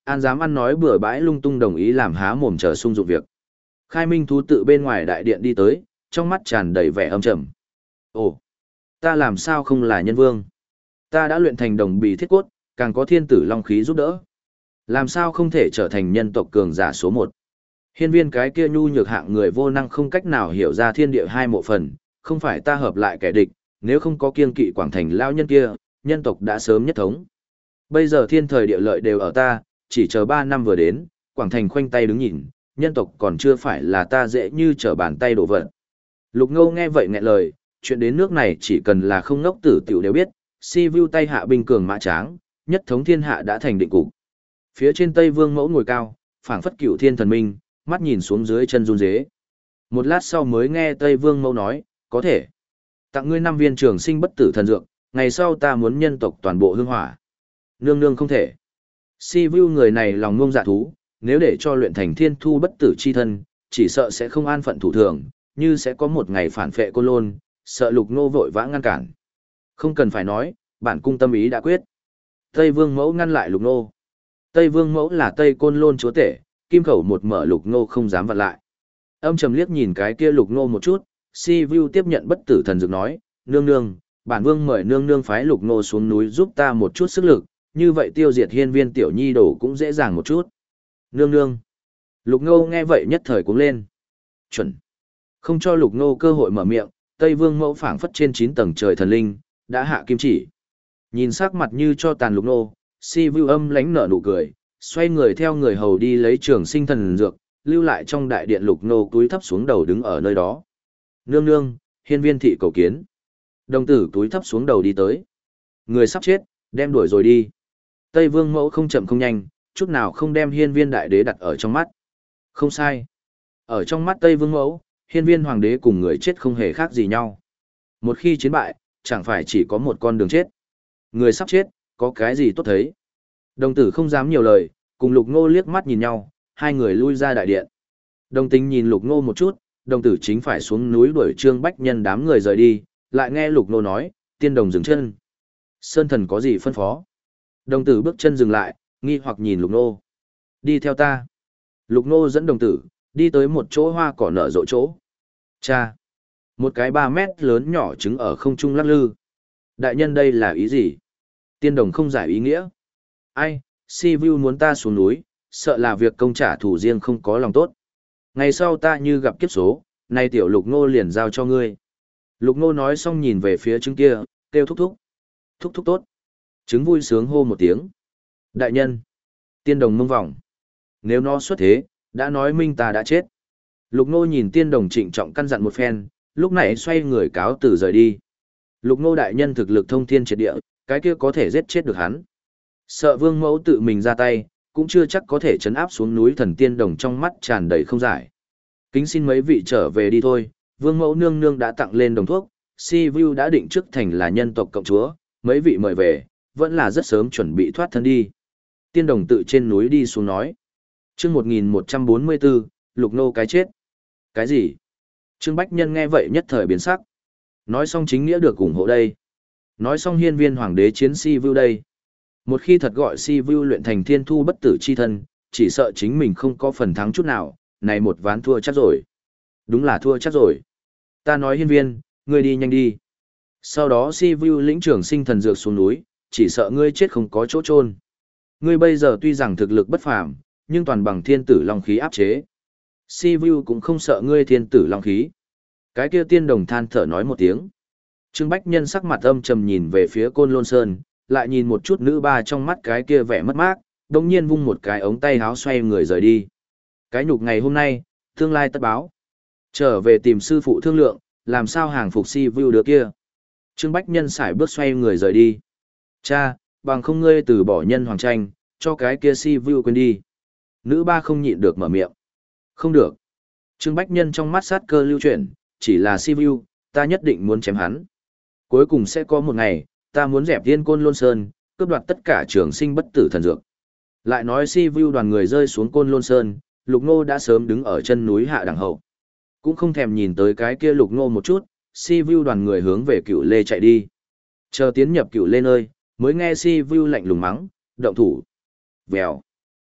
An dám ăn nói bừa bãi lung tung đồng ý làm há mồm chờ sung dụng việc. Khai Minh thú tự bên ngoài đại điện đi tới, trong mắt tràn đầy vẻ âm trầm. Ồ, ta làm sao không là nhân vương? Ta đã luyện thành đồng bì thiết cốt, càng có thiên tử long khí giúp đỡ. Làm sao không thể trở thành nhân tộc cường giả số một? Hiên viên cái kia nhu nhược hạng người vô năng không cách nào hiểu ra thiên địa hai mộ phần, không phải ta hợp lại kẻ địch, nếu không có kiên kỵ quảng thành lao nhân kia, nhân tộc đã sớm nhất thống. Bây giờ thiên thời địa lợi đều ở ta, chỉ chờ ba năm vừa đến, quảng thành khoanh tay đứng nhìn, nhân tộc còn chưa phải là ta dễ như trở bàn tay đổ vật. Lục Ngô nghe vậy nghẹn lời, chuyện đến nước này chỉ cần là không ngốc tử tiểu đều biết, si vu tay hạ binh cường mã tráng, nhất thống thiên hạ đã thành định cục. Phía trên Tây Vương mẫu ngồi cao, phảng phất cửu thiên thần minh, mắt nhìn xuống dưới chân run rế. Một lát sau mới nghe Tây Vương mẫu nói, có thể. Tặng ngươi năm viên trường sinh bất tử thần dược, ngày sau ta muốn nhân tộc toàn bộ hương hỏa. Nương nương không thể. Si vu người này lòng ngông dạ thú, nếu để cho luyện thành thiên thu bất tử chi thân, chỉ sợ sẽ không an phận thủ thường, như sẽ có một ngày phản phệ Côn Lôn, sợ Lục Ngô vội vã ngăn cản. Không cần phải nói, bản cung tâm ý đã quyết. Tây Vương mẫu ngăn lại Lục Ngô. Tây Vương mẫu là Tây Côn Lôn chúa tể, kim khẩu một mở Lục Ngô không dám vặn lại. Âm trầm liếc nhìn cái kia Lục Ngô một chút, Si Vu tiếp nhận bất tử thần dược nói, nương nương, bản vương mời nương nương phái Lục Ngô xuống núi giúp ta một chút sức lực, như vậy tiêu diệt hiên viên tiểu nhi đổ cũng dễ dàng một chút. Nương nương. Lục Ngô nghe vậy nhất thời cũng lên. Chuẩn. Không cho Lục Ngô cơ hội mở miệng, Tây Vương mẫu phảng phất trên chín tầng trời thần linh, đã hạ kim chỉ. Nhìn sắc mặt như cho tàn Lục Ngô, Si Vu âm lánh nở nụ cười, xoay người theo người hầu đi lấy trường sinh thần dược, lưu lại trong đại điện Lục Ngô túi thấp xuống đầu đứng ở nơi đó. Nương nương, hiên viên thị cầu kiến. Đồng tử túi thấp xuống đầu đi tới. Người sắp chết, đem đuổi rồi đi. Tây Vương mẫu không chậm không nhanh, chút nào không đem hiên viên đại đế đặt ở trong mắt. Không sai. Ở trong mắt Tây Vương mẫu, hiên viên hoàng đế cùng người chết không hề khác gì nhau. Một khi chiến bại, chẳng phải chỉ có một con đường chết. Người sắp chết, có cái gì tốt thấy. Đồng tử không dám nhiều lời, cùng Lục Ngô liếc mắt nhìn nhau, hai người lui ra đại điện. Đồng tính nhìn Lục Ngô một chút, đồng tử chính phải xuống núi đuổi Trương Bách Nhân đám người rời đi, lại nghe Lục Ngô nói, tiên đồng dừng chân. Sơn thần có gì phân phó? Đồng tử bước chân dừng lại, nghi hoặc nhìn Lục Ngô. Đi theo ta. Lục Ngô dẫn đồng tử, đi tới một chỗ hoa cỏ nở rộ chỗ. Cha! Một cái ba mét lớn nhỏ trứng ở không trung lắc lư. Đại nhân đây là ý gì? Tiên đồng không giải ý nghĩa. Ai, Si Vu muốn ta xuống núi, sợ là việc công trả thù riêng không có lòng tốt. Ngày sau ta như gặp kiếp số, nay tiểu Lục Ngô liền giao cho ngươi. Lục Ngô nói xong nhìn về phía trứng kia, kêu thúc thúc. Thúc thúc tốt. Trứng vui sướng hô một tiếng. Đại nhân. Tiên đồng mông vòng. Nếu nó xuất thế, đã nói minh ta đã chết. Lục Ngô nhìn tiên đồng trịnh trọng căn dặn một phen, lúc này xoay người cáo từ rời đi. Lục Ngô đại nhân thực lực thông thiên triệt địa, cái kia có thể giết chết được hắn. Sợ vương mẫu tự mình ra tay, cũng chưa chắc có thể chấn áp xuống núi thần tiên đồng trong mắt tràn đầy không giải. Kính xin mấy vị trở về đi thôi, vương mẫu nương nương đã tặng lên đồng thuốc, Si Vu đã định trước thành là nhân tộc cộng chúa, mấy vị mời về, vẫn là rất sớm chuẩn bị thoát thân đi. Tiên đồng tự trên núi đi xuống nói. Chương một nghìn một trăm bốn mươi bốn, Lục Ngô cái chết. Cái gì? Trương Bách Nhân nghe vậy nhất thời biến sắc. Nói xong chính nghĩa được ủng hộ đây. Nói xong hiên viên hoàng đế chiến Si Vu đây. Một khi thật gọi Si Vu luyện thành thiên thu bất tử chi thân, chỉ sợ chính mình không có phần thắng chút nào, này một ván thua chắc rồi. Đúng là thua chắc rồi. Ta nói hiên viên, ngươi đi nhanh đi. Sau đó Si Vu lĩnh trưởng sinh thần dược xuống núi, chỉ sợ ngươi chết không có chỗ chôn. Ngươi bây giờ tuy rằng thực lực bất phàm, nhưng toàn bằng thiên tử long khí áp chế. Si Vu cũng không sợ ngươi thiên tử long khí. Cái kia tiên đồng than thở nói một tiếng. Trương Bách Nhân sắc mặt âm trầm nhìn về phía Côn Lôn Sơn, lại nhìn một chút nữ ba trong mắt cái kia vẻ mất mát, đồng nhiên vung một cái ống tay háo xoay người rời đi. Cái nhục ngày hôm nay, tương lai tất báo. Trở về tìm sư phụ thương lượng, làm sao hàng phục Si Vu đứa kia. Trương Bách Nhân sải bước xoay người rời đi. Cha, bằng không ngươi từ bỏ nhân hoàng tranh, cho cái kia Si Vu quên đi. Nữ ba không nhịn được mở miệng. Không được. Trương Bách Nhân trong mắt sát cơ lưu chuyển, chỉ là Si Vu, ta nhất định muốn chém hắn. Cuối cùng sẽ có một ngày, ta muốn dẹp Tiên Côn Lôn Sơn, cướp đoạt tất cả trường sinh bất tử thần dược. Lại nói Si Vu đoàn người rơi xuống Côn Lôn Sơn, Lục Ngô đã sớm đứng ở chân núi hạ đẳng hậu. Cũng không thèm nhìn tới cái kia Lục Ngô một chút, Si Vu đoàn người hướng về Cựu Lê chạy đi. Chờ tiến nhập Cựu Lê nơi, mới nghe Si Vu lạnh lùng mắng, động thủ. Vèo,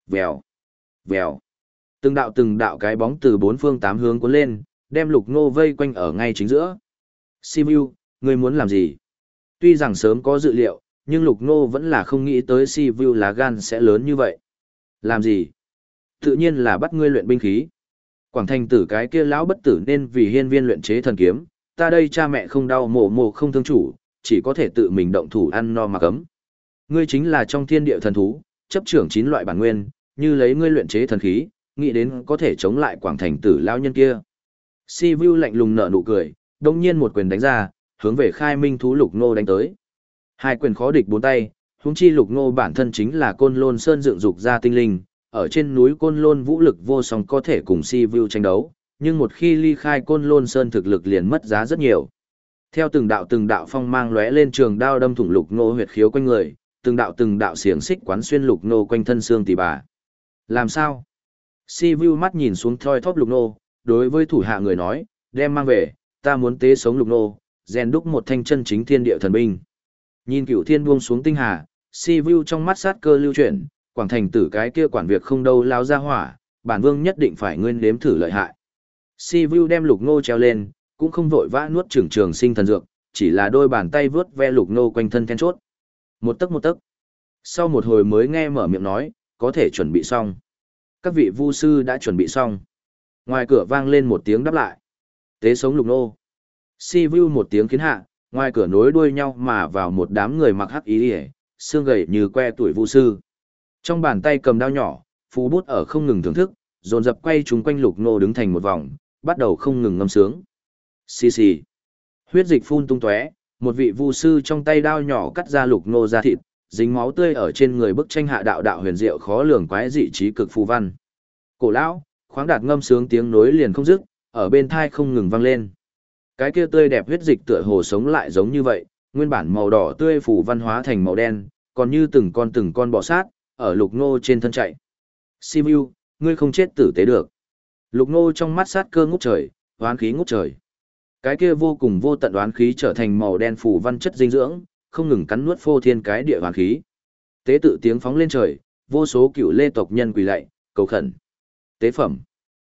Vèo, vèo. Từng đạo từng đạo cái bóng từ bốn phương tám hướng cuốn lên, đem Lục Ngô vây quanh ở ngay chính giữa. Sivu, ngươi muốn làm gì? Tuy rằng sớm có dự liệu, nhưng Lục Ngô vẫn là không nghĩ tới Sivu lá gan sẽ lớn như vậy. Làm gì? Tự nhiên là bắt ngươi luyện binh khí. Quảng Thành tử cái kia lão bất tử nên vì hiên viên luyện chế thần kiếm, ta đây cha mẹ không đau mổ mổ không thương chủ, chỉ có thể tự mình động thủ ăn no mà cấm. Ngươi chính là trong thiên địa thần thú, chấp trưởng chín loại bản nguyên, như lấy ngươi luyện chế thần khí, nghĩ đến có thể chống lại Quảng Thành tử lão nhân kia. Si Vu lạnh lùng nở nụ cười, đồng nhiên một quyền đánh ra, hướng về khai minh thú Lục Ngô đánh tới. Hai quyền khó địch bốn tay, huống chi Lục Ngô bản thân chính là Côn Lôn Sơn dựng dục ra tinh linh, ở trên núi Côn Lôn vũ lực vô song có thể cùng Si Vu tranh đấu, nhưng một khi ly khai Côn Lôn Sơn thực lực liền mất giá rất nhiều. Theo từng đạo từng đạo phong mang lóe lên trường đao đâm thủng Lục Ngô huyệt khiếu quanh người, từng đạo từng đạo xiềng xích quán xuyên Lục Ngô quanh thân xương tỉ bà. Làm sao? Si Vu mắt nhìn xuống thoi thóp Lục Ngô, đối với thủ hạ người nói, đem mang về, ta muốn tế sống Lục Ngô, rèn đúc một thanh chân chính thiên địa thần binh. Nhìn Cửu Thiên buông xuống tinh hà, Si Vu trong mắt sát cơ lưu chuyển, Quảng Thành tử cái kia quản việc không đâu lao ra hỏa, bản vương nhất định phải nguyên đếm thử lợi hại. Si Vu đem Lục Ngô treo lên, cũng không vội vã nuốt trường trường sinh thần dược, chỉ là đôi bàn tay vướt ve Lục Ngô quanh thân then chốt. Một tấc một tấc. Sau một hồi mới nghe mở miệng nói, có thể chuẩn bị xong. Các vị vu sư đã chuẩn bị xong. Ngoài cửa vang lên một tiếng đáp lại. Tế sống Lục Ngô. Si Vu một tiếng kiến hạ, ngoài cửa nối đuôi nhau mà vào một đám người mặc hắc y, xương gầy như que tuổi vu sư. Trong bàn tay cầm đao nhỏ, phú bút ở không ngừng thưởng thức, dồn dập quay chúng quanh Lục Ngô đứng thành một vòng, bắt đầu không ngừng ngâm sướng. Xì xì. Huyết dịch phun tung tóe, một vị vu sư trong tay đao nhỏ cắt ra Lục Ngô ra thịt, dính máu tươi ở trên người bức tranh hạ đạo đạo huyền diệu khó lường quái dị trí cực phù văn. Cổ lão, khoáng đạt ngâm sướng tiếng nối liền không dứt, ở bên thai không ngừng vang lên. Cái kia tươi đẹp huyết dịch tựa hồ sống lại giống như vậy, nguyên bản màu đỏ tươi phù văn hóa thành màu đen, còn như từng con từng con bò sát, ở Lục Ngô trên thân chạy. Sivu, ngươi không chết tử tế được. Lục Ngô trong mắt sát cơ ngút trời, oán khí ngút trời. Cái kia vô cùng vô tận oán khí trở thành màu đen phù văn chất dinh dưỡng, không ngừng cắn nuốt phô thiên cái địa oán khí. Tế tự tiếng phóng lên trời, vô số cựu lê tộc nhân quỳ lạy, cầu khẩn. Tế phẩm.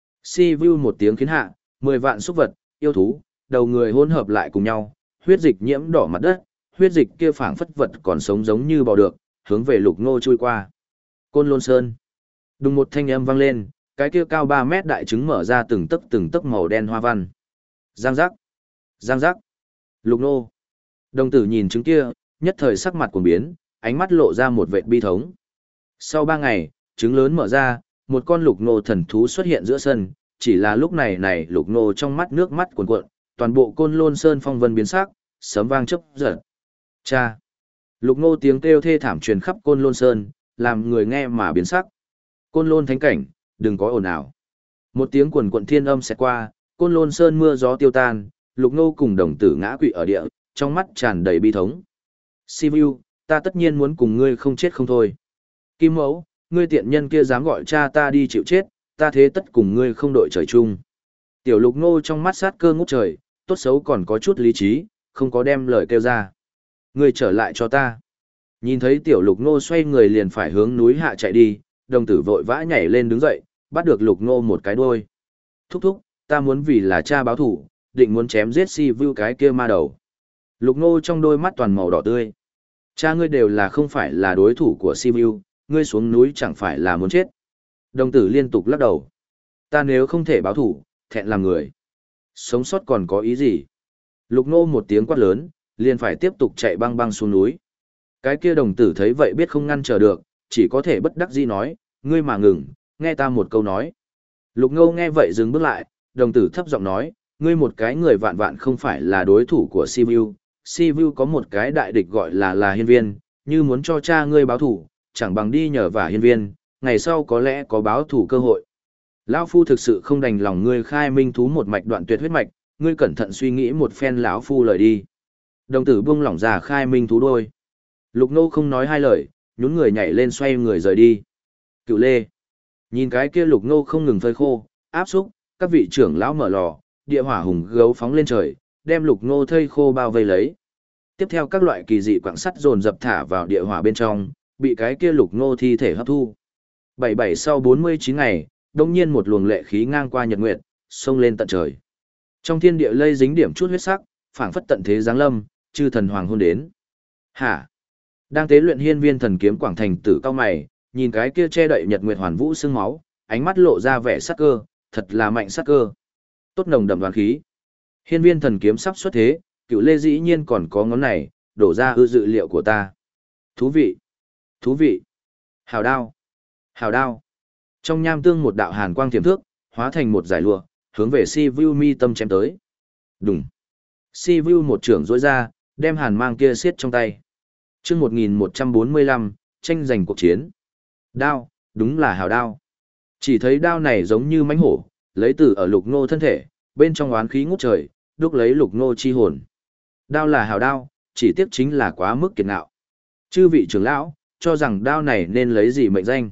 Sivu một tiếng khiến hạ, mười vạn súc vật, yêu thú, đầu người hỗn hợp lại cùng nhau, huyết dịch nhiễm đỏ mặt đất, huyết dịch kia phảng phất vật còn sống giống như bò được, hướng về Lục Ngô chui qua. Côn Lôn Sơn. Đùng một thanh âm vang lên, cái kia cao ba mét đại trứng mở ra từng tấc từng tấc màu đen hoa văn. Giang giác. Giang giác. Lục Ngô. Đồng tử nhìn trứng kia, nhất thời sắc mặt cuồng biến, ánh mắt lộ ra một vệt bi thống. Sau ba ngày, trứng lớn mở ra, một con Lục Ngô thần thú xuất hiện giữa sân, chỉ là lúc này này Lục Ngô trong mắt nước mắt cuồn cuộn, toàn bộ Côn Lôn Sơn phong vân biến sắc, sấm vang chớp giật. Cha. Lục Ngô tiếng kêu thê thảm truyền khắp Côn Lôn Sơn, làm người nghe mà biến sắc. Côn Lôn thánh cảnh, đừng có ồn ào. Một tiếng quần quận thiên âm sẽ qua, Côn Lôn Sơn mưa gió tiêu tan, Lục Ngô cùng đồng tử ngã quỵ ở địa, trong mắt tràn đầy bi thống. Sivu, ta tất nhiên muốn cùng ngươi không chết không thôi. Kim Mẫu, ngươi tiện nhân kia dám gọi cha ta đi chịu chết, ta thế tất cùng ngươi không đội trời chung. Tiểu Lục Ngô trong mắt sát cơ ngút trời, tốt xấu còn có chút lý trí, không có đem lời kêu ra. Ngươi trở lại cho ta. Nhìn thấy Tiểu Lục Ngô xoay người liền phải hướng núi hạ chạy đi, đồng tử vội vã nhảy lên đứng dậy, bắt được Lục Ngô một cái đuôi. Thúc thúc, ta muốn vì là cha báo thủ, định muốn chém giết Sivu cái kia ma đầu. Lục Ngô trong đôi mắt toàn màu đỏ tươi. Cha ngươi đều là không phải là đối thủ của Sivu, ngươi xuống núi chẳng phải là muốn chết. Đồng tử liên tục lắc đầu. Ta nếu không thể báo thủ, thẹn làm người. Sống sót còn có ý gì? Lục Ngô một tiếng quát lớn, liền phải tiếp tục chạy băng băng xuống núi. Cái kia đồng tử thấy vậy biết không ngăn trở được, chỉ có thể bất đắc dĩ nói, ngươi mà ngừng, nghe ta một câu nói. Lục Ngô nghe vậy dừng bước lại, đồng tử thấp giọng nói, ngươi một cái người vạn vạn không phải là đối thủ của Sivu. Sivu có một cái đại địch gọi là là hiên viên, như muốn cho cha ngươi báo thủ, chẳng bằng đi nhờ vả hiên viên, ngày sau có lẽ có báo thủ cơ hội. Lão phu thực sự không đành lòng ngươi khai minh thú một mạch đoạn tuyệt huyết mạch, ngươi cẩn thận suy nghĩ một phen lão phu lời đi. Đồng tử buông lỏng ra khai minh thú đôi. Lục Ngô không nói hai lời, nhún người nhảy lên xoay người rời đi. Cựu Lê. Nhìn cái kia Lục Ngô không ngừng phơi khô, áp xúc, các vị trưởng lão mở lò, địa hỏa hùng gấu phóng lên trời, đem Lục Ngô thây khô bao vây lấy. Tiếp theo các loại kỳ dị quặng sắt dồn dập thả vào địa hỏa bên trong, bị cái kia Lục Ngô thi thể hấp thu. bảy bảy sau bốn mươi chín ngày, đông nhiên một luồng lệ khí ngang qua nhật nguyệt, xông lên tận trời. Trong thiên địa lây dính điểm chút huyết sắc, phảng phất tận thế giáng lâm, chư thần hoàng hôn đến. Hả? Đang tế luyện hiên viên thần kiếm Quảng Thành tử cao mày, nhìn cái kia che đậy nhật nguyệt hoàn vũ sương máu, ánh mắt lộ ra vẻ sắc cơ, thật là mạnh sắc cơ. Tốt nồng đậm đoàn khí. Hiên viên thần kiếm sắp xuất thế, cựu lê dĩ nhiên còn có ngón này, đổ ra ư dự liệu của ta. Thú vị. Thú vị. Hào đao. Hào đao. Trong nham tương một đạo hàn quang tiềm thước, hóa thành một giải lụa, hướng về Si Vu mi tâm chém tới. Đùng. Si Vu một trưởng rỗi ra, đem hàn mang kia xiết trong tay. Chương một nghìn một trăm bốn mươi lăm, tranh giành cuộc chiến. Đao, đúng là hào đao. Chỉ thấy đao này giống như mãnh hổ, lấy từ ở Lục Ngô thân thể, bên trong oán khí ngút trời, đúc lấy Lục Ngô chi hồn. Đao là hào đao, chỉ tiếc chính là quá mức kiệt ngạo. Chư vị trưởng lão, cho rằng đao này nên lấy gì mệnh danh?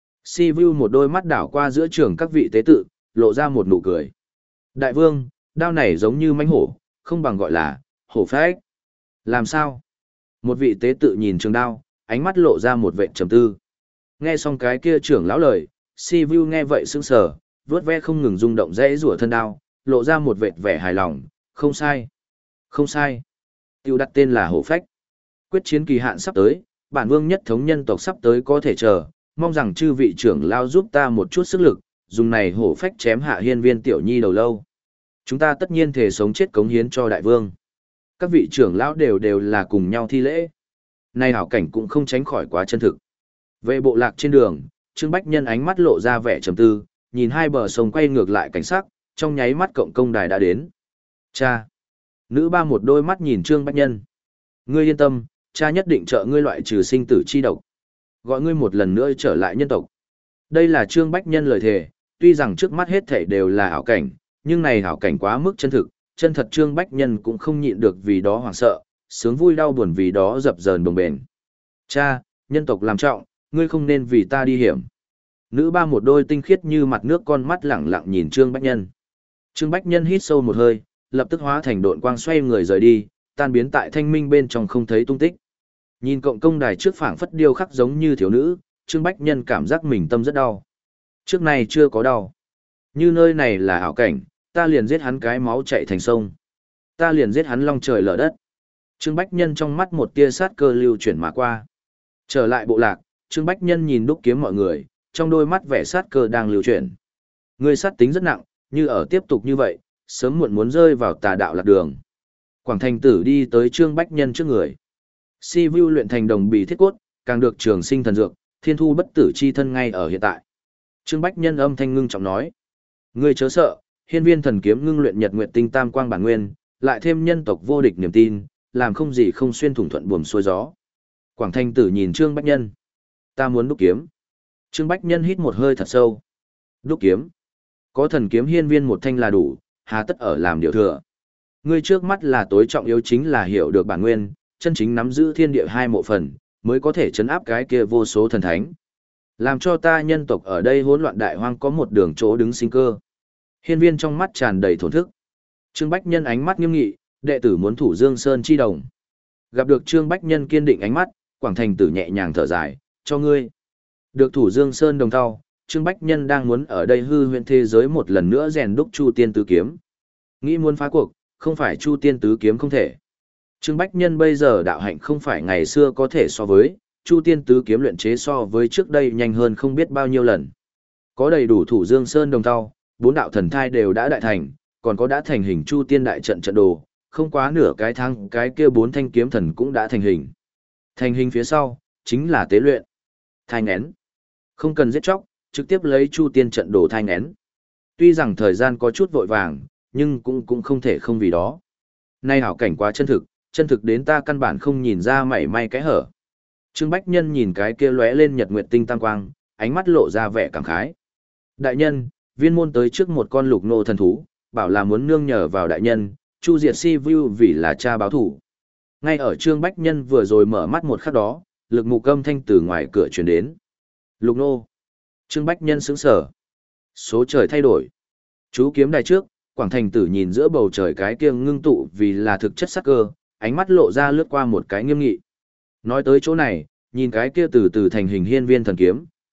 Si Vu một đôi mắt đảo qua giữa trường các vị tế tự, lộ ra một nụ cười. Đại vương, đao này giống như mãnh hổ, không bằng gọi là hổ phách. Làm sao? Một vị tế tự nhìn trường đao, ánh mắt lộ ra một vệt trầm tư. Nghe xong cái kia trưởng lão lời, Si Vu nghe vậy sững sờ, vớt ve không ngừng rung động rẽ rủa thân đao, lộ ra một vệt vẻ hài lòng, không sai. Không sai. Tiêu đặt tên là hổ phách. Quyết chiến kỳ hạn sắp tới, bản vương nhất thống nhân tộc sắp tới có thể chờ, mong rằng chư vị trưởng lao giúp ta một chút sức lực, dùng này hổ phách chém hạ hiên viên tiểu nhi đầu lâu. Chúng ta tất nhiên thể sống chết cống hiến cho đại vương. Các vị trưởng lão đều đều là cùng nhau thi lễ. Này hảo cảnh cũng không tránh khỏi quá chân thực. Về bộ lạc trên đường, Trương Bách Nhân ánh mắt lộ ra vẻ trầm tư, nhìn hai bờ sông quay ngược lại cảnh sắc, trong nháy mắt cộng công đài đã đến. Cha! Nữ ba một đôi mắt nhìn Trương Bách Nhân. Ngươi yên tâm, cha nhất định trợ ngươi loại trừ sinh tử chi độc. Gọi ngươi một lần nữa trở lại nhân tộc. Đây là Trương Bách Nhân lời thề, tuy rằng trước mắt hết thảy đều là ảo cảnh, nhưng này ảo cảnh quá mức chân thực, chân thật Trương Bách Nhân cũng không nhịn được vì đó hoảng sợ, sướng vui đau buồn vì đó dập dờn đồng bền. Cha, nhân tộc làm trọng, ngươi không nên vì ta đi hiểm. Nữ ba một đôi tinh khiết như mặt nước con mắt lẳng lặng nhìn Trương Bách Nhân. Trương Bách Nhân hít sâu một hơi, lập tức hóa thành độn quang xoay người rời đi, tan biến tại thanh minh bên trong không thấy tung tích. Nhìn cộng công đài trước phảng phất điêu khắc giống như thiếu nữ, Trương Bách Nhân cảm giác mình tâm rất đau. Trước này chưa có đau. Như nơi này là ảo cảnh, ta liền giết hắn cái máu chạy thành sông. Ta liền giết hắn long trời lở đất. Trương Bách Nhân trong mắt một tia sát cơ lưu chuyển mà qua. Trở lại bộ lạc, Trương Bách Nhân nhìn đúc kiếm mọi người, trong đôi mắt vẻ sát cơ đang lưu chuyển. Người sát tính rất nặng, như ở tiếp tục như vậy, sớm muộn muốn rơi vào tà đạo lạc đường. Quảng Thành Tử đi tới Trương Bách Nhân trước người. Si Vu luyện thành đồng bì thiết cốt, càng được trường sinh thần dược, thiên thu bất tử chi thân ngay ở hiện tại. Trương Bách Nhân âm thanh ngưng trọng nói: "Ngươi chớ sợ, hiên viên thần kiếm ngưng luyện nhật nguyệt tinh tam quang bản nguyên, lại thêm nhân tộc vô địch niềm tin, làm không gì không xuyên thủng thuận buồm xuôi gió." Quảng Thành Tử nhìn Trương Bách Nhân: "Ta muốn đúc kiếm." Trương Bách Nhân hít một hơi thật sâu. "Đúc kiếm? Có thần kiếm hiên viên một thanh là đủ, hà tất ở làm điều thừa. Ngươi trước mắt là tối trọng yếu chính là hiểu được bản nguyên, chân chính nắm giữ thiên địa hai mộ phần, mới có thể chấn áp cái kia vô số thần thánh. Làm cho ta nhân tộc ở đây hỗn loạn đại hoang có một đường chỗ đứng sinh cơ." Hiên viên trong mắt tràn đầy thổn thức. Trương Bách Nhân ánh mắt nghiêm nghị, đệ tử muốn thủ Dương Sơn chi đồng. Gặp được Trương Bách Nhân kiên định ánh mắt, Quảng Thành Tử nhẹ nhàng thở dài, "Cho ngươi." Được thủ Dương Sơn đồng thau, Trương Bách Nhân đang muốn ở đây hư huyễn thế giới một lần nữa rèn đúc Chu Tiên Tứ Kiếm. Nghĩ muốn phá cuộc, không phải Chu Tiên Tứ Kiếm không thể. Trương Bách Nhân bây giờ đạo hạnh không phải ngày xưa có thể so với, Chu Tiên Tứ Kiếm luyện chế so với trước đây nhanh hơn không biết bao nhiêu lần. Có đầy đủ thủ Dương Sơn đồng thau, bốn đạo thần thai đều đã đại thành, còn có đã thành hình Chu Tiên đại trận trận đồ, không quá nửa cái tháng cái kia bốn thanh kiếm thần cũng đã thành hình. Thành hình phía sau, chính là tế luyện. Thai nghén. Không cần giết chóc, trực tiếp lấy Chu Tiên trận đồ thai nghén. Tuy rằng thời gian có chút vội vàng, nhưng cũng cũng không thể không vì đó. Nay hảo cảnh quá chân thực, chân thực đến ta căn bản không nhìn ra mảy may cái hở. Trương Bách Nhân nhìn cái kia lóe lên nhật nguyệt tinh tam quang, ánh mắt lộ ra vẻ cảm khái. Đại nhân, viên môn tới trước một con lục nô thần thú, bảo là muốn nương nhờ vào đại nhân, chu diệt Si Vu vì là cha báo thủ. Ngay ở Trương Bách Nhân vừa rồi mở mắt một khắc đó, lực mục âm thanh từ ngoài cửa truyền đến. Lục nô. Trương Bách Nhân sững sờ. Số trời thay đổi. Chú kiếm đài trước, Quảng Thành Tử nhìn giữa bầu trời cái kia ngưng tụ vì là thực chất sắc cơ, ánh mắt lộ ra lướt qua một cái nghiêm nghị. Nói tới chỗ này, nhìn cái kia từ từ thành hình hiên viên thần kiếm,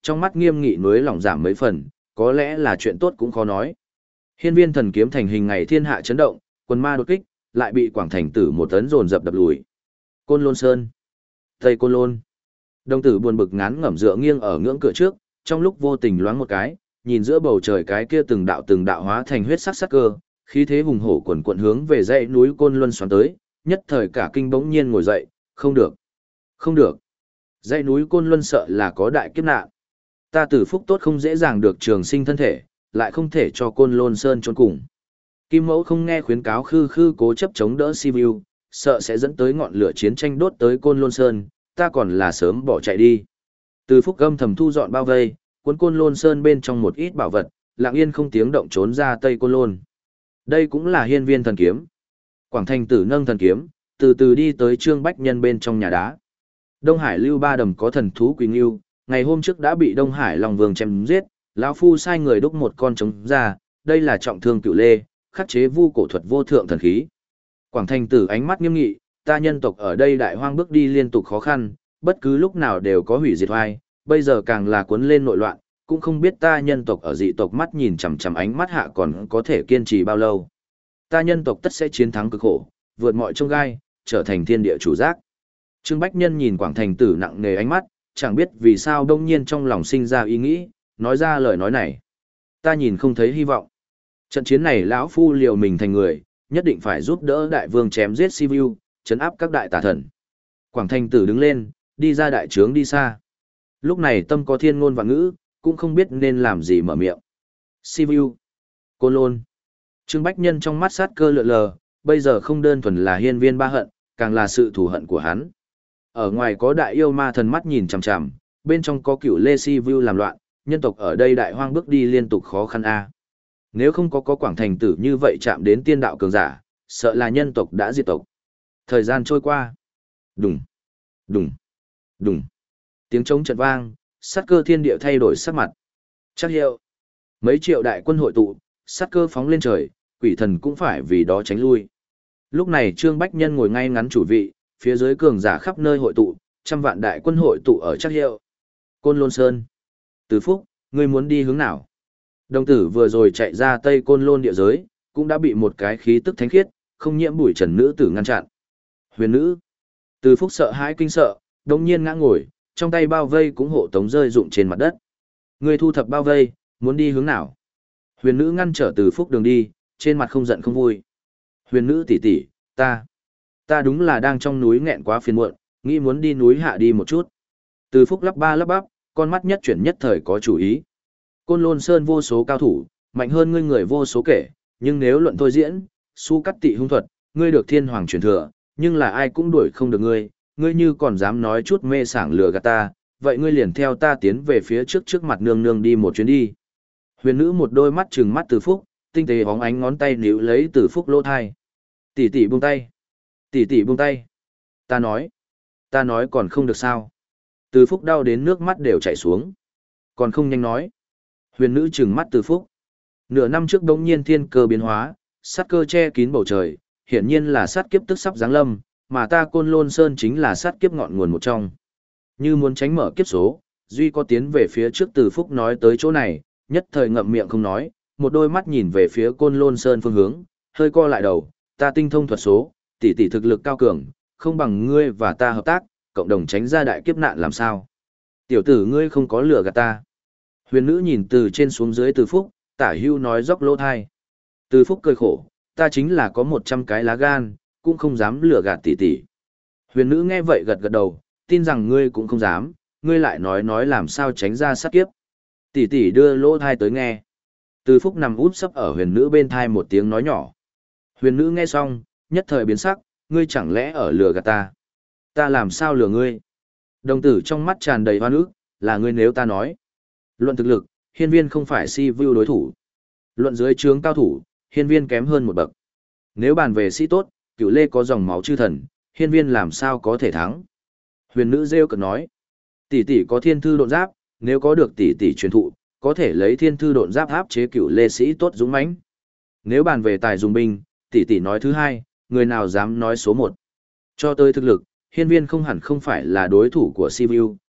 trong mắt nghiêm nghị núi lỏng giảm mấy phần, có lẽ là chuyện tốt cũng khó nói. Hiên viên thần kiếm thành hình ngày thiên hạ chấn động, quân ma đột kích, lại bị Quảng Thành Tử một tấn dồn dập đập lùi. Côn Lôn Sơn, Tây Côn Lôn. Đồng tử buồn bực ngán ngẩm dựa nghiêng ở ngưỡng cửa trước, trong lúc vô tình loáng một cái, nhìn giữa bầu trời cái kia từng đạo từng đạo hóa thành huyết sắc sắc cơ, khí thế hùng hổ quần quần hướng về dãy núi Côn Luân xoắn tới, nhất thời cả kinh bỗng nhiên ngồi dậy, không được, không được. Dãy núi Côn Luân sợ là có đại kiếp nạn. Ta Tử Phúc tốt không dễ dàng được trường sinh thân thể, lại không thể cho Côn Lôn Sơn trốn cùng. Kim Mẫu không nghe khuyến cáo khư khư cố chấp chống đỡ Sibiu, sợ sẽ dẫn tới ngọn lửa chiến tranh đốt tới Côn Lôn Sơn, ta còn là sớm bỏ chạy đi. Từ Phúc âm thầm thu dọn bao vây, cuốn Côn Lôn Sơn bên trong một ít bảo vật, lặng yên không tiếng động trốn ra Tây Côn Lôn. Đây cũng là hiên viên thần kiếm. Quảng Thành Tử nâng thần kiếm, từ từ đi tới Trương Bách Nhân bên trong nhà đá. Đông Hải Lưu Ba Đầm có thần thú Quỳnh Lưu, ngày hôm trước đã bị Đông Hải Long Vương chém giết, lão phu sai người đúc một con trống ra, đây là trọng thương cựu lê, khắc chế vu cổ thuật vô thượng thần khí. Quảng Thành Tử ánh mắt nghiêm nghị, ta nhân tộc ở đây đại hoang bước đi liên tục khó khăn, bất cứ lúc nào đều có hủy diệt oai, bây giờ càng là cuốn lên nội loạn, cũng không biết ta nhân tộc ở dị tộc mắt nhìn chằm chằm ánh mắt hạ còn có thể kiên trì bao lâu. Ta nhân tộc tất sẽ chiến thắng cực khổ, vượt mọi chông gai, trở thành thiên địa chủ giác. Trương Bách Nhân nhìn Quảng Thành Tử nặng nề ánh mắt, chẳng biết vì sao đông nhiên trong lòng sinh ra ý nghĩ, nói ra lời nói này. Ta nhìn không thấy hy vọng. Trận chiến này lão phu liều mình thành người, nhất định phải giúp đỡ đại vương chém giết Sibiu, trấn áp các đại tà thần. Quảng Thành Tử đứng lên, đi ra đại trướng đi xa. Lúc này tâm có thiên ngôn và ngữ, cũng không biết nên làm gì mở miệng. Sibiu, Côn Lôn. Trương Bách Nhân trong mắt sát cơ lượn lờ, bây giờ không đơn thuần là hiên viên ba hận, càng là sự thù hận của hắn. Ở ngoài có đại yêu ma thần mắt nhìn chằm chằm, bên trong có cửu lê Sibiu làm loạn, nhân tộc ở đây đại hoang bước đi liên tục khó khăn a. Nếu không có có Quảng Thành Tử như vậy chạm đến tiên đạo cường giả, sợ là nhân tộc đã diệt tộc. Thời gian trôi qua. Đùng, đùng, đùng. Tiếng trống chợt vang, sát cơ thiên địa thay đổi sắc mặt. Chắc hiệu. Mấy triệu đại quân hội tụ, sát cơ phóng lên trời, quỷ thần cũng phải vì đó tránh lui. Lúc này Trương Bách Nhân ngồi ngay ngắn chủ vị, phía dưới cường giả khắp nơi hội tụ, trăm vạn đại quân hội tụ ở Chắc hiệu. Côn Lôn Sơn. Từ Phúc, ngươi muốn đi hướng nào? Đồng tử vừa rồi chạy ra Tây Côn Lôn địa giới, cũng đã bị một cái khí tức thánh khiết, không nhiễm bụi trần nữ tử ngăn chặn. Huyền nữ. Từ Phúc sợ hãi kinh sợ, đồng nhiên ngã ngồi, trong tay bao vây cũng hộ tống rơi rụng trên mặt đất. Ngươi thu thập bao vây, muốn đi hướng nào? Huyền nữ ngăn trở Từ Phúc đường đi, trên mặt không giận không vui. Huyền nữ tỷ tỷ, ta, ta đúng là đang trong núi nghẹn quá phiền muộn, nghĩ muốn đi núi hạ đi một chút. Từ Phúc lắp ba lắp bắp, con mắt nhất chuyển nhất thời có chủ ý. Côn Lôn Sơn vô số cao thủ, mạnh hơn ngươi người vô số kể, nhưng nếu luận thôi diễn, su cắt tị hung thuật, ngươi được thiên hoàng truyền thừa, nhưng là ai cũng đuổi không được ngươi, ngươi như còn dám nói chút mê sảng lừa gạt ta, vậy ngươi liền theo ta tiến về phía trước trước mặt nương nương đi một chuyến đi. Huyền nữ một đôi mắt trừng mắt Từ Phúc, tinh tế bóng ánh ngón tay níu lấy Từ Phúc lỗ thai. Tỷ tỷ buông tay, tỷ tỷ buông tay. Ta nói, ta nói còn không được sao? Từ Phúc đau đến nước mắt đều chảy xuống, còn không nhanh nói. Huyền nữ trừng mắt Từ Phúc. Nửa năm trước đống nhiên thiên cơ biến hóa, sát cơ che kín bầu trời, hiển nhiên là sát kiếp tức sắp giáng lâm, mà ta Côn Lôn Sơn chính là sát kiếp ngọn nguồn một trong. Như muốn tránh mở kiếp số, duy có tiến về phía trước. Từ Phúc nói tới chỗ này, nhất thời ngậm miệng không nói, một đôi mắt nhìn về phía Côn Lôn Sơn phương hướng, hơi co lại đầu, ta tinh thông thuật số, tỷ tỷ thực lực cao cường, không bằng ngươi và ta hợp tác, cộng đồng tránh ra đại kiếp nạn làm sao? Tiểu tử ngươi không có lửa gạt ta. Huyền nữ nhìn từ trên xuống dưới Từ Phúc, tả hưu nói dốc lỗ thai. Từ Phúc cười khổ, ta chính là có một trăm cái lá gan, cũng không dám lừa gạt tỷ tỷ. Huyền nữ nghe vậy gật gật đầu, tin rằng ngươi cũng không dám, ngươi lại nói nói làm sao tránh ra sát kiếp. Tỷ tỷ đưa lỗ thai tới nghe. Từ Phúc nằm út sấp ở huyền nữ bên thai một tiếng nói nhỏ. Huyền nữ nghe xong, nhất thời biến sắc, ngươi chẳng lẽ ở lừa gạt ta? Ta làm sao lừa ngươi? Đồng tử trong mắt tràn đầy hoan ức, là ngươi nếu ta nói. Luận thực lực, hiên viên không phải Sibiu đối thủ. Luận dưới trướng cao thủ, hiên viên kém hơn một bậc. Nếu bàn về sĩ tốt, cửu lê có dòng máu chư thần, hiên viên làm sao có thể thắng? Huyền nữ rêu cực nói. Tỷ tỷ có thiên thư độn giáp, nếu có được tỷ tỷ truyền thụ, có thể lấy thiên thư độn giáp áp chế cửu lê sĩ tốt dũng mãnh. Nếu bàn về tài dùng binh, tỷ tỷ nói thứ hai, người nào dám nói số một. Cho tới thực lực, hiên viên không hẳn không phải là đối thủ của Sibiu,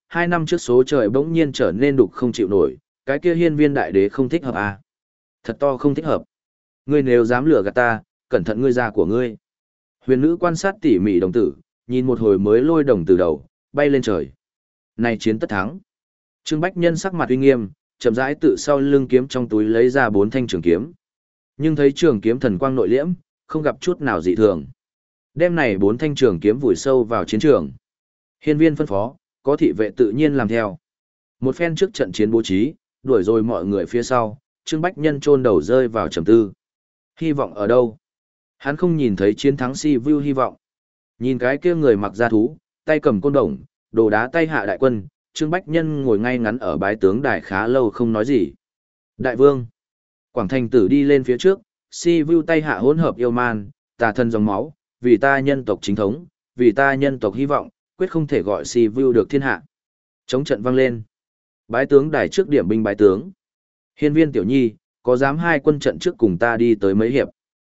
hai năm trước số trời bỗng nhiên trở nên đục không chịu nổi, cái kia hiên viên đại đế không thích hợp à. Thật to không thích hợp. Ngươi nếu dám lừa gạt ta, cẩn thận ngươi già của ngươi. Huyền nữ quan sát tỉ mỉ đồng tử, nhìn một hồi mới lôi đồng từ đầu, bay lên trời. Này chiến tất thắng. Trương Bách Nhân sắc mặt uy nghiêm, chậm rãi tự sau lưng kiếm trong túi lấy ra bốn thanh trường kiếm. Nhưng thấy trường kiếm thần quang nội liễm, không gặp chút nào dị thường. Đêm này bốn thanh trường kiếm vùi sâu vào chiến trường. Hiên viên phân phó, có thị vệ tự nhiên làm theo. Một phen trước trận chiến bố trí, đuổi rồi mọi người phía sau, Trương Bách Nhân chôn đầu rơi vào trầm tư. Hy vọng ở đâu? Hắn không nhìn thấy chiến thắng si vu hy vọng. Nhìn cái kia người mặc da thú, tay cầm côn đồng, đồ đá tay hạ đại quân, Trương Bách Nhân ngồi ngay ngắn ở bái tướng đài khá lâu không nói gì. Đại vương. Quảng Thành Tử đi lên phía trước, si vu tay hạ hỗn hợp yêu man, tà thân dòng máu, vì ta nhân tộc chính thống, vì ta nhân tộc hy vọng, quyết không thể gọi si vu được thiên hạ. Chống trận vang lên. Bái tướng đài trước điểm binh bái tướng. Hiên viên tiểu nhi, có dám hai quân trận trước cùng ta đi tới mấy hiệp.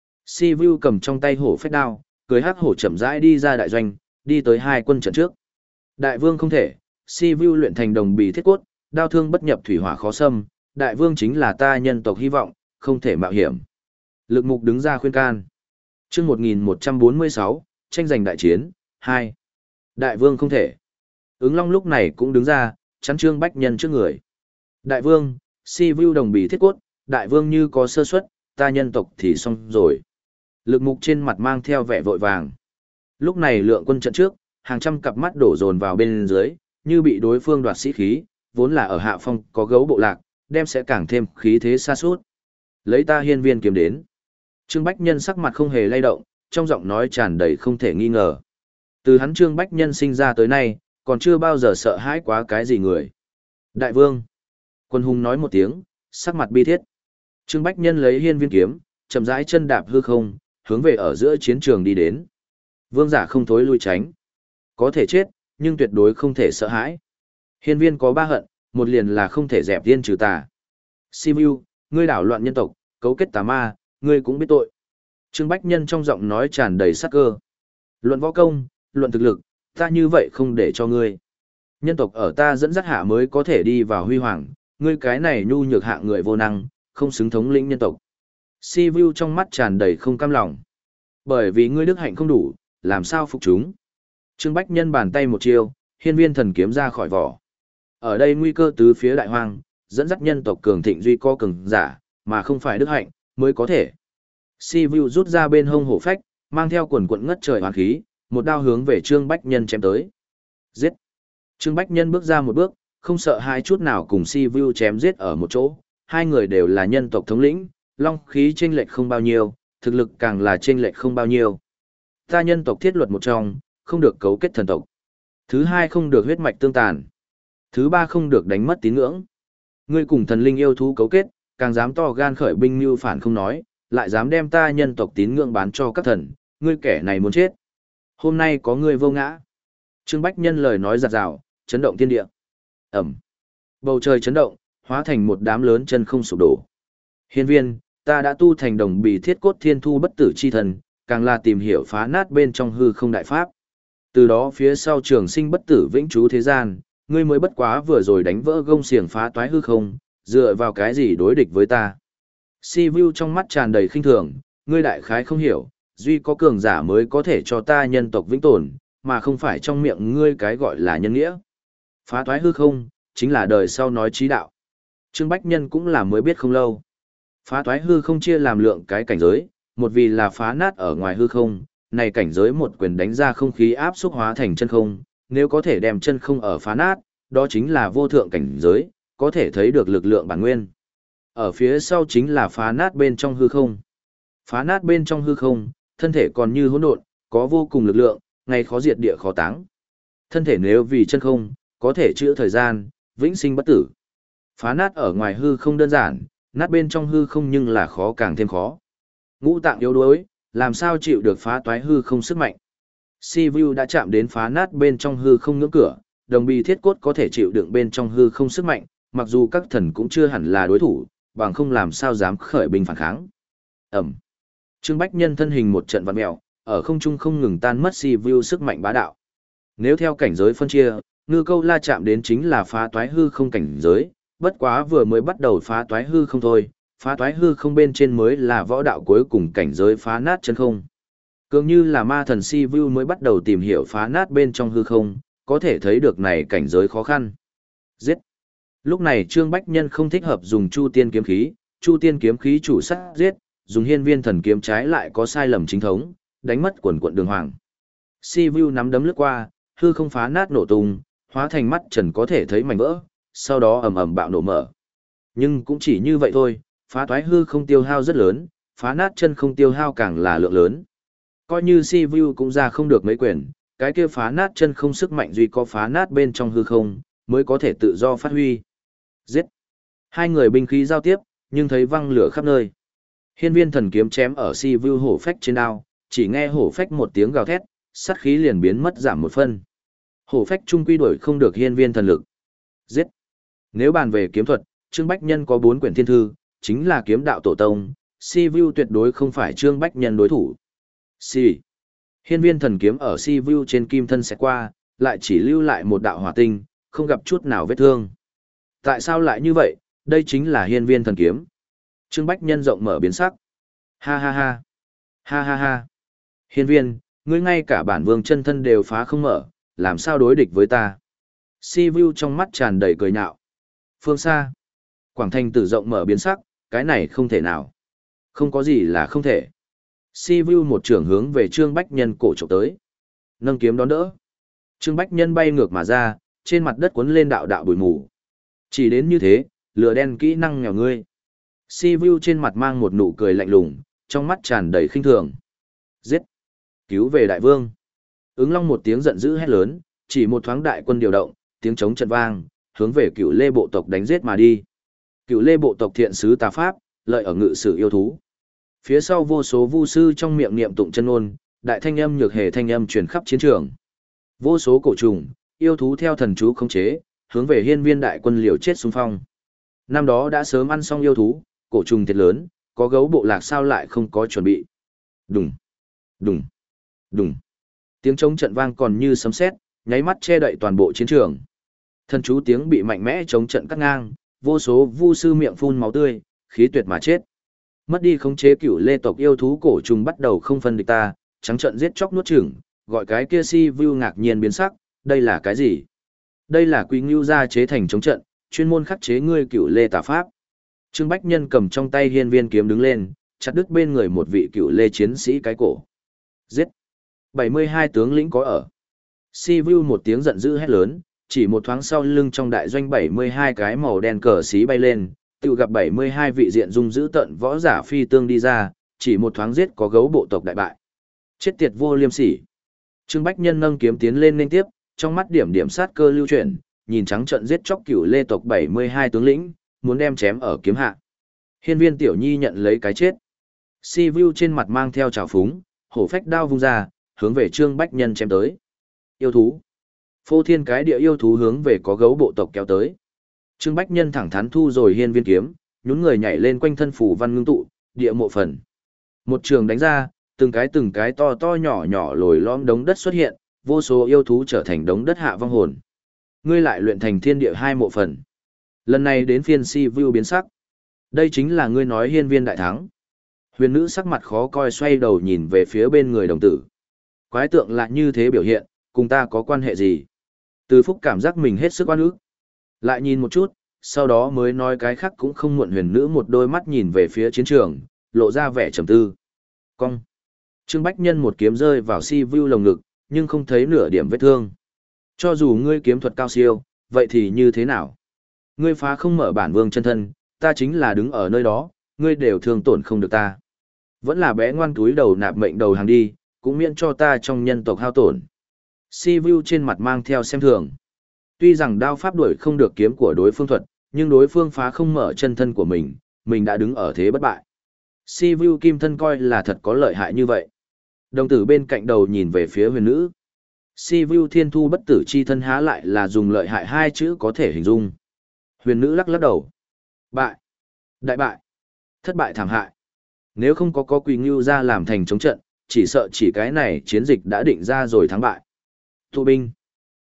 Si vu cầm trong tay hổ phách đao, cưới hắc hổ chậm rãi đi ra đại doanh, đi tới hai quân trận trước. Đại vương không thể, si vu luyện thành đồng bì thiết cốt, đao thương bất nhập thủy hỏa khó xâm, đại vương chính là ta nhân tộc hy vọng, không thể mạo hiểm. Lực mục đứng ra khuyên can. Chương một nghìn một trăm bốn mươi sáu, tranh giành đại chiến, hai. Đại vương không thể. Ứng Long lúc này cũng đứng ra, chắn Trương Bách Nhân trước người. Đại vương, si vu đồng bì thiết cốt, đại vương như có sơ suất, ta nhân tộc thì xong rồi. Lực mục trên mặt mang theo vẻ vội vàng. Lúc này lượng quân trận trước, hàng trăm cặp mắt đổ dồn vào bên dưới, như bị đối phương đoạt sĩ khí, vốn là ở hạ phong có gấu bộ lạc, đem sẽ càng thêm khí thế xa suốt. Lấy ta hiên viên kiếm đến. Trương Bách Nhân sắc mặt không hề lay động, trong giọng nói tràn đầy không thể nghi ngờ. Từ hắn Trương Bách Nhân sinh ra tới nay, còn chưa bao giờ sợ hãi quá cái gì người. Đại vương. Quân hùng nói một tiếng, sắc mặt bi thiết. Trương Bách Nhân lấy hiên viên kiếm, chậm rãi chân đạp hư không, hướng về ở giữa chiến trường đi đến. Vương giả không thối lui tránh. Có thể chết, nhưng tuyệt đối không thể sợ hãi. Hiên viên có ba hận, một liền là không thể dẹp tiên trừ tà. Simu, ngươi đảo loạn nhân tộc, cấu kết tà ma, ngươi cũng biết tội. Trương Bách Nhân trong giọng nói tràn đầy sát cơ. Luận võ công, luận thực lực, ta như vậy không để cho ngươi. Nhân tộc ở ta dẫn dắt hạ mới có thể đi vào huy hoàng, ngươi cái này nhu nhược hạ người vô năng, không xứng thống lĩnh nhân tộc. Sivu trong mắt tràn đầy không cam lòng. Bởi vì ngươi đức hạnh không đủ, làm sao phục chúng. Trương Bách Nhân bàn tay một chiêu, hiên viên thần kiếm ra khỏi vỏ. Ở đây nguy cơ tứ phía đại hoang, dẫn dắt nhân tộc cường thịnh duy co cường giả, mà không phải đức hạnh, mới có thể. Sivu rút ra bên hông hổ phách, mang theo quần quận ngất trời hoàn khí, một đao hướng về Trương Bách Nhân chém tới. Giết! Trương Bách Nhân bước ra một bước, không sợ hai chút nào cùng Sivu chém giết ở một chỗ, hai người đều là nhân tộc thống lĩnh, long khí chênh lệch không bao nhiêu, thực lực càng là chênh lệch không bao nhiêu. Ta nhân tộc thiết luật một trong, không được cấu kết thần tộc. Thứ hai không được huyết mạch tương tàn. Thứ ba không được đánh mất tín ngưỡng. Ngươi cùng thần linh yêu thú cấu kết, càng dám to gan khởi binh mưu phản không nói, lại dám đem ta nhân tộc tín ngưỡng bán cho các thần, ngươi kẻ này muốn chết. Hôm nay có ngươi vô ngã. Trương Bách Nhân lời nói giật rào, chấn động thiên địa. Ẩm. Bầu trời chấn động, hóa thành một đám lớn chân không sụp đổ. Hiên viên, ta đã tu thành đồng bì thiết cốt thiên thu bất tử chi thần, càng là tìm hiểu phá nát bên trong hư không đại pháp. Từ đó phía sau trường sinh bất tử vĩnh trú thế gian, ngươi mới bất quá vừa rồi đánh vỡ gông xiềng phá toái hư không, dựa vào cái gì đối địch với ta. Si Vu trong mắt tràn đầy khinh thường, ngươi đại khái không hiểu, duy có cường giả mới có thể cho ta nhân tộc vĩnh tồn, mà không phải trong miệng ngươi cái gọi là nhân nghĩa. Phá toái hư không, chính là đời sau nói trí đạo. Trương Bách Nhân cũng là mới biết không lâu. Phá toái hư không chia làm lượng cái cảnh giới, một vì là phá nát ở ngoài hư không, này cảnh giới một quyền đánh ra không khí áp xúc hóa thành chân không, nếu có thể đem chân không ở phá nát, đó chính là vô thượng cảnh giới, có thể thấy được lực lượng bản nguyên. Ở phía sau chính là phá nát bên trong hư không. Phá nát bên trong hư không, thân thể còn như hỗn độn, có vô cùng lực lượng, ngày khó diệt địa khó táng. Thân thể nếu vì chân không, có thể chữa thời gian, vĩnh sinh bất tử. Phá nát ở ngoài hư không đơn giản, nát bên trong hư không nhưng là khó càng thêm khó. Ngũ tạng yếu đuối, làm sao chịu được phá toái hư không sức mạnh. Sivu đã chạm đến phá nát bên trong hư không ngưỡng cửa, đồng bì thiết cốt có thể chịu đựng bên trong hư không sức mạnh, mặc dù các thần cũng chưa hẳn là đối thủ, bằng không làm sao dám khởi binh phản kháng. Ẩm. Trương Bách Nhân thân hình một trận vặn mèo, ở không trung không ngừng tan mất Sivu sức mạnh bá đạo. Nếu theo cảnh giới phân chia, Ngư câu la chạm đến chính là phá toái hư không cảnh giới, bất quá vừa mới bắt đầu phá toái hư không thôi, phá toái hư không bên trên mới là võ đạo cuối cùng cảnh giới phá nát chân không. Cường như là ma thần si vu mới bắt đầu tìm hiểu phá nát bên trong hư không, có thể thấy được này cảnh giới khó khăn. Giết! Lúc này Trương Bách Nhân không thích hợp dùng Chu Tiên kiếm khí, Chu Tiên kiếm khí chủ sát giết, dùng Hiên Viên thần kiếm trái lại có sai lầm chính thống, đánh mất quần quận đường hoàng. Si vu nắm đấm lướt qua, hư không phá nát nổ tung, hóa thành mắt trần có thể thấy mảnh vỡ, sau đó ầm ầm bạo nổ mở. Nhưng cũng chỉ như vậy thôi, phá toái hư không tiêu hao rất lớn, phá nát chân không tiêu hao càng là lượng lớn. Coi như si vu cũng ra không được mấy quyền, cái kia phá nát chân không sức mạnh duy có phá nát bên trong hư không, mới có thể tự do phát huy. Giết! Hai người binh khí giao tiếp, nhưng thấy văng lửa khắp nơi. Hiên Viên thần kiếm chém ở si vu hổ phách trên đao, chỉ nghe hổ phách một tiếng gào thét, sát khí liền biến mất giảm một phân. Hổ phách trung quy đuổi không được Hiên Viên thần lực. Giết! Nếu bàn về kiếm thuật, Trương Bách Nhân có bốn quyển thiên thư, chính là kiếm đạo tổ tông, si vu tuyệt đối không phải Trương Bách Nhân đối thủ. Si. Hiên Viên thần kiếm ở si vu trên kim thân sẽ qua, lại chỉ lưu lại một đạo hỏa tinh, không gặp chút nào vết thương. Tại sao lại như vậy? Đây chính là Hiên Viên thần kiếm. Trương Bách Nhân rộng mở biến sắc. Ha ha ha. Ha ha ha. Hiên Viên, ngươi ngay cả bản vương chân thân đều phá không mở, làm sao đối địch với ta? Si vu trong mắt tràn đầy cười nhạo. Phương xa. Quảng Thanh Tử rộng mở biến sắc, cái này không thể nào. Không có gì là không thể. Si vu một trường hướng về Trương Bách Nhân cổ trộm tới. Nâng kiếm đón đỡ. Trương Bách Nhân bay ngược mà ra, trên mặt đất cuốn lên đạo đạo bụi mù. Chỉ đến như thế, lửa đen kỹ năng nghèo ngươi. Si vu trên mặt mang một nụ cười lạnh lùng, trong mắt tràn đầy khinh thường. Giết! Cứu về đại vương! Ứng Long một tiếng giận dữ hét lớn, chỉ một thoáng đại quân điều động, tiếng trống trận vang, hướng về Cựu Lê bộ tộc đánh giết mà đi. Cựu Lê bộ tộc thiện sứ tà pháp, lợi ở ngự sử yêu thú. Phía sau vô số vu sư trong miệng niệm tụng chân ngôn, đại thanh âm nhược hề thanh âm truyền khắp chiến trường. Vô số cổ trùng, yêu thú theo thần chú khống chế, hướng về Hiên Viên đại quân liều chết xung phong. Năm đó đã sớm ăn xong yêu thú, cổ trùng thiệt lớn, có gấu bộ lạc sao lại không có chuẩn bị. Đùng, đùng, đùng. Tiếng trống trận vang còn như sấm sét, nháy mắt che đậy toàn bộ chiến trường. Thần chú tiếng bị mạnh mẽ chống trận cắt ngang, vô số vu sư miệng phun máu tươi, khí tuyệt mà chết. Mất đi khống chế Cựu Lê tộc yêu thú cổ trùng bắt đầu không phân địch ta, trắng trận giết chóc nuốt chửng, gọi cái kia si vu ngạc nhiên biến sắc, đây là cái gì? Đây là Quý Ngưu gia chế thành chống trận, chuyên môn khắc chế ngươi Cựu Lê tà pháp. Trương Bách Nhân cầm trong tay Hiên Viên kiếm đứng lên, chặt đứt bên người một vị Cựu Lê chiến sĩ cái cổ. Giết! bảy mươi hai tướng lĩnh có ở. Si vu một tiếng giận dữ hét lớn, chỉ một thoáng sau lưng trong đại doanh bảy mươi hai cái màu đen cờ xí bay lên, tự gặp bảy mươi hai vị diện dung dữ tận võ giả phi tương đi ra, chỉ một thoáng giết có gấu bộ tộc đại bại. Chết tiệt vô liêm sỉ. Trương Bách Nhân nâng kiếm tiến lên liên tiếp, trong mắt điểm điểm sát cơ lưu chuyển, nhìn trắng trận giết chóc Cựu Lê tộc bảy mươi hai tướng lĩnh, muốn đem chém ở kiếm hạ. Hiên Viên tiểu nhi nhận lấy cái chết. Si vu trên mặt mang theo trào phúng, hổ phách đao vung ra, hướng về Trương Bách Nhân chém tới. Yêu thú. Phô thiên cái địa yêu thú hướng về có gấu bộ tộc kéo tới. Trương Bách Nhân thẳng thắn thu rồi Hiên Viên kiếm, nhún người nhảy lên quanh thân phủ văn ngưng tụ, địa mộ phần. Một trường đánh ra, từng cái từng cái to to nhỏ nhỏ lồi lõm đống đất xuất hiện, vô số yêu thú trở thành đống đất hạ vong hồn. Ngươi lại luyện thành thiên địa hai mộ phần. Lần này đến phiên si vu biến sắc. Đây chính là ngươi nói Hiên Viên đại thắng. Huyền nữ sắc mặt khó coi xoay đầu nhìn về phía bên người đồng tử. Quái tượng lại như thế biểu hiện, cùng ta có quan hệ gì? Từ Phúc cảm giác mình hết sức oan ức. Lại nhìn một chút, sau đó mới nói cái khác cũng không muộn. Huyền nữ một đôi mắt nhìn về phía chiến trường, lộ ra vẻ trầm tư. Cong. Trương Bách Nhân một kiếm rơi vào si vu lồng ngực, nhưng không thấy nửa điểm vết thương. Cho dù ngươi kiếm thuật cao siêu, vậy thì như thế nào? Ngươi phá không mở bản vương chân thân, ta chính là đứng ở nơi đó, ngươi đều thương tổn không được ta. Vẫn là bé ngoan túi đầu nạp mệnh đầu hàng đi, cũng miễn cho ta trong nhân tộc hao tổn. Si vu trên mặt mang theo xem thường. Tuy rằng đao pháp đuổi không được kiếm của đối phương thuật, nhưng đối phương phá không mở chân thân của mình, mình đã đứng ở thế bất bại. Si vu kim thân coi là thật có lợi hại như vậy. Đồng tử bên cạnh đầu nhìn về phía huyền nữ. Si vu thiên thu bất tử chi thân há lại là dùng lợi hại hai chữ có thể hình dung. Huyền nữ lắc lắc đầu. Bại. Đại bại. Thất bại thảm hại. Nếu không có có Quỳ Ngưu ra làm thành chống trận, chỉ sợ chỉ cái này chiến dịch đã định ra rồi thắng bại. Tụ binh.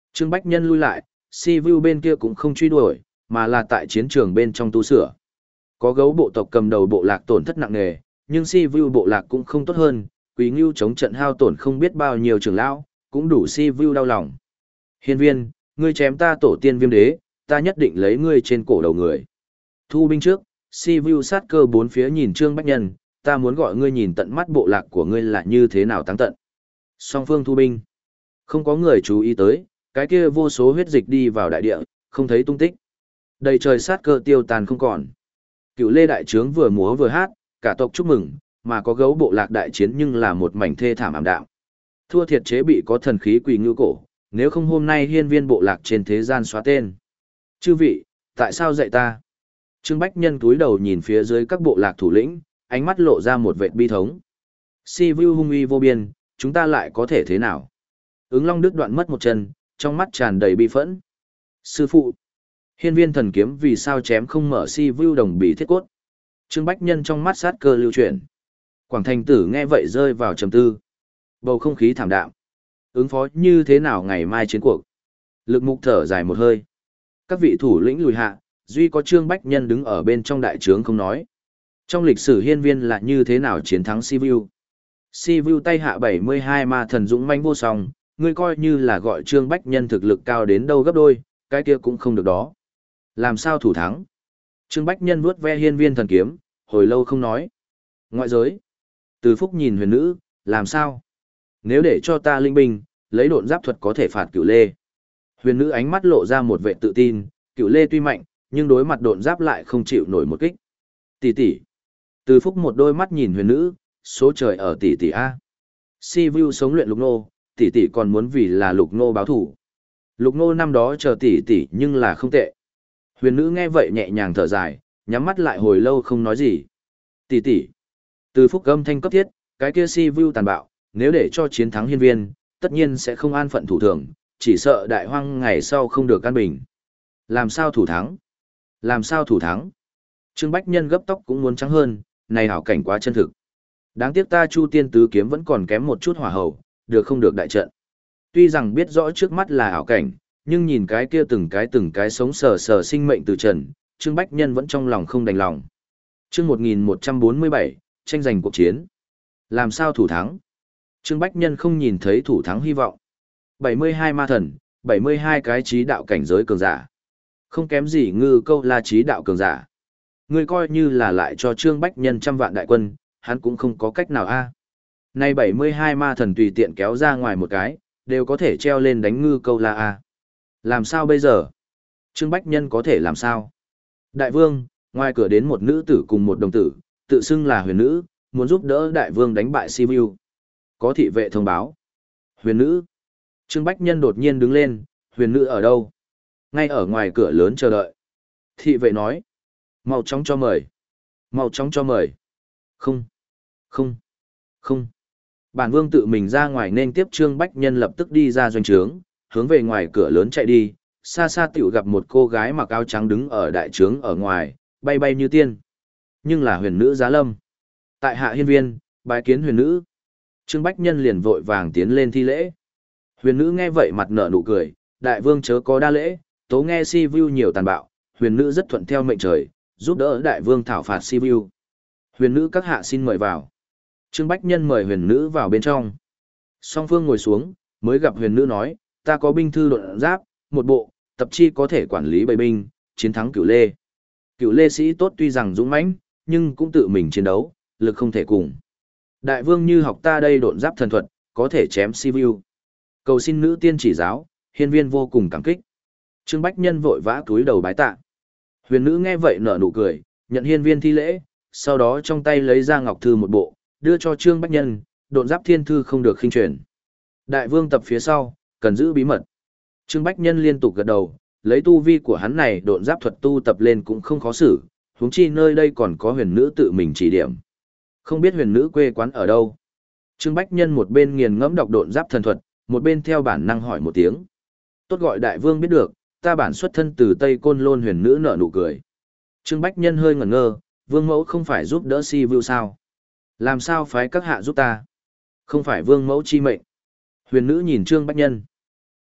Trương Bách Nhân lui lại, Si Vu bên kia cũng không truy đuổi, mà là tại chiến trường bên trong tu sửa. Có gấu bộ tộc cầm đầu bộ lạc tổn thất nặng nề, nhưng Si Vu bộ lạc cũng không tốt hơn, Quý Ngưu chống trận hao tổn không biết bao nhiêu trưởng lão, cũng đủ Si Vu đau lòng. Hiên viên, ngươi chém ta tổ tiên viêm đế, ta nhất định lấy ngươi trên cổ đầu người. Thu binh trước, Si Vu sát cơ bốn phía nhìn Trương Bách Nhân, ta muốn gọi ngươi nhìn tận mắt bộ lạc của ngươi là như thế nào tăng tận. Song phương thu binh. Không có người chú ý tới, cái kia vô số huyết dịch đi vào đại địa, không thấy tung tích. Đầy trời sát cơ tiêu tàn không còn. Cựu Lê đại trướng vừa múa vừa hát, cả tộc chúc mừng, mà có gấu bộ lạc đại chiến nhưng là một mảnh thê thảm ảm đạm. Thua thiệt chế bị có thần khí quỳ ngưu cổ, nếu không hôm nay hiên viên bộ lạc trên thế gian xóa tên. Chư vị, tại sao dạy ta? Trương Bách Nhân cúi đầu nhìn phía dưới các bộ lạc thủ lĩnh, ánh mắt lộ ra một vệt bi thống. Si Vu hung uy vô biên, chúng ta lại có thể thế nào? Ứng Long đứt đoạn mất một chân, trong mắt tràn đầy bi phẫn. Sư phụ, hiên viên thần kiếm vì sao chém không mở Si Vu đồng bì thiết cốt? Trương Bách Nhân trong mắt sát cơ lưu chuyển. Quảng Thành Tử nghe vậy rơi vào trầm tư. Bầu không khí thảm đạm. Ứng phó như thế nào ngày mai chiến cuộc? Lực Mục thở dài một hơi. Các vị thủ lĩnh lùi hạ, duy có Trương Bách Nhân đứng ở bên trong đại trướng không nói. Trong lịch sử hiên viên là như thế nào chiến thắng Si Vu? Si Vu tay hạ bảy mươi hai ma thần dũng manh vô song, ngươi coi như là gọi Trương Bách Nhân thực lực cao đến đâu gấp đôi, cái kia cũng không được đó. Làm sao thủ thắng? Trương Bách Nhân vuốt ve hiên viên thần kiếm, hồi lâu không nói. Ngoại giới. Từ Phúc nhìn huyền nữ, làm sao? Nếu để cho ta linh binh, lấy độn giáp thuật có thể phạt Cửu Lê. Huyền nữ ánh mắt lộ ra một vẻ tự tin, Cửu Lê tuy mạnh, nhưng đối mặt độn giáp lại không chịu nổi một kích. Tỷ tỷ. Từ Phúc một đôi mắt nhìn huyền nữ, số trời ở tỷ tỷ a. Si Vu sống luyện lục nô, tỷ tỷ còn muốn vì là lục nô báo thủ. Lục nô năm đó chờ tỷ tỷ nhưng là không tệ. Huyền nữ nghe vậy nhẹ nhàng thở dài, nhắm mắt lại hồi lâu không nói gì. Tỷ tỷ. Từ Phúc âm thanh cấp thiết, cái kia Si Vu tàn bạo, nếu để cho chiến thắng hiên viên, tất nhiên sẽ không an phận thủ thường, chỉ sợ đại hoang ngày sau không được an bình. Làm sao thủ thắng? Làm sao thủ thắng? Trương Bách Nhân gấp tóc cũng muốn trắng hơn, này hảo cảnh quá chân thực. Đáng tiếc ta Chu Tiên Tứ Kiếm vẫn còn kém một chút hỏa hầu, được không được đại trận. Tuy rằng biết rõ trước mắt là ảo cảnh, nhưng nhìn cái kia từng cái từng cái sống sờ sờ sinh mệnh từ trần, Trương Bách Nhân vẫn trong lòng không đành lòng. Chương một nghìn một trăm bốn mươi bảy, tranh giành cuộc chiến. Làm sao thủ thắng? Trương Bách Nhân không nhìn thấy thủ thắng hy vọng. bảy mươi hai ma thần, bảy mươi hai cái trí đạo cảnh giới cường giả. Không kém gì Ngư Câu La trí đạo cường giả. Ngươi coi như là lại cho Trương Bách Nhân trăm vạn đại quân, hắn cũng không có cách nào a. Nay bảy mươi hai ma thần tùy tiện kéo ra ngoài một cái, đều có thể treo lên đánh Ngư Câu La a. Làm sao bây giờ? Trương Bách Nhân có thể làm sao? Đại vương, ngoài cửa đến một nữ tử cùng một đồng tử, tự xưng là huyền nữ, muốn giúp đỡ đại vương đánh bại Si Vu. Có thị vệ thông báo. Huyền nữ. Trương Bách Nhân đột nhiên đứng lên, huyền nữ ở đâu? Ngay ở ngoài cửa lớn chờ đợi. Thị vệ nói. Mau chóng cho mời. Mau chóng cho mời. Không. Không. Không. Bản vương tự mình ra ngoài nên tiếp Trương Bách Nhân lập tức đi ra doanh trướng, hướng về ngoài cửa lớn chạy đi, xa xa tiểu gặp một cô gái mặc áo trắng đứng ở đại trướng ở ngoài, bay bay như tiên. Nhưng là huyền nữ Giá Lâm. Tại hạ hiên viên, bái kiến huyền nữ. Trương Bách Nhân liền vội vàng tiến lên thi lễ. Huyền nữ nghe vậy mặt nở nụ cười, đại vương chớ có đa lễ, tố nghe Si Vu nhiều tàn bạo, huyền nữ rất thuận theo mệnh trời, giúp đỡ đại vương thảo phạt Si Vu. Huyền nữ các hạ xin mời vào. Trương Bách Nhân mời huyền nữ vào bên trong. Song phương ngồi xuống, mới gặp huyền nữ nói, ta có binh thư độn giáp, một bộ, tập chi có thể quản lý bầy binh, chiến thắng Cửu Lê. Cửu Lê sĩ tốt tuy rằng dũng mãnh, nhưng cũng tự mình chiến đấu, lực không thể cùng. Đại vương như học ta đây độn giáp thần thuật, có thể chém Si Vu. Cầu xin nữ tiên chỉ giáo, hiên viên vô cùng cảm kích. Trương Bách Nhân vội vã cúi đầu bái tạ. Huyền nữ nghe vậy nở nụ cười, nhận hiên viên thi lễ, sau đó trong tay lấy ra ngọc thư một bộ, đưa cho Trương Bách Nhân, độn giáp thiên thư không được khinh truyền. Đại vương tập phía sau, cần giữ bí mật. Trương Bách Nhân liên tục gật đầu, lấy tu vi của hắn này độn giáp thuật tu tập lên cũng không khó xử, huống chi nơi đây còn có huyền nữ tự mình chỉ điểm. Không biết huyền nữ quê quán ở đâu. Trương Bách Nhân một bên nghiền ngẫm đọc độn giáp thần thuật, một bên theo bản năng hỏi một tiếng. Tốt gọi đại vương biết được, ta bản xuất thân từ Tây Côn Lôn, huyền nữ nở nụ cười. Trương Bách Nhân hơi ngẩn ngơ, vương mẫu không phải giúp đỡ Si Vu sao? Làm sao phái các hạ giúp ta? Không phải vương mẫu chi mệnh. Huyền nữ nhìn Trương Bách Nhân.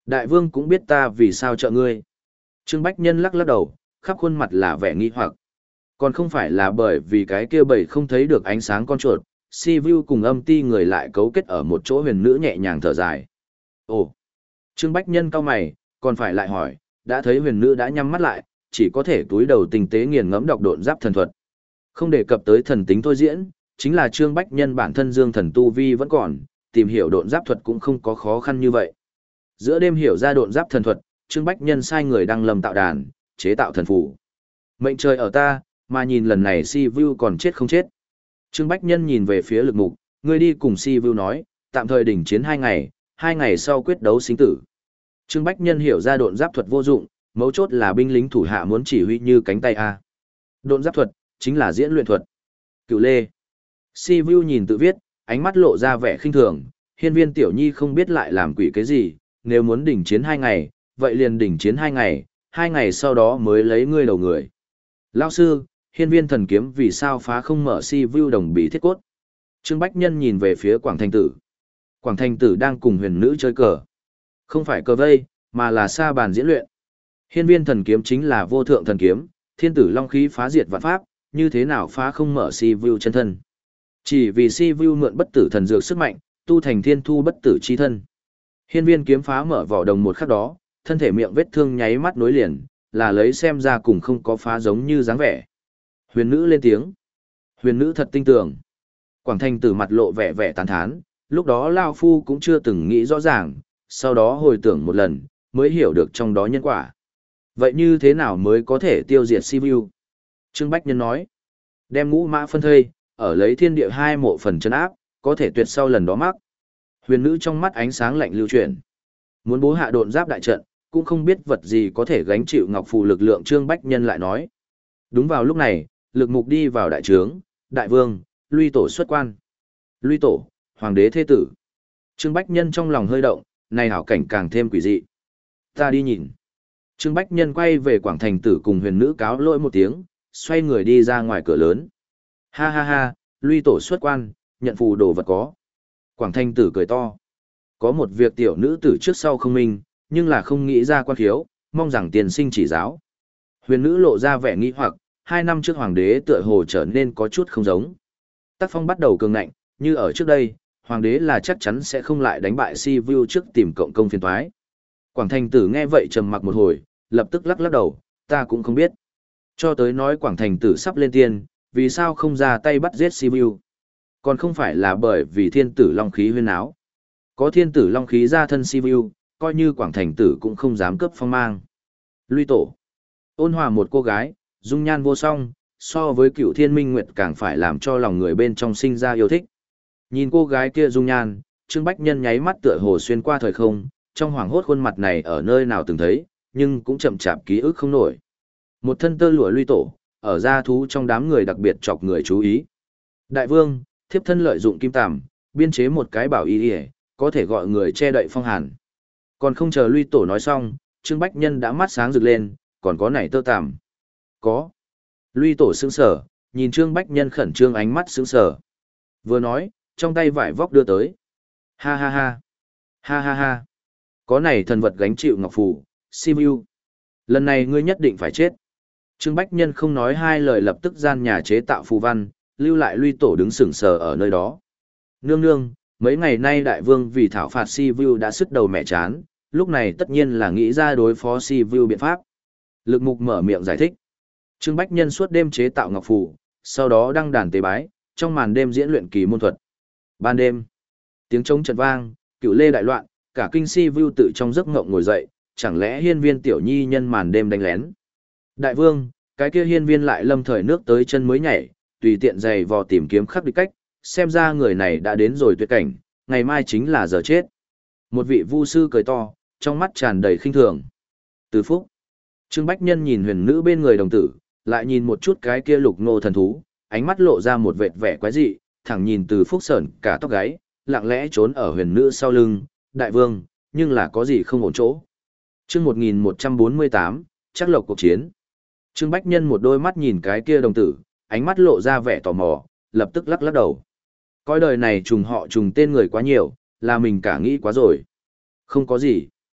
Đại vương cũng biết ta vì sao trợ ngươi. Trương Bách Nhân lắc lắc đầu, khắp khuôn mặt là vẻ nghi hoặc. Còn không phải là bởi vì cái kia bầy không thấy được ánh sáng con chuột, si vu cùng âm ti người lại cấu kết ở một chỗ, huyền nữ nhẹ nhàng thở dài. Ồ! Trương Bách Nhân cau mày, còn phải lại hỏi, đã thấy huyền nữ đã nhắm mắt lại, chỉ có thể túi đầu tinh tế nghiền ngẫm đọc độn giáp thần thuật. Không đề cập tới thần tính thôi diễn, chính là Trương Bách Nhân bản thân dương thần tu vi vẫn còn, tìm hiểu độn giáp thuật cũng không có khó khăn như vậy. Giữa đêm hiểu ra độn giáp thần thuật, Trương Bách Nhân sai người đăng lầm tạo đàn, chế tạo thần phù. Mệnh trời ở ta, mà nhìn lần này Si Vu còn chết không chết. Trương Bách Nhân nhìn về phía Lực Mục, người đi cùng Si Vu nói, tạm thời đỉnh chiến hai ngày, hai ngày sau quyết đấu sinh tử. Trương Bách Nhân hiểu ra độn giáp thuật vô dụng, mấu chốt là binh lính thủ hạ muốn chỉ huy như cánh tay a. Độn giáp thuật chính là diễn luyện thuật. Cựu Lê. Si Vu nhìn tự viết, ánh mắt lộ ra vẻ khinh thường, hiên viên tiểu nhi không biết lại làm quỷ cái gì, nếu muốn đỉnh chiến hai ngày, vậy liền đỉnh chiến hai ngày, hai ngày sau đó mới lấy ngươi đầu người. Lão sư, hiên viên thần kiếm vì sao phá không mở Si Vu đồng bí thiết cốt? Trương Bách Nhân nhìn về phía Quảng Thành Tử. Quảng Thành Tử đang cùng huyền nữ chơi cờ. Không phải cờ vây, mà là sa bàn diễn luyện. Hiên viên thần kiếm chính là vô thượng thần kiếm, thiên tử long khí phá diệt vạn pháp, như thế nào phá không mở Si Vu chân thân? Chỉ vì Si Vu mượn bất tử thần dược sức mạnh, tu thành thiên thu bất tử chi thân. Hiên viên kiếm phá mở vỏ đồng một khắc đó, thân thể miệng vết thương nháy mắt nối liền, là lấy xem ra cùng không có phá giống như dáng vẻ. Huyền nữ lên tiếng. Huyền nữ thật tinh tường. Quảng Thành Tử mặt lộ vẻ vẻ tán thán, lúc đó Lao Phu cũng chưa từng nghĩ rõ ràng, sau đó hồi tưởng một lần, mới hiểu được trong đó nhân quả. Vậy như thế nào mới có thể tiêu diệt Si Vu? Trương Bách Nhân nói, đem ngũ mã phân thây, ở lấy thiên địa hai mộ phần chân áp, có thể tuyệt sau lần đó mắc. Huyền nữ trong mắt ánh sáng lạnh lưu chuyển. Muốn bố hạ độn giáp đại trận, cũng không biết vật gì có thể gánh chịu ngọc phù lực lượng. Trương Bách Nhân lại nói. Đúng vào lúc này, Lực Mục đi vào đại trướng, đại vương, Luy Tổ xuất quan. Luy Tổ, hoàng đế thế tử. Trương Bách Nhân trong lòng hơi động, này hảo cảnh càng thêm quỷ dị. Ta đi nhìn. Trương Bách Nhân quay về Quảng Thành Tử cùng huyền nữ cáo lỗi một tiếng, xoay người đi ra ngoài cửa lớn. Ha ha ha, Luy Tổ xuất quan, nhận phù đồ vật có. Quảng Thành Tử cười to. Có một việc tiểu nữ tử trước sau không minh, nhưng là không nghĩ ra quan khiếu, mong rằng tiền sinh chỉ giáo. Huyền nữ lộ ra vẻ nghi hoặc, hai năm trước hoàng đế tựa hồ trở nên có chút không giống. Tác phong bắt đầu cường ngạnh, như ở trước đây, hoàng đế là chắc chắn sẽ không lại đánh bại Si Vu trước tìm cộng công phiền toái. Quảng Thành Tử nghe vậy trầm mặc một hồi, lập tức lắc lắc đầu, ta cũng không biết. Cho tới nói Quảng Thành Tử sắp lên tiên, vì sao không ra tay bắt giết Si Vu? Còn không phải là bởi vì thiên tử long khí huyên áo. Có thiên tử long khí ra thân Si Vu, coi như Quảng Thành Tử cũng không dám cướp phong mang. Luy Tổ. Ôn hòa một cô gái, dung nhan vô song, so với Cựu Thiên Minh Nguyệt càng phải làm cho lòng người bên trong sinh ra yêu thích. Nhìn cô gái kia dung nhan, Trương Bách Nhân nháy mắt tựa hồ xuyên qua thời không, trong hoàng hốt khuôn mặt này ở nơi nào từng thấy, nhưng cũng chậm chạp ký ức không nổi. Một thân tơ lụa Luy Tổ, ở gia thú trong đám người đặc biệt chọc người chú ý. Đại vương, thiếp thân lợi dụng kim tằm, biên chế một cái bảo y y, có thể gọi người che đậy phong hàn. Còn không chờ Luy Tổ nói xong, Trương Bách Nhân đã mắt sáng rực lên, còn có nảy tơ tằm. Có. Luy Tổ sững sờ, nhìn Trương Bách Nhân khẩn trương ánh mắt sững sờ. Vừa nói, trong tay vải vóc đưa tới. Ha ha ha. Ha ha ha. Có này thần vật gánh chịu ngọc phù, Si Vu. Lần này ngươi nhất định phải chết. Trương Bách Nhân không nói hai lời lập tức gian nhà chế tạo phù văn, lưu lại Luy Tổ đứng sững sờ ở nơi đó. Nương nương, mấy ngày nay đại vương vì thảo phạt Si Vu đã sứt đầu mẹ chán, lúc này tất nhiên là nghĩ ra đối phó Si Vu biện pháp. Lực Mục mở miệng giải thích. Trương Bách Nhân suốt đêm chế tạo ngọc phù, sau đó đăng đàn tế bái, trong màn đêm diễn luyện kỳ môn thuật. Ban đêm, tiếng trống trận vang, Cựu Lê đại loạn, cả kinh Si Vu tự trong giấc ngộng ngồi dậy, chẳng lẽ hiên viên tiểu nhi nhân màn đêm đánh lén. Đại vương, cái kia hiên viên lại lâm thời nước tới chân mới nhảy, tùy tiện giày vò tìm kiếm khắc địch cách, xem ra người này đã đến rồi tuyệt cảnh, ngày mai chính là giờ chết. Một vị vu sư cười to, trong mắt tràn đầy khinh thường. Từ phúc. Trương Bách Nhân nhìn huyền nữ bên người đồng tử, lại nhìn một chút cái kia lục nô thần thú, ánh mắt lộ ra một vệt vẻ quái dị, thẳng nhìn từ phúc sởn cả tóc gáy, lặng lẽ trốn ở huyền nữ sau lưng, đại vương, nhưng là có gì không ổn chỗ. Chương một nghìn một trăm bốn mươi tám, chắc lộc cuộc chiến. Trương Bách Nhân một đôi mắt nhìn cái kia đồng tử, ánh mắt lộ ra vẻ tò mò, lập tức lắc lắc đầu. Coi đời này trùng họ trùng tên người quá nhiều, là mình cả nghĩ quá rồi. Không có gì.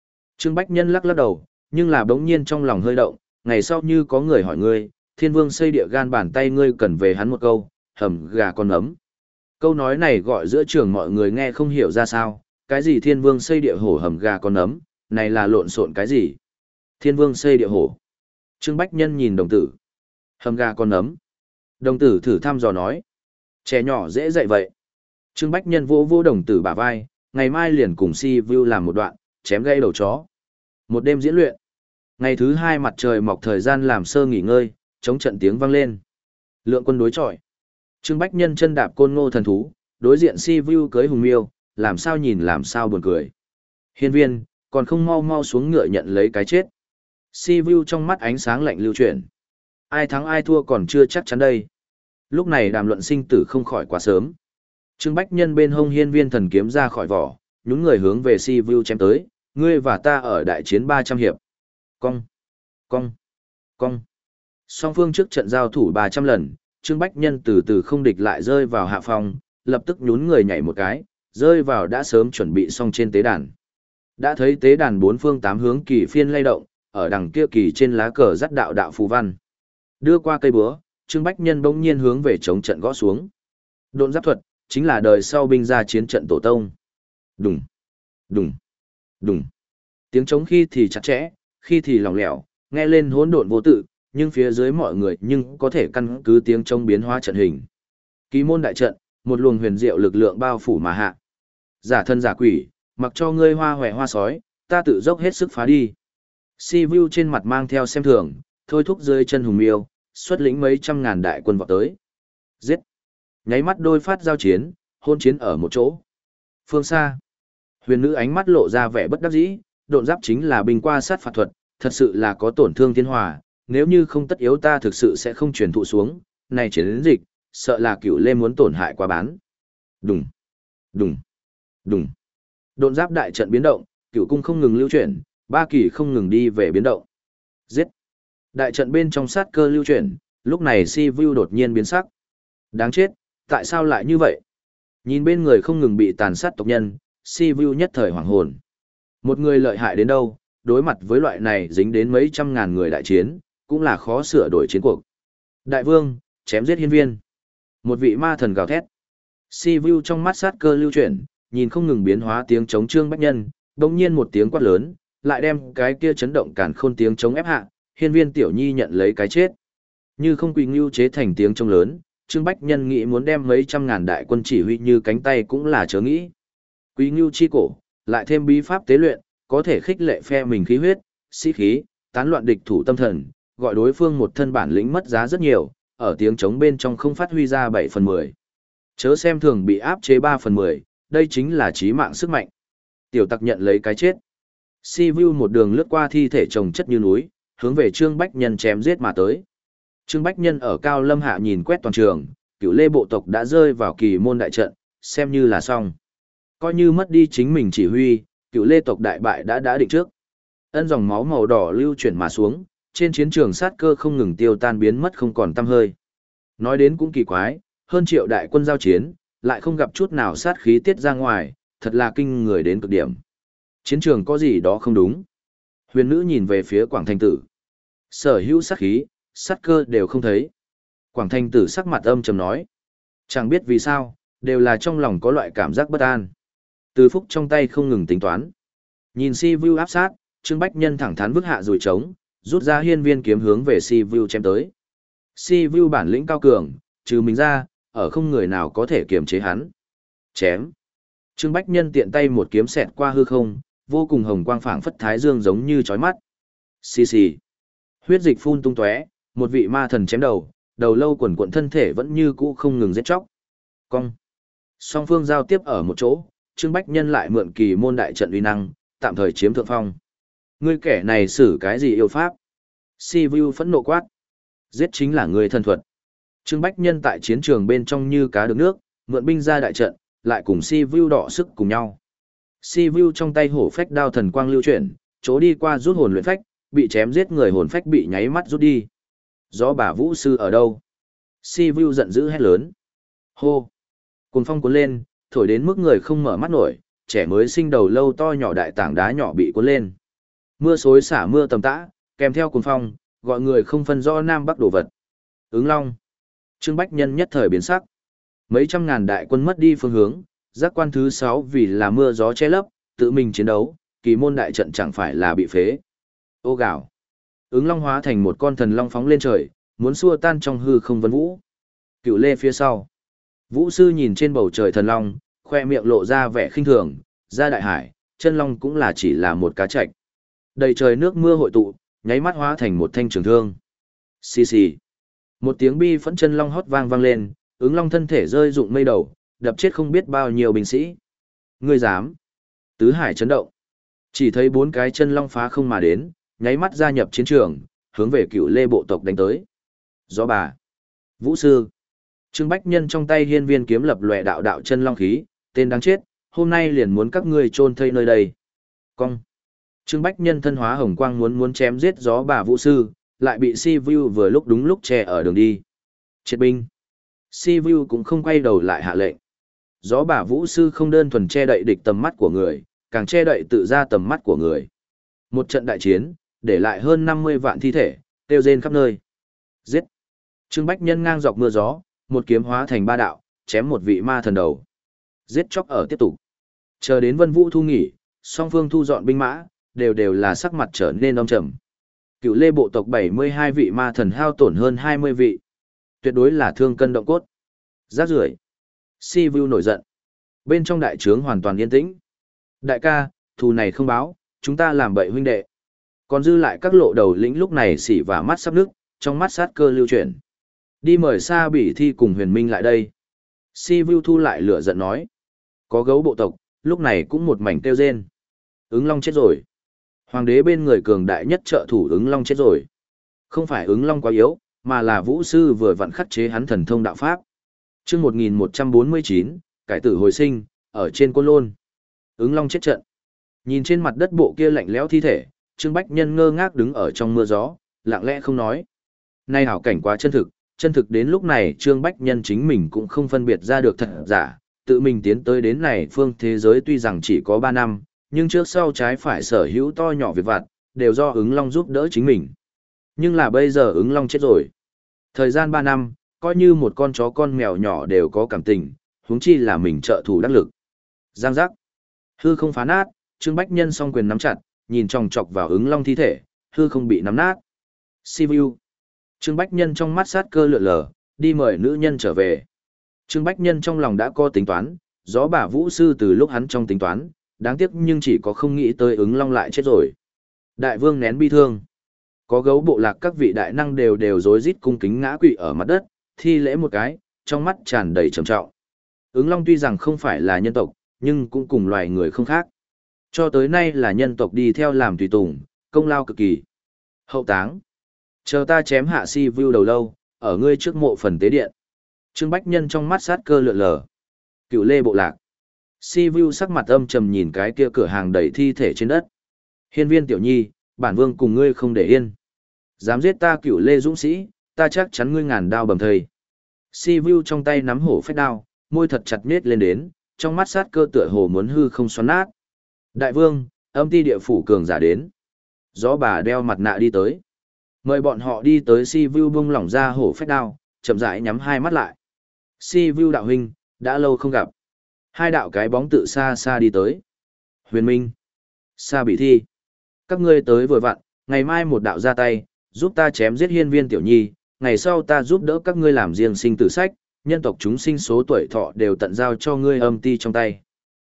Trương Bách Nhân lắc lắc đầu, nhưng là bỗng nhiên trong lòng hơi động, ngày sau như có người hỏi ngươi, thiên vương xây địa gan bàn tay ngươi cần về hắn một câu, hầm gà con ấm. Câu nói này gọi giữa trường mọi người nghe không hiểu ra sao, cái gì thiên vương xây địa hổ hầm gà con ấm, này là lộn xộn cái gì? Thiên vương xây địa hổ. Trương Bách Nhân nhìn đồng tử. Hầm gà con ấm. Đồng tử thử thăm dò nói. Trẻ nhỏ dễ dạy vậy. Trương Bách Nhân vỗ vỗ đồng tử bả vai, ngày mai liền cùng Si Vu làm một đoạn, chém gãy đầu chó. Một đêm diễn luyện. Ngày thứ hai mặt trời mọc thời gian làm sơ nghỉ ngơi, chống trận tiếng vang lên. Lượng quân đối chọi. Trương Bách Nhân chân đạp côn ngô thần thú, đối diện Si Vu cưới hùng miêu, làm sao nhìn làm sao buồn cười. Hiên viên, còn không mau mau xuống ngựa nhận lấy cái chết. Si Vu trong mắt ánh sáng lạnh lưu chuyển. Ai thắng ai thua còn chưa chắc chắn đây. Lúc này đàm luận sinh tử không khỏi quá sớm. Trương Bách Nhân bên hông hiên viên thần kiếm ra khỏi vỏ, nhún người hướng về Si Vu chém tới, ngươi và ta ở đại chiến ba trăm hiệp. Cong, cong, cong. Song phương trước trận giao thủ ba trăm lần, Trương Bách Nhân từ từ không địch lại rơi vào hạ phòng, lập tức nhún người nhảy một cái, rơi vào đã sớm chuẩn bị xong trên tế đàn. Đã thấy tế đàn bốn phương tám hướng kỳ phiên lay động, ở đằng kia kỳ trên lá cờ dắt đạo đạo phù văn. Đưa qua cây búa, Trương Bách Nhân bỗng nhiên hướng về chống trận gõ xuống. Độn giáp thuật, chính là đời sau binh ra chiến trận tổ tông. Đùng, đùng, đùng. Tiếng trống khi thì chặt chẽ, khi thì lỏng lẻo, nghe lên hỗn độn vô tự, nhưng phía dưới mọi người nhưng có thể căn cứ tiếng trống biến hóa trận hình. Kỳ môn đại trận, một luồng huyền diệu lực lượng bao phủ mà hạ. Giả thân giả quỷ, mặc cho ngươi hoa hòe hoa sói, ta tự dốc hết sức phá đi. Si Vu trên mặt mang theo xem thường, thôi thúc dưới chân hùng miêu, xuất lĩnh mấy trăm ngàn đại quân vọt tới. Giết! Nháy mắt đôi phát giao chiến, hôn chiến ở một chỗ. Phương xa, huyền nữ ánh mắt lộ ra vẻ bất đắc dĩ, độn giáp chính là binh qua sát phạt thuật, thật sự là có tổn thương thiên hòa, nếu như không tất yếu ta thực sự sẽ không truyền thụ xuống, này chiến đến dịch, sợ là cửu lê muốn tổn hại quá bán. Đùng, đùng, đùng. Độn giáp đại trận biến động, cửu cung không ngừng lưu chuyển, ba kỳ không ngừng đi về biến động. Giết! Đại trận bên trong sát cơ lưu chuyển, lúc này Si Vu đột nhiên biến sắc. Đáng chết, tại sao lại như vậy? Nhìn bên người không ngừng bị tàn sát tộc nhân, Si Vu nhất thời hoảng hồn. Một người lợi hại đến đâu, đối mặt với loại này dính đến mấy trăm ngàn người đại chiến, cũng là khó sửa đổi chiến cuộc. Đại vương, chém giết hiên viên. Một vị ma thần gào thét. Si Vu trong mắt sát cơ lưu chuyển, nhìn không ngừng biến hóa tiếng chống Trương Bách Nhân, đồng nhiên một tiếng quát lớn, lại đem cái kia chấn động càn khôn tiếng chống ép hạ, hiên viên tiểu nhi nhận lấy cái chết. Như không quỳ ngưu chế thành tiếng chống lớn, Trương Bách Nhân nghĩ muốn đem mấy trăm ngàn đại quân chỉ huy như cánh tay cũng là chớ nghĩ. Quý ngưu chi cổ, lại thêm bí pháp tế luyện, có thể khích lệ phe mình khí huyết, sĩ khí, tán loạn địch thủ tâm thần, gọi đối phương một thân bản lĩnh mất giá rất nhiều, ở tiếng chống bên trong không phát huy ra bảy phần mười. Chớ xem thường bị áp chế ba phần mười, đây chính là chí mạng sức mạnh. Tiểu tặc nhận lấy cái chết. Si Vu một đường lướt qua thi thể chồng chất như núi, hướng về Trương Bách Nhân chém giết mà tới. Trương Bách Nhân ở cao lâm hạ nhìn quét toàn trường, cửu lê bộ tộc đã rơi vào kỳ môn đại trận, xem như là xong. Coi như mất đi chính mình chỉ huy, cửu lê tộc đại bại đã đã định trước. Ân dòng máu màu đỏ lưu chuyển mà xuống, trên chiến trường sát cơ không ngừng tiêu tan biến mất không còn tăm hơi. Nói đến cũng kỳ quái, hơn triệu đại quân giao chiến, lại không gặp chút nào sát khí tiết ra ngoài, thật là kinh người đến cực điểm. Chiến trường có gì đó không đúng. Huyền nữ nhìn về phía Quảng Thành Tử. Sở hữu sát khí, sát cơ đều không thấy. Quảng Thành Tử sắc mặt âm trầm nói. Chẳng biết vì sao, đều là trong lòng có loại cảm giác bất an. Từ phúc trong tay không ngừng tính toán. Nhìn Si Vu áp sát, Trương Bách Nhân thẳng thắn vứt hạ rồi trống, rút ra hiên viên kiếm hướng về Si Vu chém tới. Si Vu bản lĩnh cao cường, trừ mình ra, ở không người nào có thể kiềm chế hắn. Chém. Trương Bách Nhân tiện tay một kiếm xẹt qua hư không, vô cùng hồng quang phảng phất thái dương giống như chói mắt. Xì xì. Huyết dịch phun tung tóe, một vị ma thần chém đầu, đầu lâu quần quần thân thể vẫn như cũ không ngừng giết chóc. Cong. Song phương giao tiếp ở một chỗ, Trương Bách Nhân lại mượn kỳ môn đại trận uy năng, tạm thời chiếm thượng phong. Ngươi kẻ này xử cái gì yêu pháp? Si Vu phẫn nộ quát. Giết chính là người thần thuật. Trương Bách Nhân tại chiến trường bên trong như cá được nước, mượn binh ra đại trận, lại cùng Si Vu đọ sức cùng nhau. Si Vu trong tay hổ phách đao thần quang lưu chuyển, chỗ đi qua rút hồn luyện phách, bị chém giết người hồn phách bị nháy mắt rút đi. Gió bà vũ sư ở đâu? Si Vu giận dữ hét lớn. Hô! Cuồng phong cuốn lên, thổi đến mức người không mở mắt nổi, trẻ mới sinh đầu lâu to nhỏ đại tảng đá nhỏ bị cuốn lên. Mưa xối xả mưa tầm tã, kèm theo cuồng phong, gọi người không phân rõ nam bắc đồ vật. Ứng Long. Trương Bách Nhân nhất thời biến sắc. Mấy trăm ngàn đại quân mất đi phương hướng, giác quan thứ sáu vì là mưa gió che lấp, tự mình chiến đấu, kỳ môn đại trận chẳng phải là bị phế. Ô gạo. Ứng Long hóa thành một con thần long phóng lên trời, muốn xua tan trong hư không vân vũ. Cựu Lê phía sau. Vũ sư nhìn trên bầu trời thần long, khoe miệng lộ ra vẻ khinh thường, ra đại hải, chân long cũng là chỉ là một cá trạch. Đầy trời nước mưa hội tụ, nháy mắt hóa thành một thanh trường thương. Xì xì. Một tiếng bi phẫn chân long hót vang vang lên, Ứng Long thân thể rơi rụng mây đầu, đập chết không biết bao nhiêu binh sĩ. Ngươi dám? Tứ hải chấn động. Chỉ thấy bốn cái chân long phá không mà đến, nháy mắt gia nhập chiến trường, hướng về Cựu Lê bộ tộc đánh tới. Gió bà. Vũ sư. Trương Bách Nhân trong tay hiên viên kiếm lập lòe đạo đạo chân long khí, tên đáng chết, hôm nay liền muốn các ngươi chôn thây nơi đây. Cong. Trương Bách Nhân thân hóa hồng quang muốn muốn chém giết gió bà vũ sư, lại bị Si Vu vừa lúc đúng lúc che ở đường đi. Triệt binh. Si Vu cũng không quay đầu lại hạ lệnh. Gió bà vũ sư không đơn thuần che đậy địch tầm mắt của người, càng che đậy tự ra tầm mắt của người. Một trận đại chiến, để lại hơn năm mươi vạn thi thể, tiêu rên khắp nơi. Giết. Trương Bách Nhân ngang dọc mưa gió, một kiếm hóa thành ba đạo, chém một vị ma thần đầu. Giết chóc ở tiếp tục. Chờ đến Vân Vũ thu nghỉ, song phương thu dọn binh mã, đều đều là sắc mặt trở nên âm trầm. Cựu Lê bộ tộc bảy mươi hai vị ma thần hao tổn hơn hai mươi vị. Tuyệt đối là thương cân động cốt. Rác rưởi. Si Vu nổi giận. Bên trong đại trướng hoàn toàn yên tĩnh. Đại ca, thù này không báo, chúng ta làm bậy huynh đệ. Còn dư lại các lộ đầu lĩnh lúc này xỉ và mắt sắp nước, trong mắt sát cơ lưu chuyển. Đi mời Sa Bỉ Thi cùng Huyền Minh lại đây. Si Vu thu lại lửa giận nói. Có gấu bộ tộc, lúc này cũng một mảnh kêu rên. Ứng Long chết rồi. Hoàng đế bên người cường đại nhất trợ thủ Ứng Long chết rồi. Không phải Ứng Long quá yếu, mà là Vũ sư vừa vặn khắc chế hắn thần thông đạo pháp. Chương một nghìn một trăm bốn mươi chín, cải tử hồi sinh, ở trên Côn Lôn. Ứng Long chết trận. Nhìn trên mặt đất bộ kia lạnh lẽo thi thể, Trương Bách Nhân ngơ ngác đứng ở trong mưa gió, lặng lẽ không nói. Nay hảo cảnh quá chân thực, chân thực đến lúc này Trương Bách Nhân chính mình cũng không phân biệt ra được thật giả, tự mình tiến tới đến này phương thế giới tuy rằng chỉ có ba năm, nhưng trước sau trái phải sở hữu to nhỏ việc vặt, đều do Ứng Long giúp đỡ chính mình. Nhưng là bây giờ Ứng Long chết rồi. Thời gian ba năm, coi như một con chó con mèo nhỏ đều có cảm tình, huống chi là mình trợ thủ đắc lực. Giang giác. Hư không phá nát, Trương Bách Nhân song quyền nắm chặt, nhìn chòng chọc vào Ứng Long thi thể, hư không bị nắm nát. Si Vu. Trương Bách Nhân trong mắt sát cơ lượn lờ, đi mời nữ nhân trở về. Trương Bách Nhân trong lòng đã có tính toán, gió bà vũ sư từ lúc hắn trong tính toán, đáng tiếc nhưng chỉ có không nghĩ tới Ứng Long lại chết rồi. Đại vương nén bi thương. Có gấu bộ lạc các vị đại năng đều đều rối rít cung kính ngã quỵ ở mặt đất, thi lễ một cái, trong mắt tràn đầy trầm trọng. Ứng Long tuy rằng không phải là nhân tộc, nhưng cũng cùng loài người không khác. Cho tới nay là nhân tộc đi theo làm tùy tùng, công lao cực kỳ. Hậu táng. Chờ ta chém hạ Si Vu đầu lâu, ở ngươi trước mộ phần tế điện. Trương Bách Nhân trong mắt sát cơ lượn lờ. Cựu Lê bộ lạc. Si Vu sắc mặt âm trầm nhìn cái kia cửa hàng đầy thi thể trên đất. Hiên viên tiểu nhi, bản vương cùng ngươi không để yên. Dám giết ta Cựu Lê dũng sĩ, ta chắc chắn ngươi ngàn đao bầm thây. Si Vu trong tay nắm hổ phách đao, môi thật chặt nết lên đến, trong mắt sát cơ tựa hồ muốn hư không xoắn nát. Đại vương, âm ti địa phủ cường giả đến. Gió bà đeo mặt nạ đi tới. Mời bọn họ đi tới Si Vu bung lỏng ra hổ phách đao, chậm rãi nhắm hai mắt lại. Si Vu đạo huynh, đã lâu không gặp. Hai đạo cái bóng tự xa xa đi tới. Huyền Minh, Sa Bỉ Thi. Các ngươi tới vừa vặn, ngày mai một đạo ra tay, giúp ta chém giết hiên viên tiểu nhi, ngày sau ta giúp đỡ các ngươi làm riêng sinh tử sách, nhân tộc chúng sinh số tuổi thọ đều tận giao cho ngươi âm ti trong tay.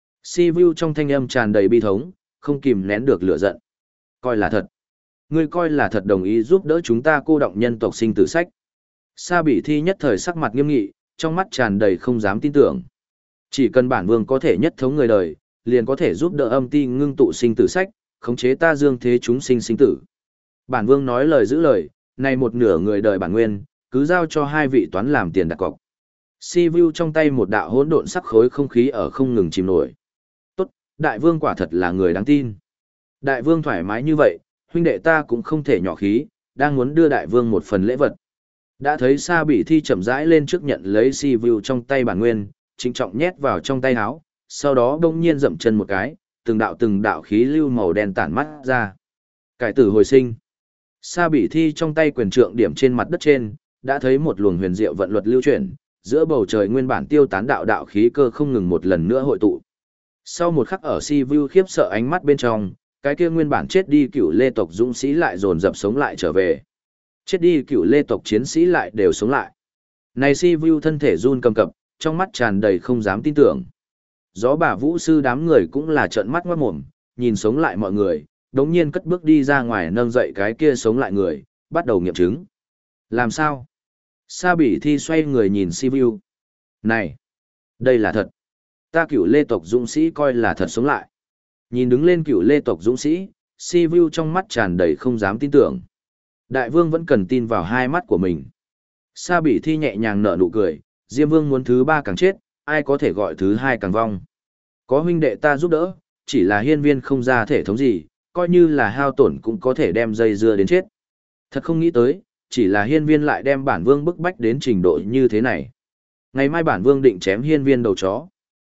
Si Vu trong thanh âm tràn đầy bi thống, không kìm nén được lửa giận. Coi là thật. Ngươi coi là thật đồng ý giúp đỡ chúng ta cô động nhân tộc sinh tử sách. Sa Bỉ Thi nhất thời sắc mặt nghiêm nghị, trong mắt tràn đầy không dám tin tưởng. Chỉ cần bản vương có thể nhất thống người đời, liền có thể giúp đỡ âm ti ngưng tụ sinh tử sách, khống chế ta dương thế chúng sinh sinh tử. Bản vương nói lời giữ lời, này một nửa người đời bản nguyên, cứ giao cho hai vị toán làm tiền đặt cọc. Si Vu trong tay một đạo hỗn độn sắc khối không khí ở không ngừng chìm nổi. Tốt, đại vương quả thật là người đáng tin. Đại vương thoải mái như vậy, huynh đệ ta cũng không thể nhỏ khí, đang muốn đưa đại vương một phần lễ vật. Đã thấy Sa Bỉ Thi chậm rãi lên trước nhận lấy Si Vu trong tay bản nguyên, trịnh trọng nhét vào trong tay áo, sau đó bỗng nhiên dậm chân một cái, từng đạo từng đạo khí lưu màu đen tản mắt ra. Cải tử hồi sinh. Sa Bỉ Thi trong tay quyền trượng điểm trên mặt đất trên, đã thấy một luồng huyền diệu vận luật lưu chuyển, giữa bầu trời nguyên bản tiêu tán đạo đạo khí cơ không ngừng một lần nữa hội tụ. Sau một khắc ở Si Vu khiếp sợ ánh mắt bên trong, cái kia nguyên bản chết đi cựu lê tộc dũng sĩ lại dồn dập sống lại trở về. Chết đi cựu lê tộc chiến sĩ lại đều sống lại. Này Si Vu thân thể run cầm cập, trong mắt tràn đầy không dám tin tưởng. Gió bà vũ sư đám người cũng là trợn mắt ngoát mồm, nhìn sống lại mọi người, đống nhiên cất bước đi ra ngoài nâng dậy cái kia sống lại người, bắt đầu nghiệm chứng. Làm sao? Sa Bỉ Thi xoay người nhìn Si Vu. Này! Đây là thật. Ta cựu lê tộc dũng sĩ coi là thật sống lại. Nhìn đứng lên cựu lê tộc dũng sĩ, Si Vu trong mắt tràn đầy không dám tin tưởng. Đại vương vẫn cần tin vào hai mắt của mình. Sa Bỉ Thi nhẹ nhàng nở nụ cười, Diêm Vương muốn thứ ba càng chết, ai có thể gọi thứ hai càng vong. Có huynh đệ ta giúp đỡ, chỉ là hiên viên không ra thể thống gì, coi như là hao tổn cũng có thể đem dây dưa đến chết. Thật không nghĩ tới, chỉ là hiên viên lại đem bản vương bức bách đến trình độ như thế này. Ngày mai bản vương định chém hiên viên đầu chó.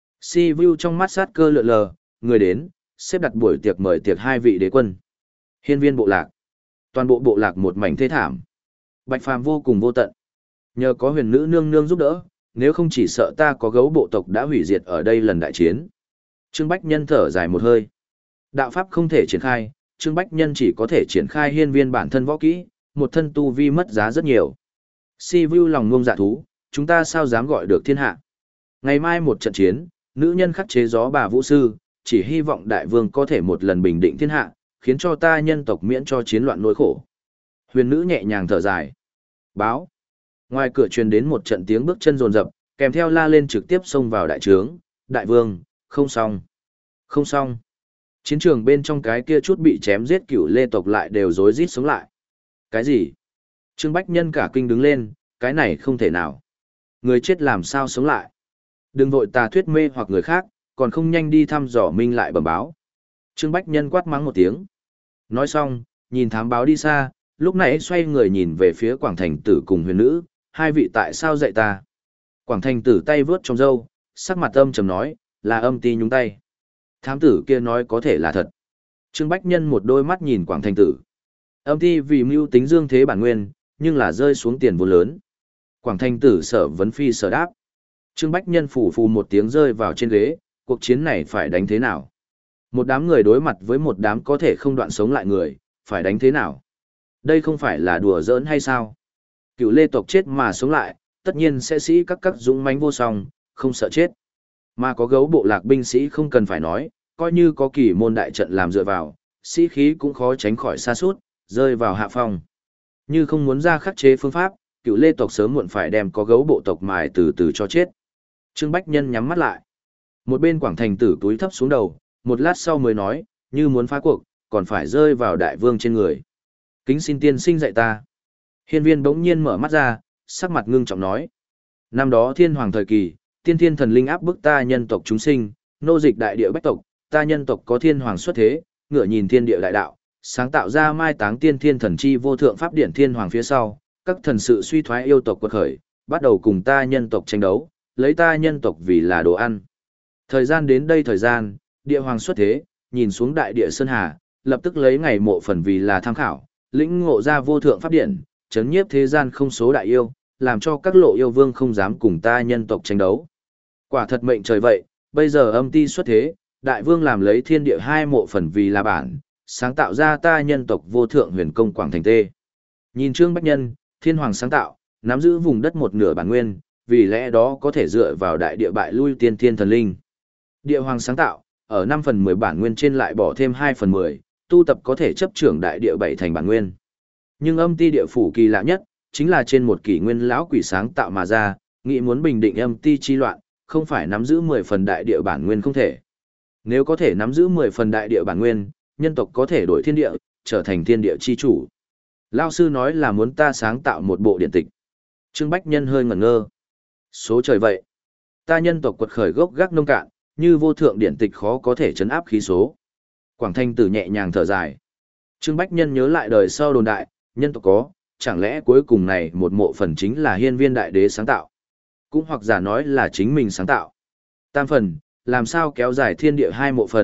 Si Vu trong mắt sát cơ lượn lờ, người đến, xếp đặt buổi tiệc mời tiệc hai vị đế quân. Hiên viên bộ lạc. Toàn bộ bộ lạc một mảnh thê thảm. Bạch Phàm vô cùng vô tận. Nhờ có huyền nữ nương nương giúp đỡ, nếu không chỉ sợ ta có gấu bộ tộc đã hủy diệt ở đây lần đại chiến. Trương Bách Nhân thở dài một hơi. Đạo pháp không thể triển khai, Trương Bách Nhân chỉ có thể triển khai hiên viên bản thân võ kỹ, một thân tu vi mất giá rất nhiều. Si Vu lòng ngông dạ thú, chúng ta sao dám gọi được thiên hạ. Ngày mai một trận chiến, nữ nhân khắc chế gió bà vũ sư, chỉ hy vọng đại vương có thể một lần bình định thiên hạ, khiến cho ta nhân tộc miễn cho chiến loạn nỗi khổ. Huyền nữ nhẹ nhàng thở dài. Báo. Ngoài cửa truyền đến một trận tiếng bước chân rồn rập, kèm theo la lên trực tiếp xông vào đại trướng. Đại vương, không xong. Không xong. Chiến trường bên trong cái kia chút bị chém giết cửu lê tộc lại đều rối rít sống lại. Cái gì? Trương Bách Nhân cả kinh đứng lên, cái này không thể nào. Người chết làm sao sống lại? Đừng vội tà thuyết mê hoặc người khác, còn không nhanh đi thăm dò minh lại bẩm báo. Trương Bách Nhân quát mắng một tiếng. Nói xong, nhìn thám báo đi xa, lúc nãy xoay người nhìn về phía Quảng Thành Tử cùng huyền nữ, hai vị tại sao dạy ta? Quảng Thành Tử tay vướt trong râu, sắc mặt âm trầm nói, là âm ti nhúng tay. Thám tử kia nói có thể là thật. Trương Bách Nhân một đôi mắt nhìn Quảng Thành Tử. Âm ti vì mưu tính dương thế bản nguyên, nhưng là rơi xuống tiền vốn lớn. Quảng Thành Tử sở vấn phi sở đáp. Trương Bách Nhân phủ phù một tiếng rơi vào trên ghế, cuộc chiến này phải đánh thế nào? Một đám người đối mặt với một đám có thể không đoạn sống lại người, phải đánh thế nào? Đây không phải là đùa giỡn hay sao? Cựu lê tộc chết mà sống lại, tất nhiên sẽ sĩ các các dũng mãnh vô song, không sợ chết. Mà có gấu bộ lạc binh sĩ không cần phải nói, coi như có kỳ môn đại trận làm dựa vào, sĩ khí cũng khó tránh khỏi sa sút, rơi vào hạ phong. Như không muốn ra khắc chế phương pháp, cựu lê tộc sớm muộn phải đem có gấu bộ tộc mài từ từ cho chết. Trương Bách Nhân nhắm mắt lại. Một bên Quảng Thành Tử túi thấp xuống đầu, một lát sau mới nói, như muốn phá cuộc, còn phải rơi vào đại vương trên người. Kính xin tiên sinh dạy ta. Hiên viên bỗng nhiên mở mắt ra, sắc mặt ngưng trọng nói. Năm đó thiên hoàng thời kỳ, tiên thiên thần linh áp bức ta nhân tộc chúng sinh, nô dịch đại địa bách tộc, ta nhân tộc có thiên hoàng xuất thế, ngửa nhìn thiên địa đại đạo, sáng tạo ra mai táng tiên thiên thần chi vô thượng pháp điển thiên hoàng phía sau, các thần sự suy thoái yêu tộc quật khởi, bắt đầu cùng ta nhân tộc tranh đấu, lấy ta nhân tộc vì là đồ ăn. Thời gian đến đây thời gian, địa hoàng xuất thế, nhìn xuống đại địa sơn hà, lập tức lấy ngày mộ phần vì là tham khảo, lĩnh ngộ ra vô thượng pháp điển, chấn nhiếp thế gian không số đại yêu, làm cho các lộ yêu vương không dám cùng ta nhân tộc tranh đấu. Quả thật mệnh trời vậy, bây giờ âm ti xuất thế, đại vương làm lấy thiên địa hai mộ phần vì là bản, sáng tạo ra ta nhân tộc vô thượng huyền công Quảng Thành Tê. Nhìn Trương Bách Nhân, thiên hoàng sáng tạo, nắm giữ vùng đất một nửa bản nguyên, vì lẽ đó có thể dựa vào đại địa bại lui tiên thiên thần linh. Địa hoàng sáng tạo, ở năm phần mười bản nguyên trên lại bỏ thêm hai phần mười, tu tập có thể chấp trưởng đại địa bảy thành bản nguyên. Nhưng âm ti địa phủ kỳ lạ nhất, chính là trên một kỷ nguyên lão quỷ sáng tạo mà ra, nghĩ muốn bình định âm ti chi loạn, không phải nắm giữ mười phần đại địa bản nguyên không thể. Nếu có thể nắm giữ mười phần đại địa bản nguyên, nhân tộc có thể đổi thiên địa, trở thành thiên địa chi chủ. Lão sư nói là muốn ta sáng tạo một bộ điện tịch. Trương Bách Nhân hơi ngẩn ngơ. Số trời vậy. Ta nhân tộc quật khởi gốc gác nông cạn, như vô thượng điện tịch khó có thể chấn áp khí số. Quảng Thanh Tử nhẹ nhàng thở dài. Trương Bách Nhân nhớ lại đời sau đồn đại, nhân tộc có, chẳng lẽ cuối cùng này một mộ phần chính là hiên viên đại đế sáng tạo. Cũng hoặc giả nói là chính mình sáng tạo. Tam phần, làm sao kéo dài thiên địa hai mộ phần,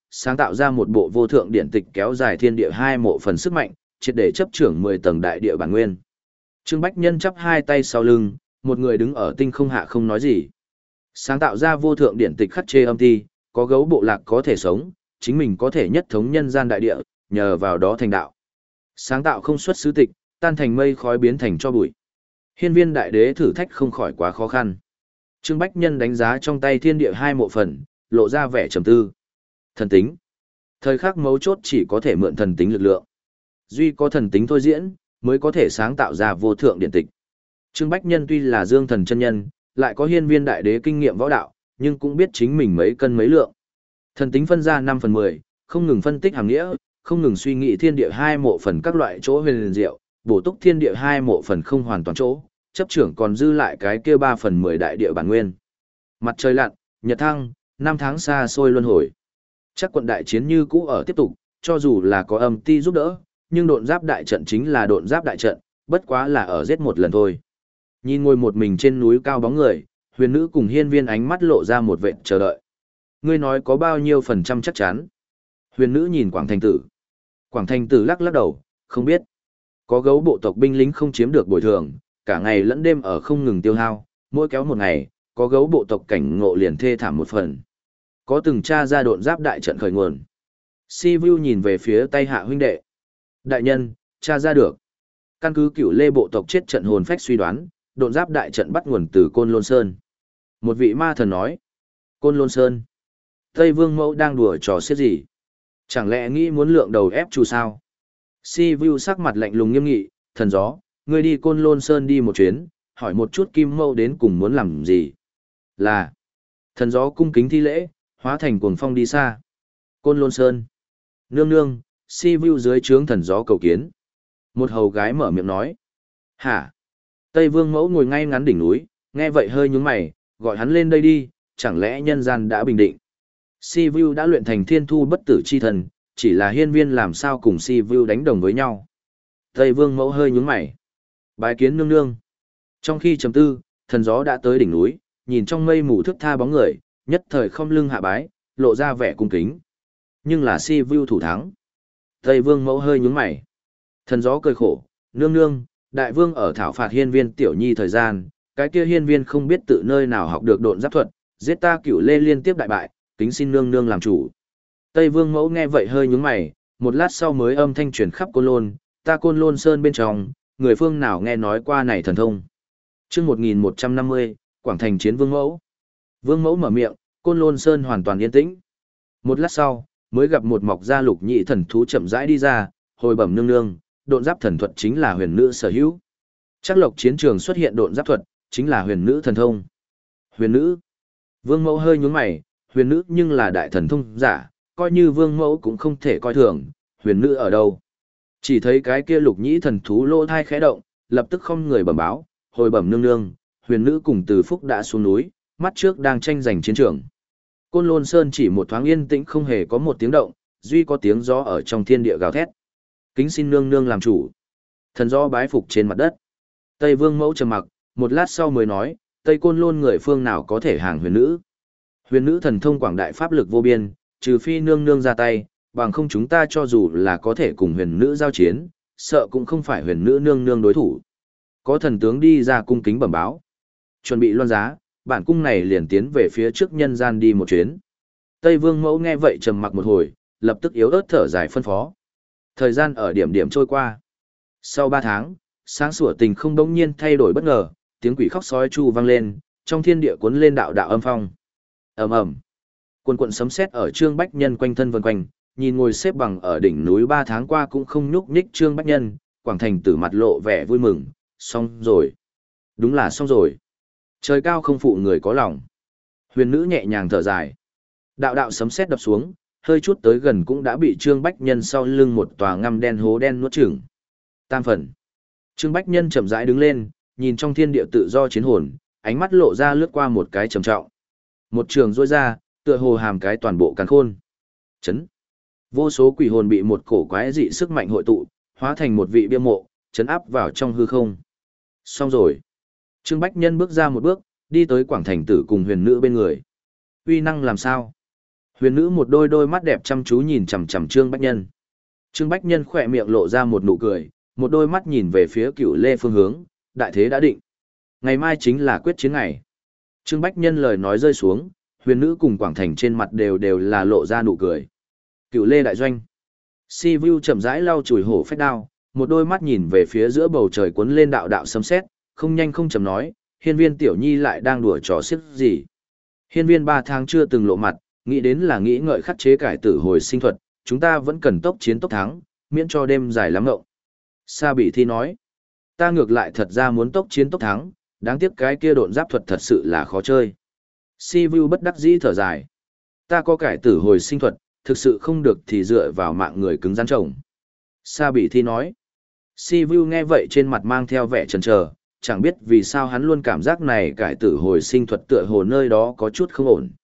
sáng tạo ra một bộ vô thượng điển tịch kéo dài thiên địa hai mộ phần sức mạnh, triệt để chấp trưởng mười tầng đại địa bản nguyên. Trương Bách Nhân chắp hai tay sau lưng, một người đứng ở tinh không hạ không nói gì. Sáng tạo ra vô thượng điển tịch khắc chê âm ti, có gấu bộ lạc có thể sống, chính mình có thể nhất thống nhân gian đại địa, nhờ vào đó thành đạo. Sáng tạo không xuất xứ tịch, tan thành mây khói biến thành cho bụi. Hiên viên đại đế thử thách không khỏi quá khó khăn. Trương Bách Nhân đánh giá trong tay thiên địa hai mộ phần, lộ ra vẻ trầm tư. Thần tính. Thời khắc mấu chốt chỉ có thể mượn thần tính lực lượng. Duy có thần tính thôi diễn, mới có thể sáng tạo ra vô thượng điển tịch. Trương Bách Nhân tuy là dương thần chân nhân, lại có hiên viên đại đế kinh nghiệm võ đạo, nhưng cũng biết chính mình mấy cân mấy lượng. Thần tính phân ra năm phần mười, không ngừng phân tích hàm nghĩa, không ngừng suy nghĩ thiên địa hai mộ phần các loại chỗ huyền diệu, bổ túc thiên địa hai mộ phần không hoàn toàn chỗ, chấp trưởng còn dư lại cái kia ba phần mười đại địa bản nguyên. Mặt trời lặn, nhật thăng, năm tháng xa xôi luân hồi. Chắc quận đại chiến như cũ ở tiếp tục, cho dù là có âm ti giúp đỡ, nhưng độn giáp đại trận chính là độn giáp đại trận, bất quá là ở giết một lần thôi. Nhìn ngồi một mình trên núi cao bóng người, huyền nữ cùng hiên viên ánh mắt lộ ra một vệt chờ đợi. Ngươi nói có bao nhiêu phần trăm chắc chắn? Huyền nữ nhìn Quảng Thành Tử. Quảng Thành Tử lắc lắc đầu, không biết. Có gấu bộ tộc binh lính không chiếm được bồi thường, cả ngày lẫn đêm ở không ngừng tiêu hao, mỗi kéo một ngày, có gấu bộ tộc cảnh ngộ liền thê thảm một phần. Có từng tra ra độn giáp đại trận khởi nguồn. Si Vu nhìn về phía tay hạ huynh đệ. Đại nhân, tra ra được. Căn cứ cửu lê bộ tộc chết trận hồn phách suy đoán, độn giáp đại trận bắt nguồn từ Côn Lôn Sơn. Một vị ma thần nói. Côn Lôn Sơn. Tây Vương Mẫu đang đùa trò xiết gì? Chẳng lẽ nghĩ muốn lượng đầu ép chủ sao? Si Vu sắc mặt lạnh lùng nghiêm nghị, thần gió, ngươi đi Côn Lôn Sơn đi một chuyến, hỏi một chút Kim Mẫu đến cùng muốn làm gì? Là. Thần gió cung kính thi lễ, hóa thành cuồng phong đi xa. Côn Lôn Sơn. Nương nương, Si Vu dưới trướng thần gió cầu kiến. Một hầu gái mở miệng nói. Hả? Tây Vương Mẫu ngồi ngay ngắn đỉnh núi, nghe vậy hơi nhướng mày, gọi hắn lên đây đi, chẳng lẽ nhân gian đã bình định. Si Vu đã luyện thành thiên thu bất tử chi thần, chỉ là hiên viên làm sao cùng Si Vu đánh đồng với nhau. Tây Vương Mẫu hơi nhướng mày. Bái kiến nương nương. Trong khi trầm tư, thần gió đã tới đỉnh núi, nhìn trong mây mù thước tha bóng người, nhất thời không lưng hạ bái, lộ ra vẻ cung kính. Nhưng là Si Vu thủ thắng. Tây Vương Mẫu hơi nhướng mày. Thần gió cười khổ, nương nương, đại vương ở thảo phạt hiên viên tiểu nhi thời gian, cái kia hiên viên không biết tự nơi nào học được độn giáp thuật, giết ta cửu lê liên tiếp đại bại, kính xin nương nương làm chủ. Tây Vương Mẫu nghe vậy hơi nhướng mày, một lát sau mới âm thanh truyền khắp Côn Lôn, ta Côn Lôn Sơn bên trong, người phương nào nghe nói qua này thần thông. Chương một nghìn một trăm năm mươi, Quảng Thành chiến Vương Mẫu. Vương Mẫu mở miệng, Côn Lôn Sơn hoàn toàn yên tĩnh. Một lát sau, mới gặp một mọc da lục nhị thần thú chậm rãi đi ra, hồi bẩm nương nương, độn giáp thần thuật chính là huyền nữ sở hữu. Chắc Lộc chiến trường xuất hiện độn giáp thuật, chính là huyền nữ thần thông. Huyền nữ? Vương Mẫu hơi nhướng mày, huyền nữ nhưng là đại thần thông giả, coi như Vương Mẫu cũng không thể coi thường, huyền nữ ở đâu? Chỉ thấy cái kia lục nhĩ thần thú lỗ thai khẽ động, lập tức không người bẩm báo, hồi bẩm nương nương, huyền nữ cùng Từ Phúc đã xuống núi, mắt trước đang tranh giành chiến trường. Côn Lôn Sơn chỉ một thoáng yên tĩnh không hề có một tiếng động, duy có tiếng gió ở trong thiên địa gào thét. Kính xin nương nương làm chủ. Thần gió bái phục trên mặt đất. Tây Vương Mẫu trầm mặc, một lát sau mới nói, Tây Côn Lôn người phương nào có thể hàng huyền nữ? Huyền nữ thần thông quảng đại pháp lực vô biên, trừ phi nương nương ra tay, bằng không chúng ta cho dù là có thể cùng huyền nữ giao chiến, sợ cũng không phải huyền nữ nương nương đối thủ. Có thần tướng đi ra cung kính bẩm báo. Chuẩn bị loan giá, bản cung này liền tiến về phía trước nhân gian đi một chuyến. Tây Vương Mẫu nghe vậy trầm mặc một hồi, lập tức yếu ớt thở dài phân phó. Thời gian ở điểm điểm trôi qua. Sau ba tháng, sáng sủa tình không đống nhiên thay đổi bất ngờ, tiếng quỷ khóc sói chu vang lên, trong thiên địa cuốn lên đạo đạo âm phong. Ầm ầm. Quần quần sấm sét ở Trương Bách Nhân quanh thân vần quanh, nhìn ngồi xếp bằng ở đỉnh núi ba tháng qua cũng không nhúc nhích Trương Bách Nhân, Quảng Thành Tử mặt lộ vẻ vui mừng, xong rồi. Đúng là xong rồi. Trời cao không phụ người có lòng. Huyền nữ nhẹ nhàng thở dài. Đạo đạo sấm sét đập xuống, hơi chút tới gần cũng đã bị Trương Bách Nhân sau lưng một tòa ngăm đen hố đen nuốt chửng. Tam phần. Trương Bách Nhân chậm rãi đứng lên, nhìn trong thiên địa tự do chiến hồn, ánh mắt lộ ra lướt qua một cái trầm trọng. Một trường rôi ra, tựa hồ hàm cái toàn bộ càn khôn. Chấn. Vô số quỷ hồn bị một cổ quái dị sức mạnh hội tụ, hóa thành một vị bia mộ, chấn áp vào trong hư không. Xong rồi. Trương Bách Nhân bước ra một bước, đi tới Quảng Thành Tử cùng huyền nữ bên người. Uy năng làm sao? Huyền nữ một đôi đôi mắt đẹp chăm chú nhìn chằm chằm Trương Bách Nhân. Trương Bách Nhân khỏe miệng lộ ra một nụ cười, một đôi mắt nhìn về phía Cửu Lê phương hướng, đại thế đã định. Ngày mai chính là quyết chiến ngày. Trương Bách Nhân lời nói rơi xuống, huyền nữ cùng Quảng Thành trên mặt đều đều là lộ ra nụ cười. Cửu Lê đại doanh. Si Vu chậm rãi lau chùi hổ phách đao, một đôi mắt nhìn về phía giữa bầu trời cuốn lên đạo đạo sấm sét, không nhanh không chậm nói, Hiên Viên tiểu nhi lại đang đùa trò xiếc gì? Hiên Viên ba tháng chưa từng lộ mặt, nghĩ đến là nghĩ ngợi khắc chế cải tử hồi sinh thuật, chúng ta vẫn cần tốc chiến tốc thắng, miễn cho đêm dài lắm ngộng. Sa Bỉ Thi nói, ta ngược lại thật ra muốn tốc chiến tốc thắng, đáng tiếc cái kia độn giáp thuật thật sự là khó chơi. Si Vu bất đắc dĩ thở dài, ta có cải tử hồi sinh thuật, thực sự không được thì dựa vào mạng người cứng rắn chồng. Sa Bỉ Thi nói, Si Vu nghe vậy trên mặt mang theo vẻ chần chờ, chẳng biết vì sao hắn luôn cảm giác này cải tử hồi sinh thuật tựa hồ nơi đó có chút không ổn.